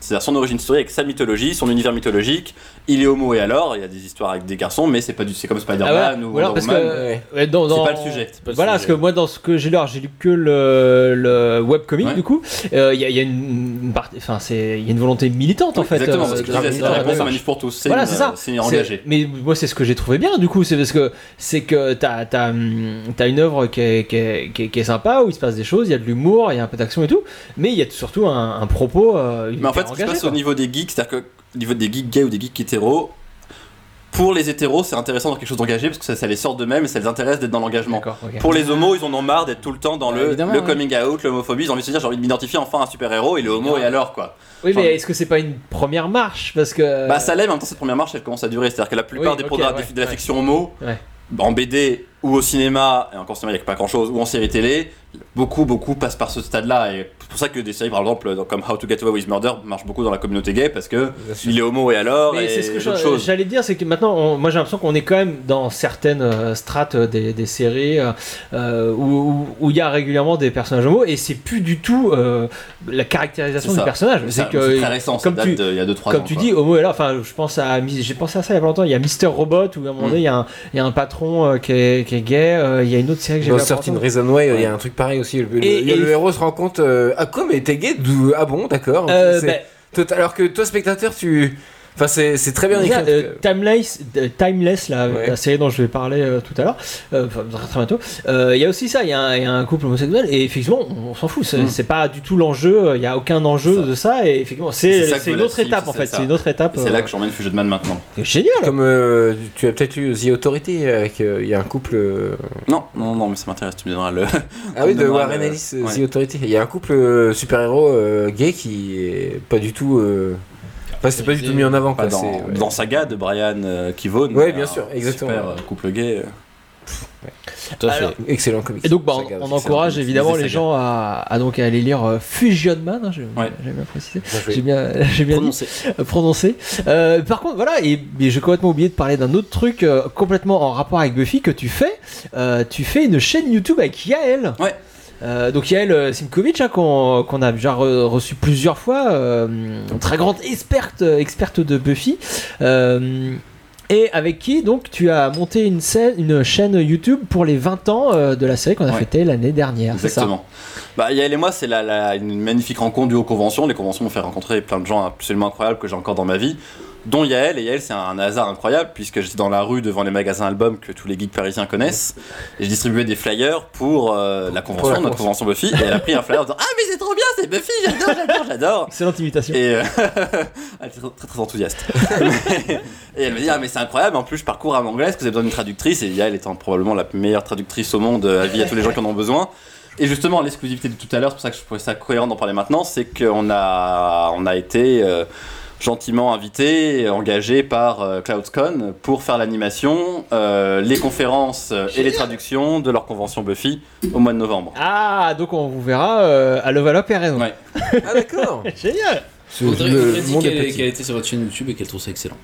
c'est-à-dire son origin story avec sa mythologie, son univers mythologique. Il est homo et alors, il y a des histoires avec des garçons, mais c'est comme Spider-Man ou Wonder Woman. C'est pas le sujet. Parce que moi, dans ce que j'ai lu, j'ai lu que le webcomic du coup. Il y a une partie, enfin, il y a une volonté militante en fait. Exactement, c'est la réponse à Manif pour tous. C'est engagé. Mais moi, c'est ce que j'ai trouvé bien du coup, c'est parce que t'as une œuvre qui est sympa, où il se passe des choses, il y a de l'humour, il y a un peu d'action et tout, mais il y a surtout un propos. Mais en fait, ce qui se passe au niveau des geeks, c'est-à-dire que au niveau des geeks gays ou des geeks hétéros, pour les hétéros, c'est intéressant dans quelque chose d'engagé parce que ça les sort d'eux-mêmes et ça les intéresse d'être dans l'engagement. Okay. Pour les homos, ils en ont marre d'être tout le temps dans le coming out, l'homophobie. Ils ont envie de se dire, j'ai envie de m'identifier enfin à un super-héros, et le homo et alors quoi. Oui, mais est-ce que c'est pas une première marche parce que... Bah ça l'est, mais en même temps cette première marche elle commence à durer. C'est-à-dire que la plupart des produits de la fiction homo, en BD ou au cinéma, et encore au cinéma il n'y a pas grand chose, ou en série télé, beaucoup passent par ce stade-là. Et c'est pour ça que des séries par exemple comme How to Get Away with Murder marchent beaucoup dans la communauté gay, parce que il est homo et alors. Mais c'est ce que j'allais dire, c'est que maintenant, moi j'ai l'impression qu'on est quand même dans certaines strates des séries où il y a régulièrement des personnages homo, et c'est plus du tout la caractérisation du personnage. C'est très récent, ça date il y a 2-3 ans. Comme tu dis, homo et alors, enfin j'ai pensé à ça il y a pas longtemps, il y a Mr. Robot où à un moment donné il y a un patron qui est gay, il y a une autre série que j'ai vu. Dans Certain Reason Why, il y a un truc pareil aussi. Le héros se rend compte, ah quoi, mais t'es gay? Ah bon, d'accord. Alors que toi, spectateur, enfin, c'est très bien écrit. Timeless, la série dont je vais parler tout à l'heure, très bientôt. Il y a aussi ça, il y a un couple homosexuel, et effectivement, on s'en fout. C'est pas du tout l'enjeu. Il y a aucun enjeu de ça, et effectivement, c'est une autre étape en fait. C'est une autre étape. C'est là que j'emmène Fugedman maintenant. C'est génial. Comme tu as peut-être lu The Authority, avec il y a un couple. Non, mais ça m'intéresse. Tu me donneras le. Ah oui, de Warren Ellis, The Authority. Il y a un couple super-héros gay qui est pas du tout. Enfin, c'était pas du tout mis en avant. Quoi. Dans Saga de Brian Kivone. Oui, bien sûr, exactement. Super couple gay. Tout à fait. Excellent comics. Et donc, on encourage évidemment les gens à aller lire Fusion-Man. Hein, j'ai bien précisé. J'ai bien prononcé. Par contre, voilà, et j'ai complètement oublié de parler d'un autre truc complètement en rapport avec Buffy que tu fais. Tu fais une chaîne YouTube avec Yael. Ouais. Donc Yael Simkovic, hein, qu'on a déjà reçu plusieurs fois, très grande experte de Buffy, et avec qui donc tu as monté une chaîne YouTube pour les 20 ans de la série qu'on a fêté l'année dernière. Exactement. Yael et moi, c'est une magnifique rencontre due aux conventions. Les conventions m'ont fait rencontrer plein de gens absolument incroyables que j'ai encore dans ma vie, dont Yael. Et Yael, c'est un hasard incroyable, puisque j'étais dans la rue devant les magasins albums que tous les geeks parisiens connaissent, et je distribuais des flyers pour la convention, notre convention Buffy, et elle a pris un flyer en disant « Ah mais c'est trop bien, c'est Buffy, j'adore !» Excellente imitation. Et elle était très très enthousiaste. Et elle me dit « Ah mais c'est incroyable, en plus je parcours en anglais, est-ce que vous avez besoin d'une traductrice ?» Et Yael étant probablement la meilleure traductrice au monde, avis à tous les gens qui en ont besoin. Et justement, l'exclusivité de tout à l'heure, c'est pour ça que je trouvais ça cohérent d'en parler maintenant, c'est qu'on a été gentiment invité, engagé par CloudsCon pour faire l'animation, les conférences et les traductions de leur convention Buffy au mois de novembre. Ah, donc on vous verra à Level Up et Raison. Ouais. Ah d'accord. Génial. Audrey dit qu'elle était sur votre chaîne YouTube et qu'elle trouve ça excellent.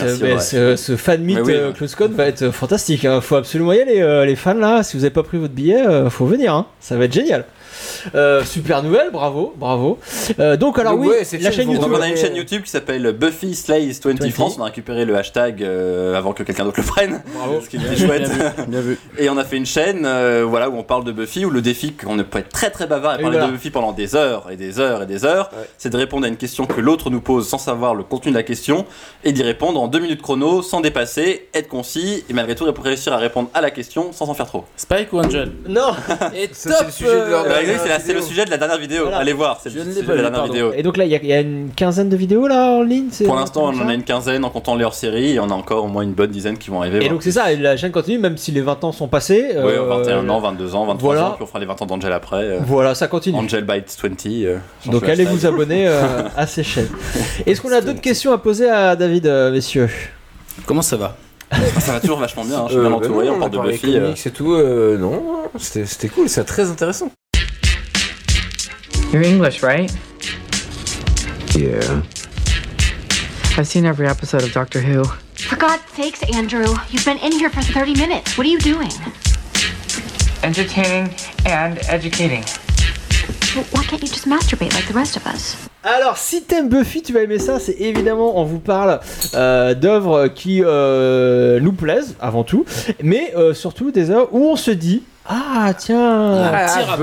Ce fan meet CloudsCon va être fantastique. Hein. Faut absolument y aller, les fans là. Si vous n'avez pas pris votre billet, faut venir. Hein. Ça va être génial. Super nouvelle, bravo. Donc alors donc, la chaîne YouTube. Donc on a une chaîne YouTube qui s'appelle Buffy Slays 20 France. On a récupéré le hashtag avant que quelqu'un d'autre le prenne. Bravo. Ce qui était chouette. Bien vu. Et on a fait une chaîne où on parle de Buffy, où le défi, qu'on peut être très très bavard et parler de Buffy pendant des heures et des heures et des heures, c'est de répondre à une question que l'autre nous pose sans savoir le contenu de la question, et d'y répondre en 2 minutes chrono, sans dépasser, être concis, et malgré tout réussir à répondre à la question sans en faire trop. Spike ou Angel? Non. Et top. C'est le sujet de la dernière vidéo. Voilà. Allez voir, c'est le sujet de la dernière vidéo. Et donc là, il y a une quinzaine de vidéos là en ligne. Pour l'instant, on en a une quinzaine en comptant les hors-séries, et on a encore au moins une bonne dizaine qui vont arriver. Et donc c'est ça, la chaîne continue même si les 20 ans sont passés. Oui, 21 ans, 22 ans, 23 ans, puis on fera les 20 ans d'Angel après. Voilà, ça continue. Angel Bites 20. Donc allez vous abonner à ces chaînes. Est-ce qu'on a d'autres questions à poser à David, messieurs? Comment ça va? Ça va toujours vachement bien, je suis bien entouré, on parle de Buffy. C'est tout, non, c'était cool, c'est très intéressant. You're English, right? Yeah. I've seen every episode of Doctor Who. For God's sakes, Andrew, you've been in here for 30 minutes. What are you doing? Entertaining and educating. Well, why can't you just masturbate like the rest of us? Alors, si t'aimes Buffy, tu vas aimer ça. C'est évidemment, on vous parle d'œuvres qui nous plaisent avant tout, mais surtout des œuvres où on se dit. Ah tiens, petit rapport.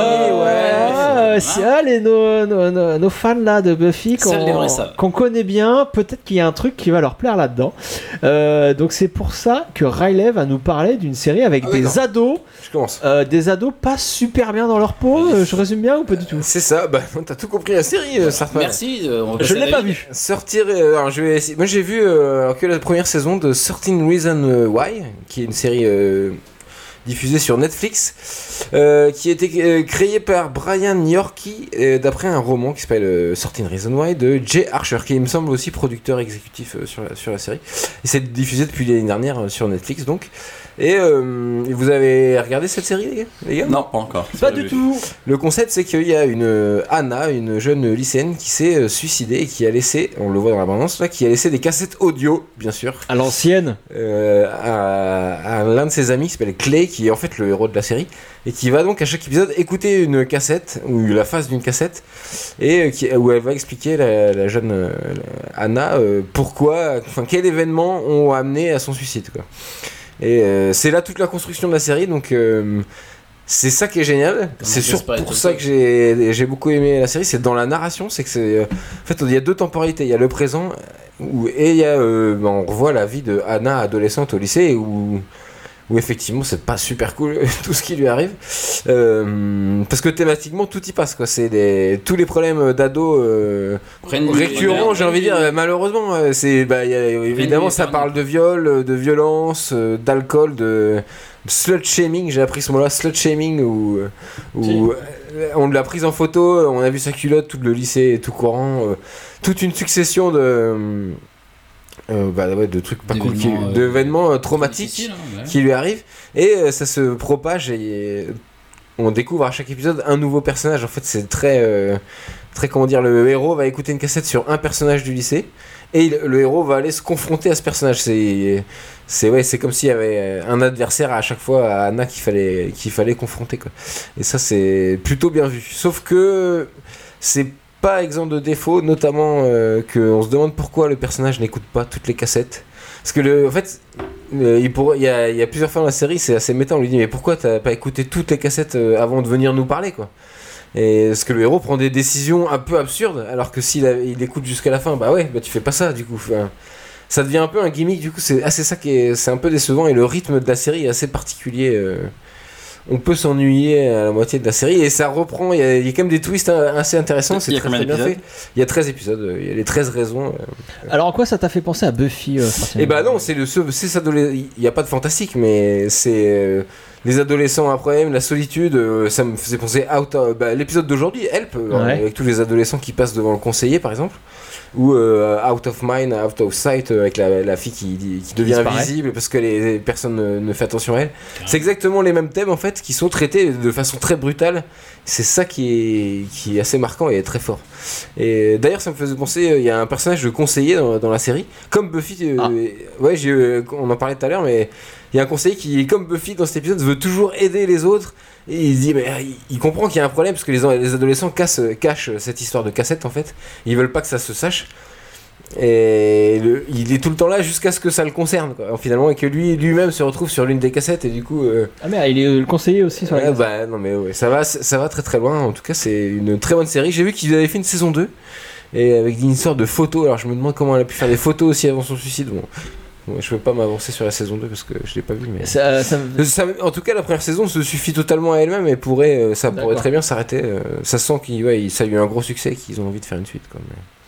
Buffy, nos fans là de Buffy qu'on connaît bien, peut-être qu'il y a un truc qui va leur plaire là-dedans. Donc c'est pour ça que Riley va nous parler d'une série avec des ados. Je commence. Des ados pas super bien dans leur peau. Je résume bien ou pas du tout? C'est ça. Bah t'as tout compris la série, Sarfman. Merci. Je l'ai pas vu. Alors je vais essayer. Moi j'ai vu que la première saison de 13 Reasons Why, qui est une série diffusée sur Netflix, qui a été créée par Brian Yorkie d'après un roman qui s'appelle 13 Reasons Why de Jay Archer, qui il me semble aussi producteur exécutif sur la série. Et c'est diffusé depuis l'année dernière sur Netflix donc. Et vous avez regardé cette série, les gars? Non, pas encore. Pas du tout. Le concept, c'est qu'il y a une Anna, une jeune lycéenne, qui s'est suicidée et qui a laissé, on le voit dans la bande-annonce là, qui a laissé des cassettes audio, bien sûr, à l'ancienne, à l'un de ses amis qui s'appelle Clay, qui est en fait le héros de la série, et qui va donc à chaque épisode écouter une cassette ou la face d'une cassette, et où elle va expliquer la jeune Anna pourquoi, quel événement ont amené à son suicide, quoi. Et c'est là toute la construction de la série, donc c'est ça qui est génial. C'est surtout pour ça que j'ai beaucoup aimé la série, c'est dans la narration, c'est que c'est en fait il y a deux temporalités, il y a le présent et il y a on revoit la vie de Anna adolescente au lycée où effectivement c'est pas super cool tout ce qui lui arrive, parce que thématiquement tout y passe, quoi. C'est tous les problèmes d'ados récurrents, j'ai envie de dire, malheureusement. Évidemment ça parle de viol, de violence, d'alcool, de slut shaming, j'ai appris ce mot là, slut shaming, où on l'a prise en photo, on a vu sa culotte, tout le lycée est tout courant, toute une succession de trucs pas cool, d'événements traumatiques qui lui arrivent, et ça se propage et on découvre à chaque épisode un nouveau personnage. En fait c'est très comment dire, le héros va écouter une cassette sur un personnage du lycée et le héros va aller se confronter à ce personnage. C'est comme s'il y avait un adversaire à chaque fois à Anna qu'il fallait confronter, quoi. Et ça c'est plutôt bien vu, sauf que c'est pas exempt de défauts, notamment qu'on se demande pourquoi le personnage n'écoute pas toutes les cassettes. Parce que en fait, il y a plusieurs fois dans la série, c'est assez méta, on lui dit mais pourquoi t'as pas écouté toutes les cassettes avant de venir nous parler, quoi. Et parce que le héros prend des décisions un peu absurdes, alors que s'il il écoute jusqu'à la fin, tu fais pas ça du coup. Enfin, ça devient un peu un gimmick, du coup c'est ça c'est un peu décevant, et le rythme de la série est assez particulier. On peut s'ennuyer à la moitié de la série, et ça reprend, il y a quand même des twists assez intéressants, c'est très bien fait. Il y a 13 épisodes, il y a les 13 raisons. Alors en quoi ça t'a fait penser à Buffy? Non, c'est il n'y a pas de fantastique, mais c'est les adolescents à problème, la solitude, ça me faisait penser l'épisode d'aujourd'hui, Help, avec tous les adolescents qui passent devant le conseiller par exemple, ou Out of Mind, Out of Sight, avec la fille qui devient invisible parce que les personnes ne font attention à elle. C'est exactement les mêmes thèmes en fait qui sont traités de façon très brutale. C'est ça qui est assez marquant et très fort. Et d'ailleurs ça me faisait penser, il y a un personnage de conseiller dans la série, comme Buffy. On en parlait tout à l'heure, mais il y a un conseiller qui, comme Buffy dans cet épisode, veut toujours aider les autres. Et il se dit, mais il comprend qu'il y a un problème parce que les adolescents cachent cette histoire de cassette en fait. Ils veulent pas que ça se sache. Et il est tout le temps là jusqu'à ce que ça le concerne, quoi, finalement, et que lui-même se retrouve sur l'une des cassettes, et du coup. Ah mais il est le conseiller aussi sur la cassette. Non mais ouais, ça va très très loin. En tout cas, c'est une très bonne série. J'ai vu qu'ils avaient fait une saison 2 et avec une sorte de photos. Alors je me demande comment elle a pu faire des photos aussi avant son suicide. Bon, je peux pas m'avancer sur la saison 2 parce que je l'ai pas vu, mais en tout cas la première saison se suffit totalement à elle-même et pourrait très bien s'arrêter. Ça sent ça a eu un gros succès, qu'ils ont envie de faire une suite, quoi.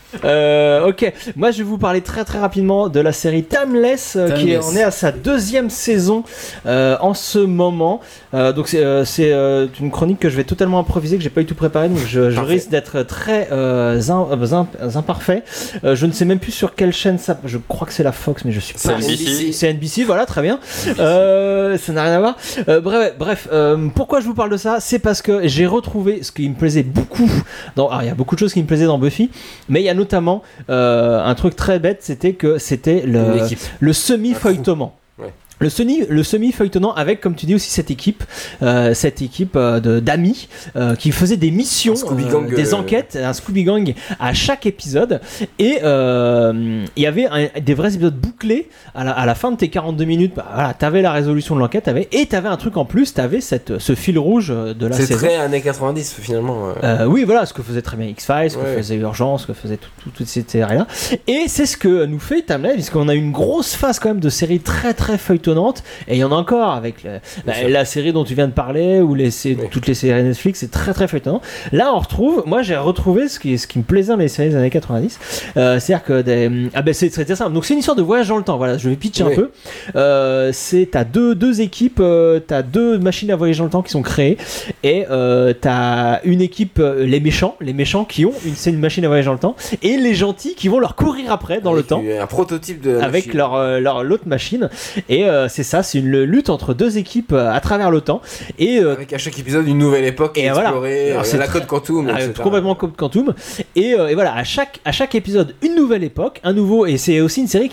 Ok, moi je vais vous parler très très rapidement de la série Timeless, qui en est à sa 2e saison en ce moment. Donc c'est une chronique que je vais totalement improviser, que j'ai pas du tout préparée, donc je risque d'être très imparfait. Je ne sais même plus sur quelle chaîne ça. Je crois que c'est la Fox, mais je suis pas. C'est NBC, voilà, très bien. Ça n'a rien à voir. Bref, pourquoi je vous parle de ça? C'est parce que j'ai retrouvé ce qui me plaisait beaucoup. Il y a beaucoup de choses qui me plaisaient dans Buffy, mais il y a notamment un truc très bête, c'était que c'était le semi-feuilletement. le semi-feuilletonnant avec, comme tu dis aussi, cette équipe d'amis qui faisaient des missions, des enquêtes, un Scooby Gang à chaque épisode. Et il y avait des vrais épisodes bouclés à la fin de tes 42 minutes. Voilà, t'avais la résolution de l'enquête, et t'avais un truc en plus, t'avais ce fil rouge de la saison. C'est très années 90 finalement. Oui, voilà, ce que faisait très bien X-Files, ce que faisait Urgence, ce que faisait toutes ces séries-là. Et c'est ce que nous fait Timeline, puisqu'on a une grosse phase quand même de séries très très feuilletonnantes. Et il y en a encore avec la série dont tu viens de parler ou toutes les séries Netflix, c'est très très feuilletonnant. Là on retrouve, moi j'ai retrouvé ce qui me plaisait dans les séries des années 90, c'est-à-dire que c'est très simple. Donc c'est une histoire de voyage dans le temps, voilà, je vais pitcher un peu. T'as deux équipes, t'as deux machines à voyager dans le temps qui sont créées, et t'as une équipe, les méchants qui ont c'est une machine à voyager dans le temps, et les gentils qui vont leur courir après dans le temps, un prototype de avec l'autre machine. Et c'est ça, c'est une lutte entre deux équipes à travers le temps, et avec à chaque épisode une nouvelle époque et explorée, c'est la Code Quantum, complètement Code Quantum, et voilà, à chaque épisode une nouvelle époque, un nouveau, et c'est aussi une série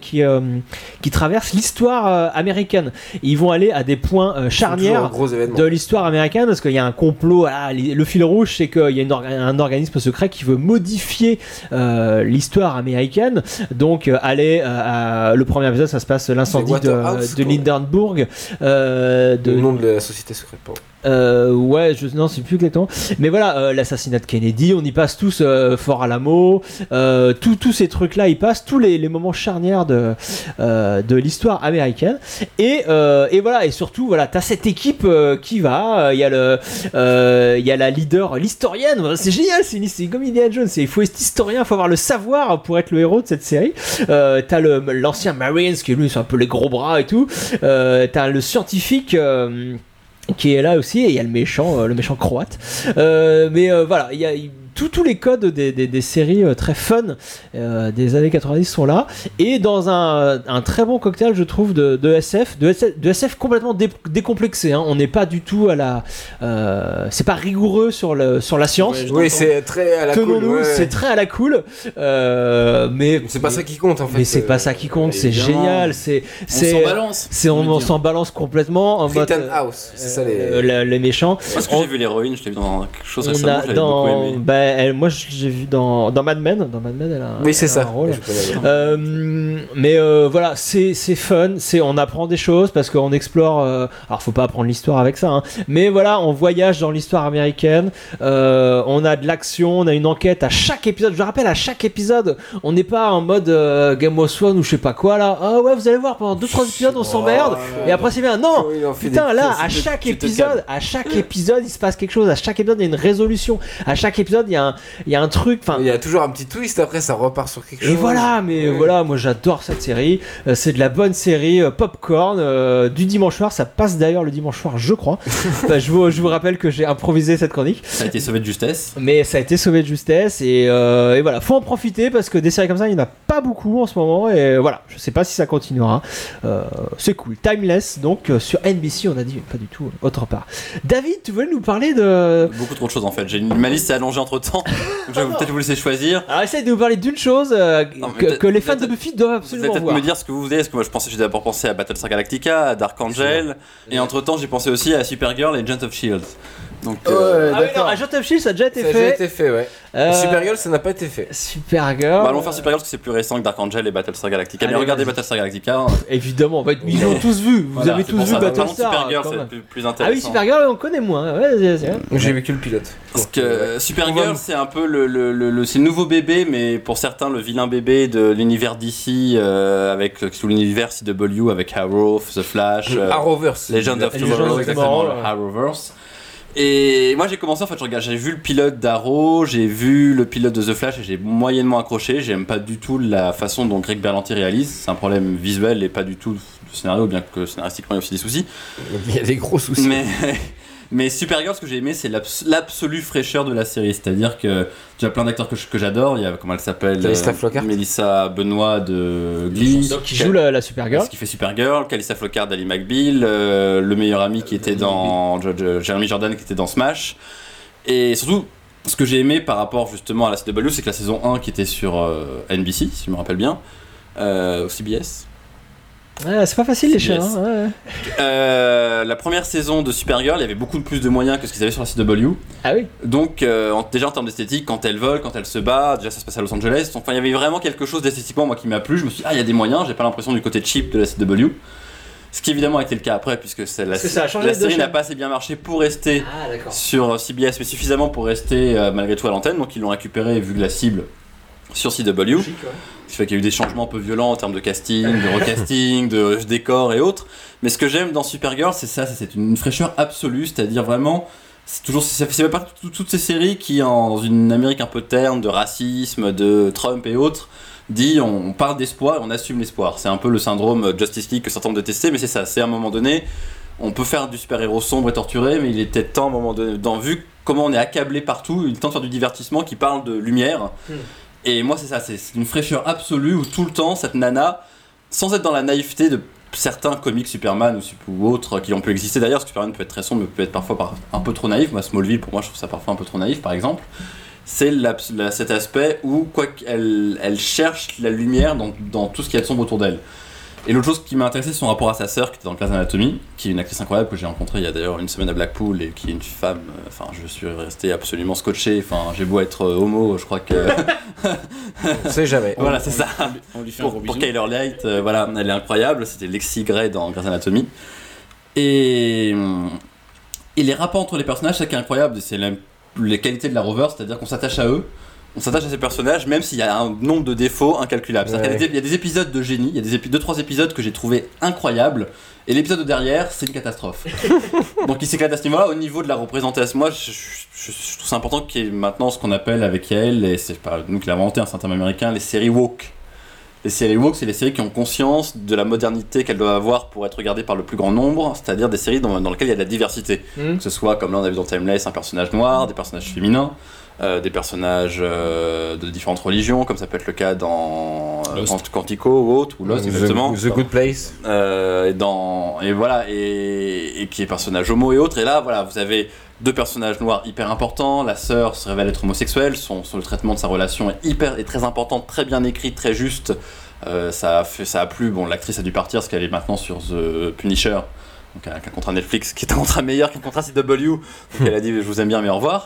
qui traverse l'histoire américaine. Ils vont aller à des points charnières de l'histoire américaine, parce qu'il y a un complot, le fil rouge, c'est qu'il y a un organisme secret qui veut modifier l'histoire américaine. Donc le premier épisode, ça se passe l'incendie de Lindenburg, le nom de la société secrète, pardon. Non, c'est plus exactement. Mais voilà, l'assassinat de Kennedy, on y passe tous Fort Alamo, tous ces trucs-là, ils passent tous les moments charnières de l'histoire américaine. Et voilà, et surtout, voilà, t'as cette équipe qui va. Il y a la leader, l'historienne. C'est génial, c'est comme Indiana Jones. Il faut être historien, il faut avoir le savoir pour être le héros de cette série. T'as l'ancien Marines qui lui, c'est un peu les gros bras et tout. T'as le scientifique. Qui est là aussi, et il y a le méchant croate. Voilà, il y a tous les codes des séries très fun des années 90 sont là, et dans un très bon cocktail, je trouve, de SF complètement décomplexé, hein. On n'est pas du tout c'est pas rigoureux sur la science. Oui, c'est très à la cool. C'est très à la cool, mais c'est pas ça qui compte en fait. Mais c'est pas ça qui compte, c'est génial, on s'en balance complètement en mode House, c'est ça les méchants. Parce que j'ai vu l'héroïne, je l'ai vu dans quelque chose récemment, j'avais beaucoup aimé. Moi j'ai vu dans Mad Men. Elle a un rôle. Mais voilà, c'est fun, on apprend des choses parce qu'on explore. Alors faut pas apprendre l'histoire avec ça, hein, mais voilà, on voyage dans l'histoire américaine. On a de l'action, on a une enquête à chaque épisode. Je rappelle, à chaque épisode, on n'est pas en mode Game of Thrones ou je sais pas quoi là. Ah ouais, vous allez voir, pendant 2-3 épisodes on s'emmerde et après c'est bien. Non, putain, là à chaque épisode, il se passe quelque chose. À chaque épisode il y a une résolution. À chaque épisode il y a un truc. Il y a toujours un petit twist, après ça repart sur quelque chose. Et voilà, voilà, moi j'adore cette série. C'est de la bonne série popcorn du dimanche soir. Ça passe d'ailleurs le dimanche soir, je crois. Je vous rappelle que j'ai improvisé cette chronique. Ça a été sauvé de justesse. Mais ça a été sauvé de justesse, et voilà, faut en profiter parce que des séries comme ça, il n'y en a pas beaucoup en ce moment, et voilà, je sais pas si ça continuera. C'est cool. Timeless, donc sur NBC, on a dit, pas du tout autre part. David, tu voulais nous parler de beaucoup trop de choses en fait. Ma liste s'est allongée entre temps. Donc je vais peut-être vous laisser choisir. Alors essaye de nous parler d'une chose que les fans de Buffy doivent absolument voir. Vous allez peut-être me dire ce que vous voulez, parce que moi j'ai d'abord pensé à Battlestar Galactica, à Dark Angel, et entre temps j'ai pensé aussi à Supergirl et Agents of S.H.I.E.L.D. Donc, oui, non, Agents of S.H.I.E.L.D. ça a déjà été fait. Ça a déjà été fait, ouais. Supergirl, ça n'a pas été fait. Supergirl. Allons faire Supergirl parce que c'est plus récent que Dark Angel et Battlestar Galactica. Mais regardez Battlestar Galactica. Évidemment, ils l'ont tous vu. Vous avez tous vu Battlestar. Supergirl, c'est plus intéressant. Ah oui, Supergirl, on connaît moins. J'ai vu que le pilote. Parce que Supergirl, c'est un peu c'est le nouveau bébé, mais pour certains, le vilain bébé de l'univers DC, avec sous l'univers CW, avec Arrow, The Flash, Arrowverse, Legend of Tomorrow, exactement, Arrowverse. Et moi j'ai commencé, en fait, j'ai vu le pilote d'Arrow, j'ai vu le pilote de The Flash et j'ai moyennement accroché. J'aime pas du tout la façon dont Greg Berlanti réalise, c'est un problème visuel et pas du tout du scénario, bien que scénaristiquement il y a aussi des soucis. Il y a des gros soucis. Mais Supergirl, ce que j'ai aimé, c'est l'absolue fraîcheur de la série. C'est-à-dire que tu as plein d'acteurs que j'adore. Il y a, comment elle s'appelle, Melissa Benoît de Glee. Donc, qui joue la Supergirl. Qui fait Supergirl. Calista Flockhart d'Ally McBeal. Le meilleur ami qui était dans Jeremy Jordan, qui était dans Smash. Et surtout, ce que j'ai aimé par rapport justement à la CW, c'est que la saison 1 qui était sur NBC, si je me rappelle bien, au CBS. Ouais, c'est pas facile les chaînes. Yes. Hein, ouais. La première saison de Supergirl, il y avait beaucoup plus de moyens que ce qu'ils avaient sur la CW. Ah oui. Donc déjà en termes d'esthétique, quand elle vole, quand elle se bat, déjà ça se passe à Los Angeles. Enfin, il y avait vraiment quelque chose d'esthétiquement moi qui m'a plu. Je me suis dit, il y a des moyens. J'ai pas l'impression du côté cheap de la CW. Ce qui évidemment a été le cas après, puisque la série n'a pas assez bien marché pour rester sur CBS, mais suffisamment pour rester malgré tout à l'antenne. Donc ils l'ont récupéré vu que la cible sur CW. Logique, ouais. Ce qui fait qu'il y a eu des changements un peu violents en termes de casting, de recasting, de décors et autres. Mais ce que j'aime dans Supergirl, c'est ça, c'est une fraîcheur absolue, c'est-à-dire vraiment, c'est pas toutes ces séries qui, dans une Amérique un peu terne, de racisme, de Trump et autres, dit on parle d'espoir et on assume l'espoir. C'est un peu le syndrome Justice League que certains ont détesté, mais c'est ça, c'est à un moment donné, on peut faire du super-héros sombre et torturé, mais il est peut-être temps à un moment donné, vu comment on est accablé partout, il est temps de faire du divertissement qui parle de lumière. Et moi c'est ça, c'est une fraîcheur absolue où tout le temps cette nana, sans être dans la naïveté de certains comics Superman ou autres qui ont pu exister d'ailleurs, parce que Superman peut être très sombre mais peut être parfois un peu trop naïf. Moi Smallville pour moi je trouve ça parfois un peu trop naïf par exemple. C'est cet aspect où quoi qu'elle cherche la lumière dans tout ce qui est sombre autour d'elle. Et l'autre chose qui m'a intéressé, c'est son rapport à sa sœur qui était dans Grey's Anatomy, qui est une actrice incroyable que j'ai rencontrée il y a d'ailleurs une semaine à Blackpool et qui est une femme. Enfin, je suis resté absolument scotché. Enfin, j'ai beau être homo, je crois que. On sait jamais. Voilà, c'est ça. On lui fait un gros bisou. Pour Kyler Light, voilà, elle est incroyable. C'était Lexi Gray dans Grey's Anatomy. Et les rapports entre les personnages, c'est ça qui est incroyable. C'est les qualités de la Rover, c'est-à-dire qu'on s'attache à eux. On s'attache à ces personnages même s'il y a un nombre de défauts incalculables. Ouais. Il y a des épisodes de génie, il y a 2-3 épisodes que j'ai trouvé incroyables et l'épisode de derrière c'est une catastrophe. Donc il s'éclate à ce niveau-là au niveau de la représentation. Moi je trouve ça important qu'il y ait maintenant ce qu'on appelle avec Yael, et c'est pas nous qui l'avons inventé, c'est un terme américain, les séries woke. Les séries woke, c'est les séries qui ont conscience de la modernité qu'elles doivent avoir pour être regardées par le plus grand nombre, c'est-à-dire des séries dans lesquelles il y a de la diversité. Que ce soit comme là on a vu dans Timeless un personnage noir, des personnages féminins. Des personnages de différentes religions, comme ça peut être le cas dans Quantico ou autre, ou Lost exactement. The Good Place. Et voilà, et qui est personnage homo et autres. Et là, voilà, vous avez 2 personnages noirs hyper importants. La sœur se révèle être homosexuelle. Le traitement de sa relation est très important, très bien écrit, très juste. Ça a plu. Bon, l'actrice a dû partir parce qu'elle est maintenant sur The Punisher. Donc avec un contrat Netflix qui est un contrat meilleur qu'un contrat CW. Donc elle a dit je vous aime bien mais au revoir.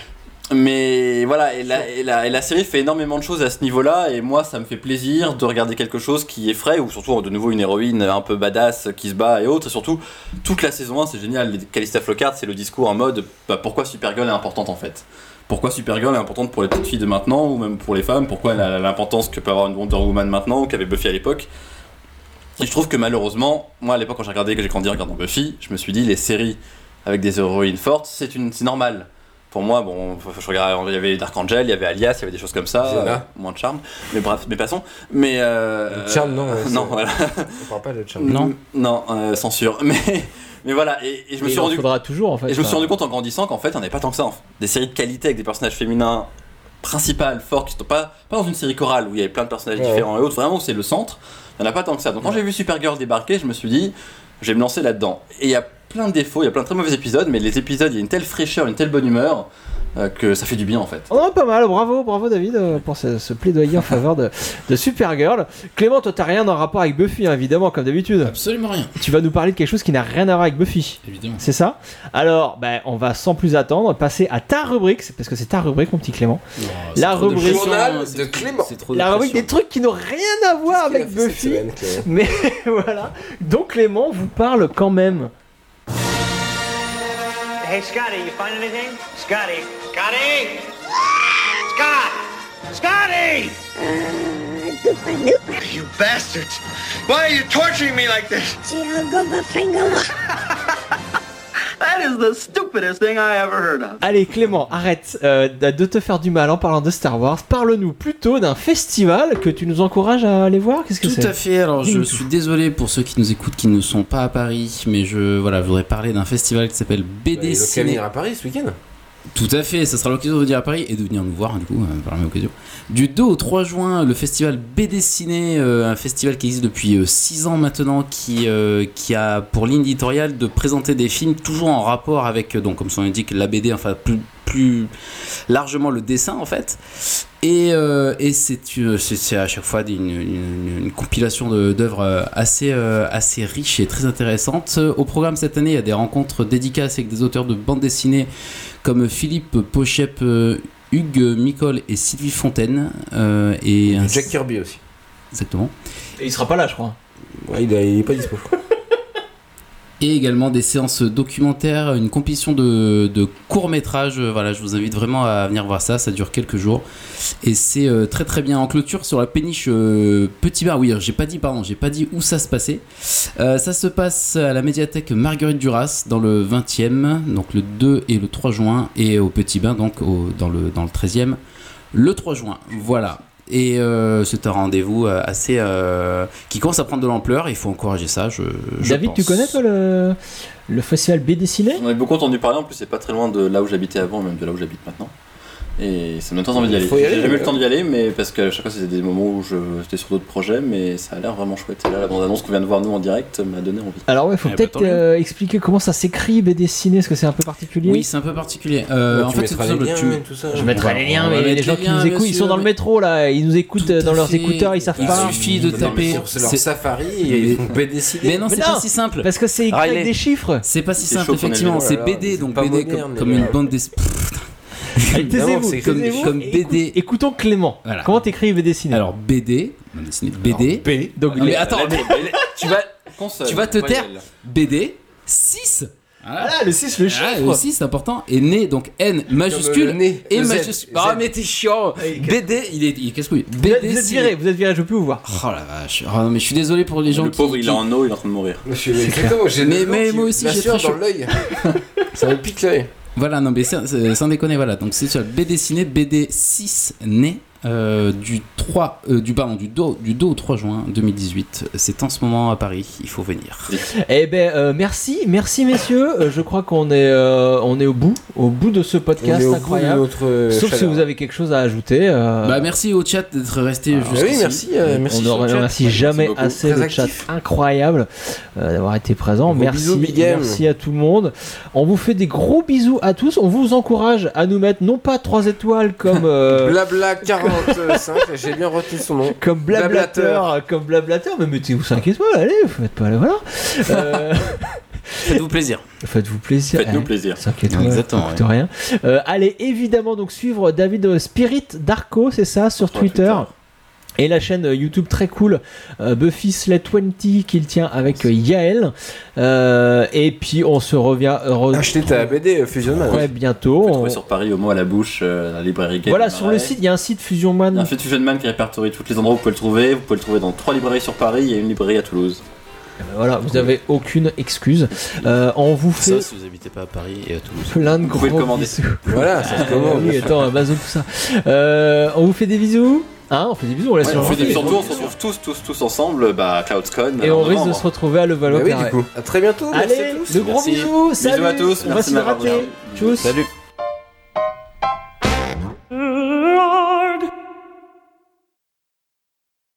Mais voilà, et la série fait énormément de choses à ce niveau-là, et moi ça me fait plaisir de regarder quelque chose qui est frais, ou surtout de nouveau une héroïne un peu badass qui se bat et autres, et surtout toute la saison 1 c'est génial. Calista Flockhart, c'est le discours en mode pourquoi Supergirl est importante en fait. Pourquoi Supergirl est importante pour les petites filles de maintenant, ou même pour les femmes, pourquoi elle a l'importance que peut avoir une Wonder Woman maintenant, ou qu'avait Buffy à l'époque. Et je trouve que malheureusement, moi à l'époque quand j'ai grandi en regardant Buffy, je me suis dit les séries avec des héroïnes fortes, c'est normal. Pour moi, bon, je regardais, il y avait Dark Angel, il y avait Alias, il y avait des choses comme ça, moins de charme, mais bref, mais passons. Mais le charme, non. Non, voilà. On parle pas de charme. Non, censure. Mais voilà, et je me suis rendu. Faudra toujours en fait. Et je me suis rendu compte en grandissant qu'en fait, on n'avait pas tant que ça. Des séries de qualité avec des personnages féminins principales, forts, qui sont pas dans une série chorale où il y avait plein de personnages différents et autres. Vraiment, c'est le centre. Il n'y en a pas tant que ça. Donc quand j'ai vu Supergirl débarquer, je me suis dit, je vais me lancer là-dedans. Et il y a plein de défauts, il y a plein de très mauvais épisodes, mais les épisodes, il y a une telle fraîcheur, une telle bonne humeur que ça fait du bien en fait. Oh, pas mal, bravo David pour ce plaidoyer en faveur de Supergirl. Clément, toi t'as rien en rapport avec Buffy, hein, évidemment, comme d'habitude. Absolument rien. Tu vas nous parler de quelque chose qui n'a rien à voir avec Buffy. Évidemment. C'est ça ? Alors, on va sans plus attendre passer à ta rubrique, parce que c'est ta rubrique, mon petit Clément. Non, la rubrique de Clément. La rubrique des trucs qui n'ont rien à voir avec Buffy. Mais voilà. Donc Clément vous parle quand même. Hey, Scotty, you find anything? Scotty! Scotty! You bastards! Why are you torturing me like this? That is the stupidest thing I ever heard of. Allez Clément, arrête de te faire du mal en parlant de Star Wars. Parle-nous plutôt d'un festival que tu nous encourages à aller voir. Qu'est-ce que c'est ? Tout à fait. Alors je suis désolé pour ceux qui nous écoutent qui ne sont pas à Paris, mais je voudrais parler d'un festival qui s'appelle BD Ciné. Il est à Paris ce week-end. Tout à fait, ça sera l'occasion de venir à Paris et de venir nous voir, du coup, par la même occasion. Du 2 au 3 juin, le festival BD Ciné, un festival qui existe depuis 6 ans maintenant, qui a pour ligne éditoriale de présenter des films toujours en rapport avec, donc comme son indique, la BD, enfin plus largement le dessin en fait. Et c'est à chaque fois une compilation d'œuvres assez riches et très intéressantes. Au programme cette année, il y a des rencontres dédicaces avec des auteurs de bande dessinée comme Philippe Pochep, Hugues Micol et Sylvie Fontaine. Et Jack Kirby aussi. Exactement. Et il sera pas là, je crois. Ouais, il est pas dispo. Et également des séances documentaires, une compilation de courts-métrages. Voilà, je vous invite vraiment à venir voir ça. Ça dure quelques jours. Et c'est très très bien. En clôture sur la péniche Petit Bar. Oui, j'ai pas dit où ça se passait. Ça se passe à la médiathèque Marguerite Duras dans le 20e, donc le 2 et le 3 juin. Et au Petit Bain, donc dans le 13e, le 3 juin. Voilà. Et c'est un rendez-vous assez qui commence à prendre de l'ampleur. Il faut encourager ça. David, pense. tu connais toi le festival BD Ciné? On avait beaucoup entendu parler. En plus, c'est pas très loin de là où j'habitais avant, même de là où j'habite maintenant. Et ça me donne envie d'y aller. J'ai jamais eu le temps d'y aller, mais parce que à chaque fois c'était des moments où j'étais sur d'autres projets, mais ça a l'air vraiment chouette. Et là, la bande-annonce qu'on vient de voir nous en direct m'a donné envie. Alors ouais, faut peut-être expliquer comment ça s'écrit BD Ciné, parce que c'est un peu particulier. Oui, c'est un peu particulier. En fait, c'est tout simple. Je mettrai les liens, mais les gens qui nous écoutent, ils sont dans le métro là, ils nous écoutent dans leurs écouteurs, ils savent pas. Il suffit de taper sur Safari et ils font BD Ciné. Mais non, c'est pas si simple. Parce que c'est écrit avec des chiffres. C'est pas si simple, effectivement. C'est BD, donc BD comme une bande dessinée. Taisez-vous, comme BD. Écoutons Clément. Voilà. Comment t'écris BD Ciné? Alors BD, BD. Donc mais attends, tu vas te taire. BD 6. Voilà, le 6, le chiffre. Le 6, c'est important. Et né, donc N majuscule et majuscule. Ah, mais t'es chiant. BD, il est casse-couille. BD, vous êtes viré, je peux plus vous voir. Oh la vache. Oh, non, mais je suis désolé pour les gens. Le pauvre, il est en eau, il est en train de mourir. Mais moi aussi, j'ai très chaud dans l'œil. Ça me pique l'œil. Voilà, non mais sans déconner, voilà. Donc c'est sur le BD Ciné, BD 6 né du 2 au 3 juin 2018. C'est en ce moment à Paris, il faut venir. Eh ben merci messieurs. Je crois qu'on est au bout de ce podcast incroyable. Sauf si vous avez quelque chose à ajouter. Bah merci au chat d'être resté jusqu'ici. Oui, merci. On ne remercie jamais assez le chat incroyable d'avoir été présent. Merci à tout le monde. On vous fait des gros bisous à tous. On vous encourage à nous mettre non pas 3 étoiles comme Blabla 45, j'ai bien retenu son nom. Comme Blablateur, mais mettez-vous 5 étoiles, allez, vous faites pas voilà. Faites-vous plaisir. Faites-nous plaisir. 5 étoiles, exactement, ça coûte rien. Allez évidemment donc suivre David Spirit Darko, c'est ça, sur Twitter. Et la chaîne YouTube très cool Buffy Sled 20 qu'il tient avec Yael. Et puis on se revient. Acheter ta BD Fusion Man. Ouais, bientôt. Vous pouvez trouver sur Paris au mot à la bouche, la librairie Game. Voilà, sur le site, il y a un site Fusion Man. Il y a un site Fusion Man qui répertorie tous les endroits où vous pouvez le trouver. Vous pouvez le trouver dans 3 librairies sur Paris et une librairie à Toulouse. Voilà, vous n'avez aucune excuse. On vous fait. Ça, si vous n'habitez pas à Paris et à Toulouse. Plein de gros bisous. Voilà, ça se commande. Oui, attends, Amazon, tout ça. On vous fait des bisous. Hein, on fait des bisous, on laisse on fait des bisous. Surtout, on se retrouve tous ensemble, CloudCon. Et on risque de se retrouver à Levallois. Oui, du coup. À très bientôt. Allez, le gros bisou. Salut. Bisous à tous. On va s'hydrater. Tchuss. Salut.